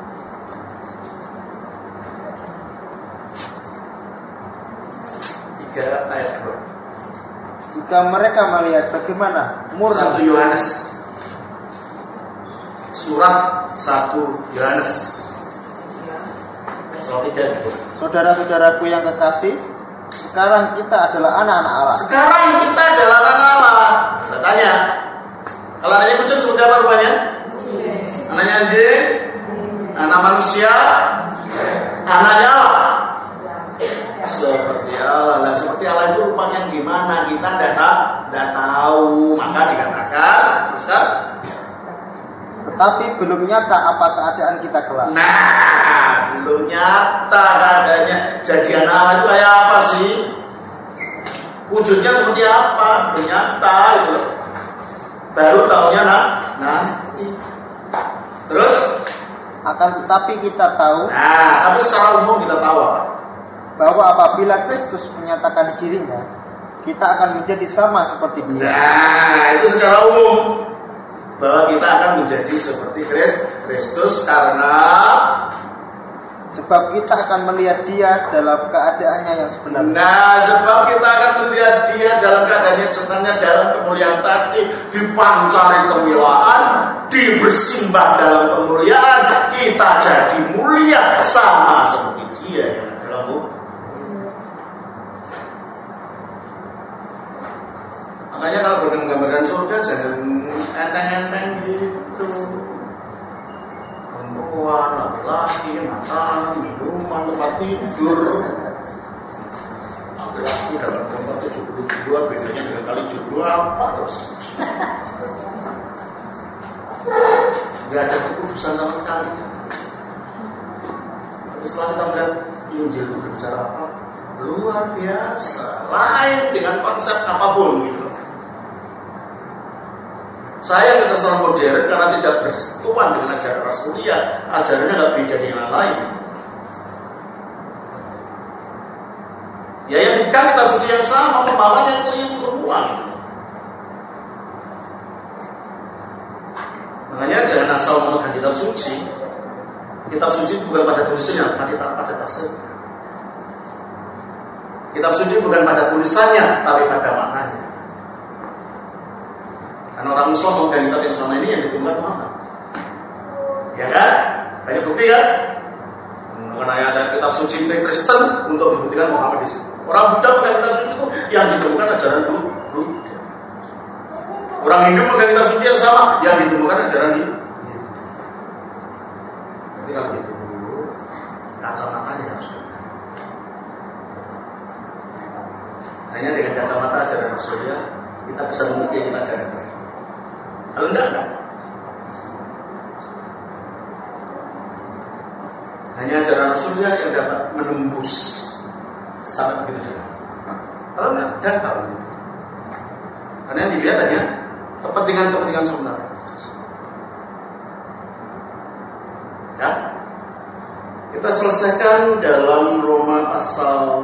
Tiga ayat dua. Jika mereka melihat bagaimana murni. Satu Yohanes. Surat satu Yohanes. Surat tiga ayat dua. Saudara-saudaraku yang kekasih, sekarang kita adalah anak-anak Allah. Sekarang kita adalah anak Allah. Saya tanya, kalau anaknya kucing seperti apa rupanya? Anaknya anjing, anak manusia, anaknya Allah. Seperti Allah. Nah, seperti Allah itu rupanya gimana? Kita tidak tahu. Maka dikatakan, Ustaz, tetapi belum nyata apa keadaan kita kelak. nah, belum nyata keadaannya. Jadi anak Allah itu kayak apa sih? Wujudnya seperti apa? Belum nyata itu. Baru tahunya nah, nanti. Terus? Akan tetapi kita tahu. Nah, tapi secara umum kita tahu apa? Bahwa apabila Kristus menyatakan dirinya, kita akan menjadi sama seperti Dia. Nah, itu secara umum. Bahwa kita akan menjadi seperti Kristus karena sebab kita akan melihat Dia dalam keadaannya yang sebenarnya. Nah, sebab kita akan melihat Dia dalam keadaannya yang sebenarnya, dalam kemuliaan tadi, dipancari kemuliaan, dibersimbah dalam kemuliaan, kita jadi mulia sama seperti Dia yang adalah mulia. Makanya kalau bergambaran surga jangan enteng-enteng gitu. Perempuan, laki-laki, makanan, minuman, tempat tidur. Laki-laki dalam nomor tujuh puluh dua, bedanya dengan kali tujuh puluh dua apa terus? Gak ada kekudusan sama sekali. Tapi setelah kita melihat Injil itu berbicara apa? Luar biasa, lain dengan konsep apapun gitu. Saya ke Kristen modern karena tidak bersentuhan dengan ajaran Rasulia. Ajarannya nggak beda dengan yang lain. Ya yang pegang kitab suci yang sama, pemahamannya keliru semua. Makanya jangan asal memegang kitab suci. Kitab suci bukan pada tulisannya, tapi pada tafsir. Kitab suci bukan pada tulisannya, tapi pada maknanya. Karena orang Islam memegang kitab yang sama ini yang diturunkan Muhammad. Ya kan? Banyak bukti kan? Mengenai ada kitab suci dari Kristen untuk membuktikan Muhammad di situ. Orang Buddha memegang kitab suci itu yang ditemukan ajaran Buddha. Orang Hindu memegang kitab suci yang sama yang ditemukan ajaran Hindu. Jadi kalau itu kacamatanya harus benar. Hanya dengan kacamata ajaran Rasulullah kita bisa mengerti yang kita ajarkan. Kalau enggak, enggak. Hanya ajaran Rasulullah yang dapat menembus sampai begitu dalam. Kalau enggak, enggak tahu. Karena yang dilihat hanya kepentingan-kepentingan sementara. Ya, kita selesaikan dalam Roma pasal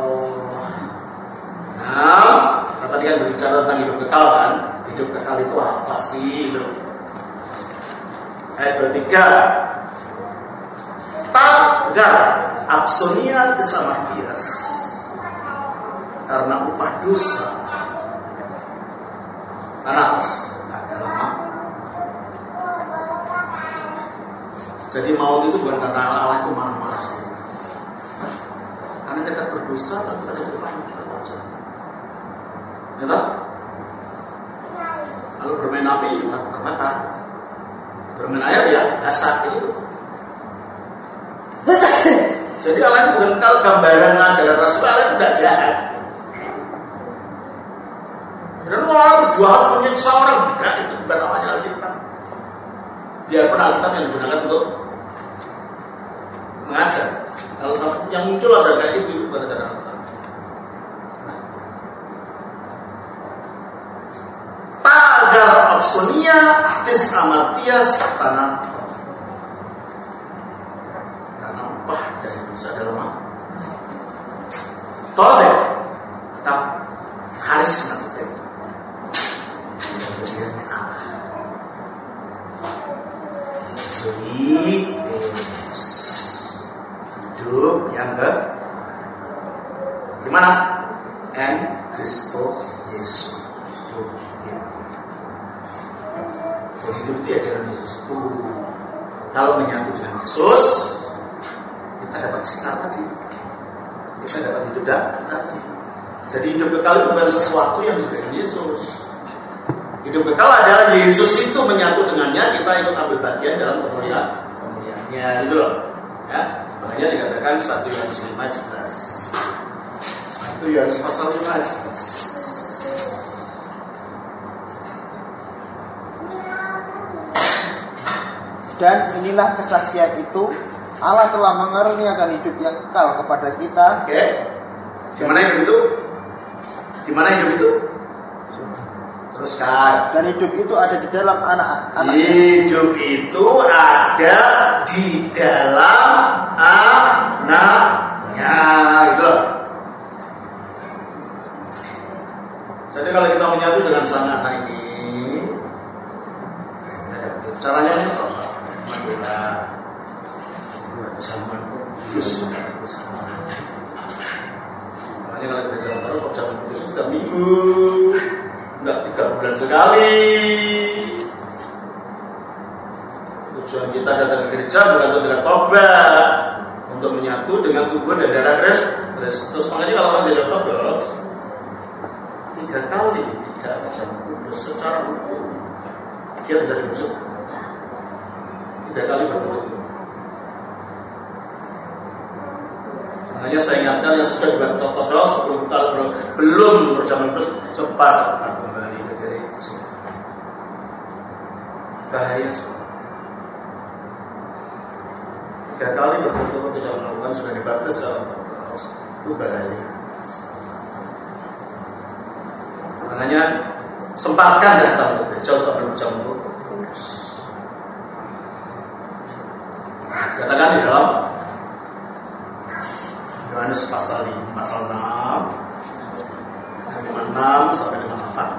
enam. Kita tadi kan berbicara tentang hidup kekal kan. Hidup kekal itu apa sih? Ayat dua puluh tiga. Tagar absonia kesamartias karena upah dosa Thanatos adalah maut. Jadi maut itu bukan karena Allah itu marah-marah saja. Karena kita berdosa dan kita ada upah yang kita wajar. Ya tak? Kalau bermain api juga terbakar. Bermain air ya gasak itu. Jadi Allah itu bukan kalau gambaran ajaran Rasul, Allah itu tidak jahat. Dan orang berjuang menyiksa orang, enggak, itu bukan namanya Alkitab. Biarpun Alkitab yang digunakan untuk mengajar. Kalau sampai yang muncul ajaran kayak gitu itu bukan ajaran Alkitab. Tagar absonia tis amartias Thanatos. Adalah maaf. Tolong tetap karisma kita. Kemudian Allah. Zoe Deus. Hidup yang ke gimana? En Kristus Yesus. Hidup yang jadi hidup itu ajaran Yesus itu. Kalau menyatu dengan Yesus, kita dapat sinar tadi, kita dapat hidup tadi. Jadi hidup kekal itu bukan sesuatu yang diberikan Yesus. Hidup kekal adalah Yesus itu menyatu dengannya, kita ikut ambil bagian dalam kemuliaan kemuliaannya, gitu loh. Ya, makanya dikatakan satu Yohanes lima jelas. satu Yohanes pasal lima jelas. Dan inilah kesaksian itu, Allah telah mengaruniakan hidup yang kekal kepada kita. Oke. Okay. Gimana hidup itu? Gimana hidup itu? Teruskan. Dan hidup itu ada di dalam anak-anak. Hidup itu ada di dalam anaknya. Gitu. Jadi kalau kita menyatu dengan sang anak ini, caranya itu apa? Adalah zaman kudus. Makanya kalau kita jalan terus, zaman kudus itu setiap minggu, enggak tiga bulan sekali. Tujuan kita datang ke gereja bukan untuk dengan tobat, untuk menyatu dengan tubuh dan darah Kristus. Makanya kalau orang jadi ortodoks, tiga kali tidak zaman kudus secara hukum, dia bisa dirujuk. Tiga kali berbentuk. Makanya saya ingatkan yang sudah dibuat ortodoks sepuluh tahun belum berjalan terus, cepat-cepat kembali ke gereja. Bahaya semua. Tiga kali berturut-turut tidak melakukan sudah dibaptis secara ortodoks, itu bahaya. Makanya sempatkan datang ke gereja untuk berjalan terus. Katakan di dalam Yohanes pasal lima, pasal enam, enam sampai lima puluh delapan.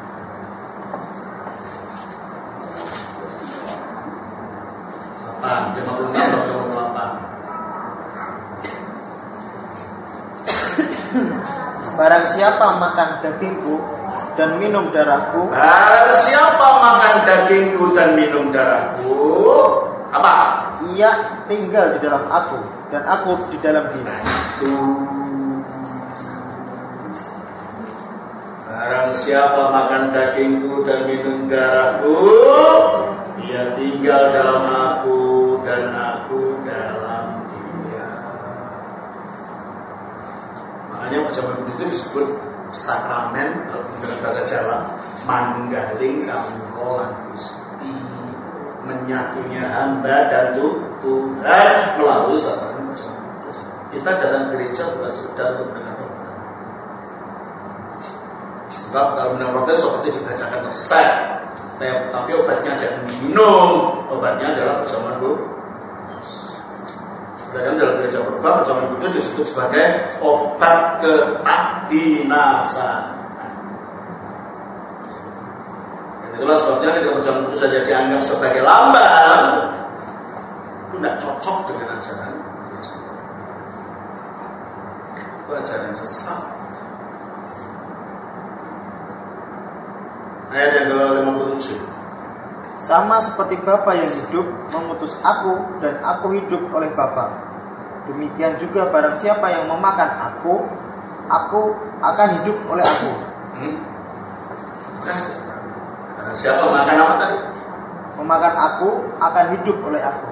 lima puluh enam sampai lima puluh delapan. Barang siapa makan dagingku dan minum darahku, Barang siapa makan dagingku dan minum darahku, apa? Ia tinggal di dalam aku dan aku di dalam dia. Barang siapa makan dagingku dan minum darahku, ia tinggal dalam aku dan aku dalam dia. Makanya perjamuan kudus itu disebut sakramen dalam bahasa Jawa, manggaling kawula Gusti, menyatunya hamba dan Tuhan melalui sakramen perjamuan kudus. Kita datang gereja bukan sekedar untuk mendengar khotbah. Sebab kalau mendengar khotbah seperti dibacakan resep, tapi obatnya jangan minum, obatnya adalah perjamuan kudus. Dan dalam gereja berubah, perjamuan kudus disebut sebagai obat ketakdinasan. Dan itulah sebabnya ketika perjamuan kudus saja dianggap sebagai lambang, itu tidak cocok dengan ajaran gereja. Itu ajaran sesat. Ayat yang ke lima puluh tujuh. Sama seperti Bapa yang hidup mengutus aku dan aku hidup oleh Bapa, demikian juga barang siapa yang memakan aku, aku akan hidup oleh aku. Hmm. Barang siapa makan apa tadi? Memakan aku akan hidup oleh aku.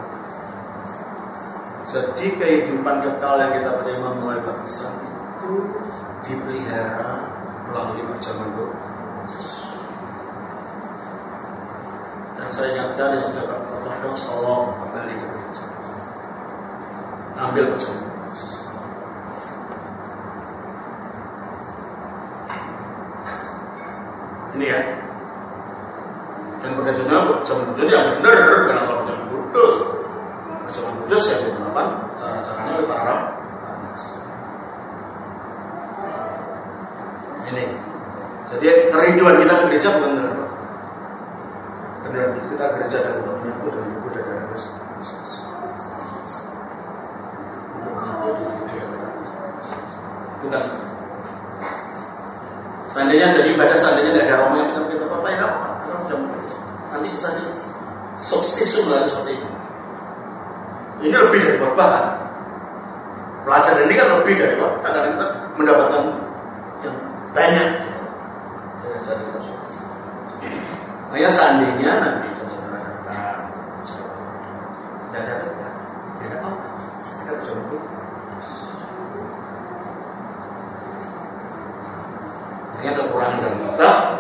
Jadi kehidupan kekal yang kita terima melalui baptisan itu dipelihara melalui perjamuan kudus. Dan saya ingatkan yang sudah ortodoks, tolong kembali ke gereja, ambil perjamuan kudus. Ini ya. Dan perjamuan perjamuan kudus yang benar, bukan asal perjamuan kudus. Perjamuan kudus yang diterapkan cara-caranya oleh para orang. Ini. Jadi kerinduan kita ke gereja bukan benar. Benar itu kita gereja dan menyatu dengan tubuh dan darah Kristus. Bukan. Seandainya jadi ibadah, seandainya tidak ada Roma yang benar, kita apa ya apa? Nanti bisa di substitusi lagi seperti itu. Ini lebih dari bahan. Pelajaran ini kan lebih dari bahan. Karena kita mendapatkan yang banyak dari ajaran kita semua. Makanya seandainya nanti dan saudara datang, tidak ada apa, tidak ada apa-apa, ada perjamuan kudus. Makanya kekurangan dari kita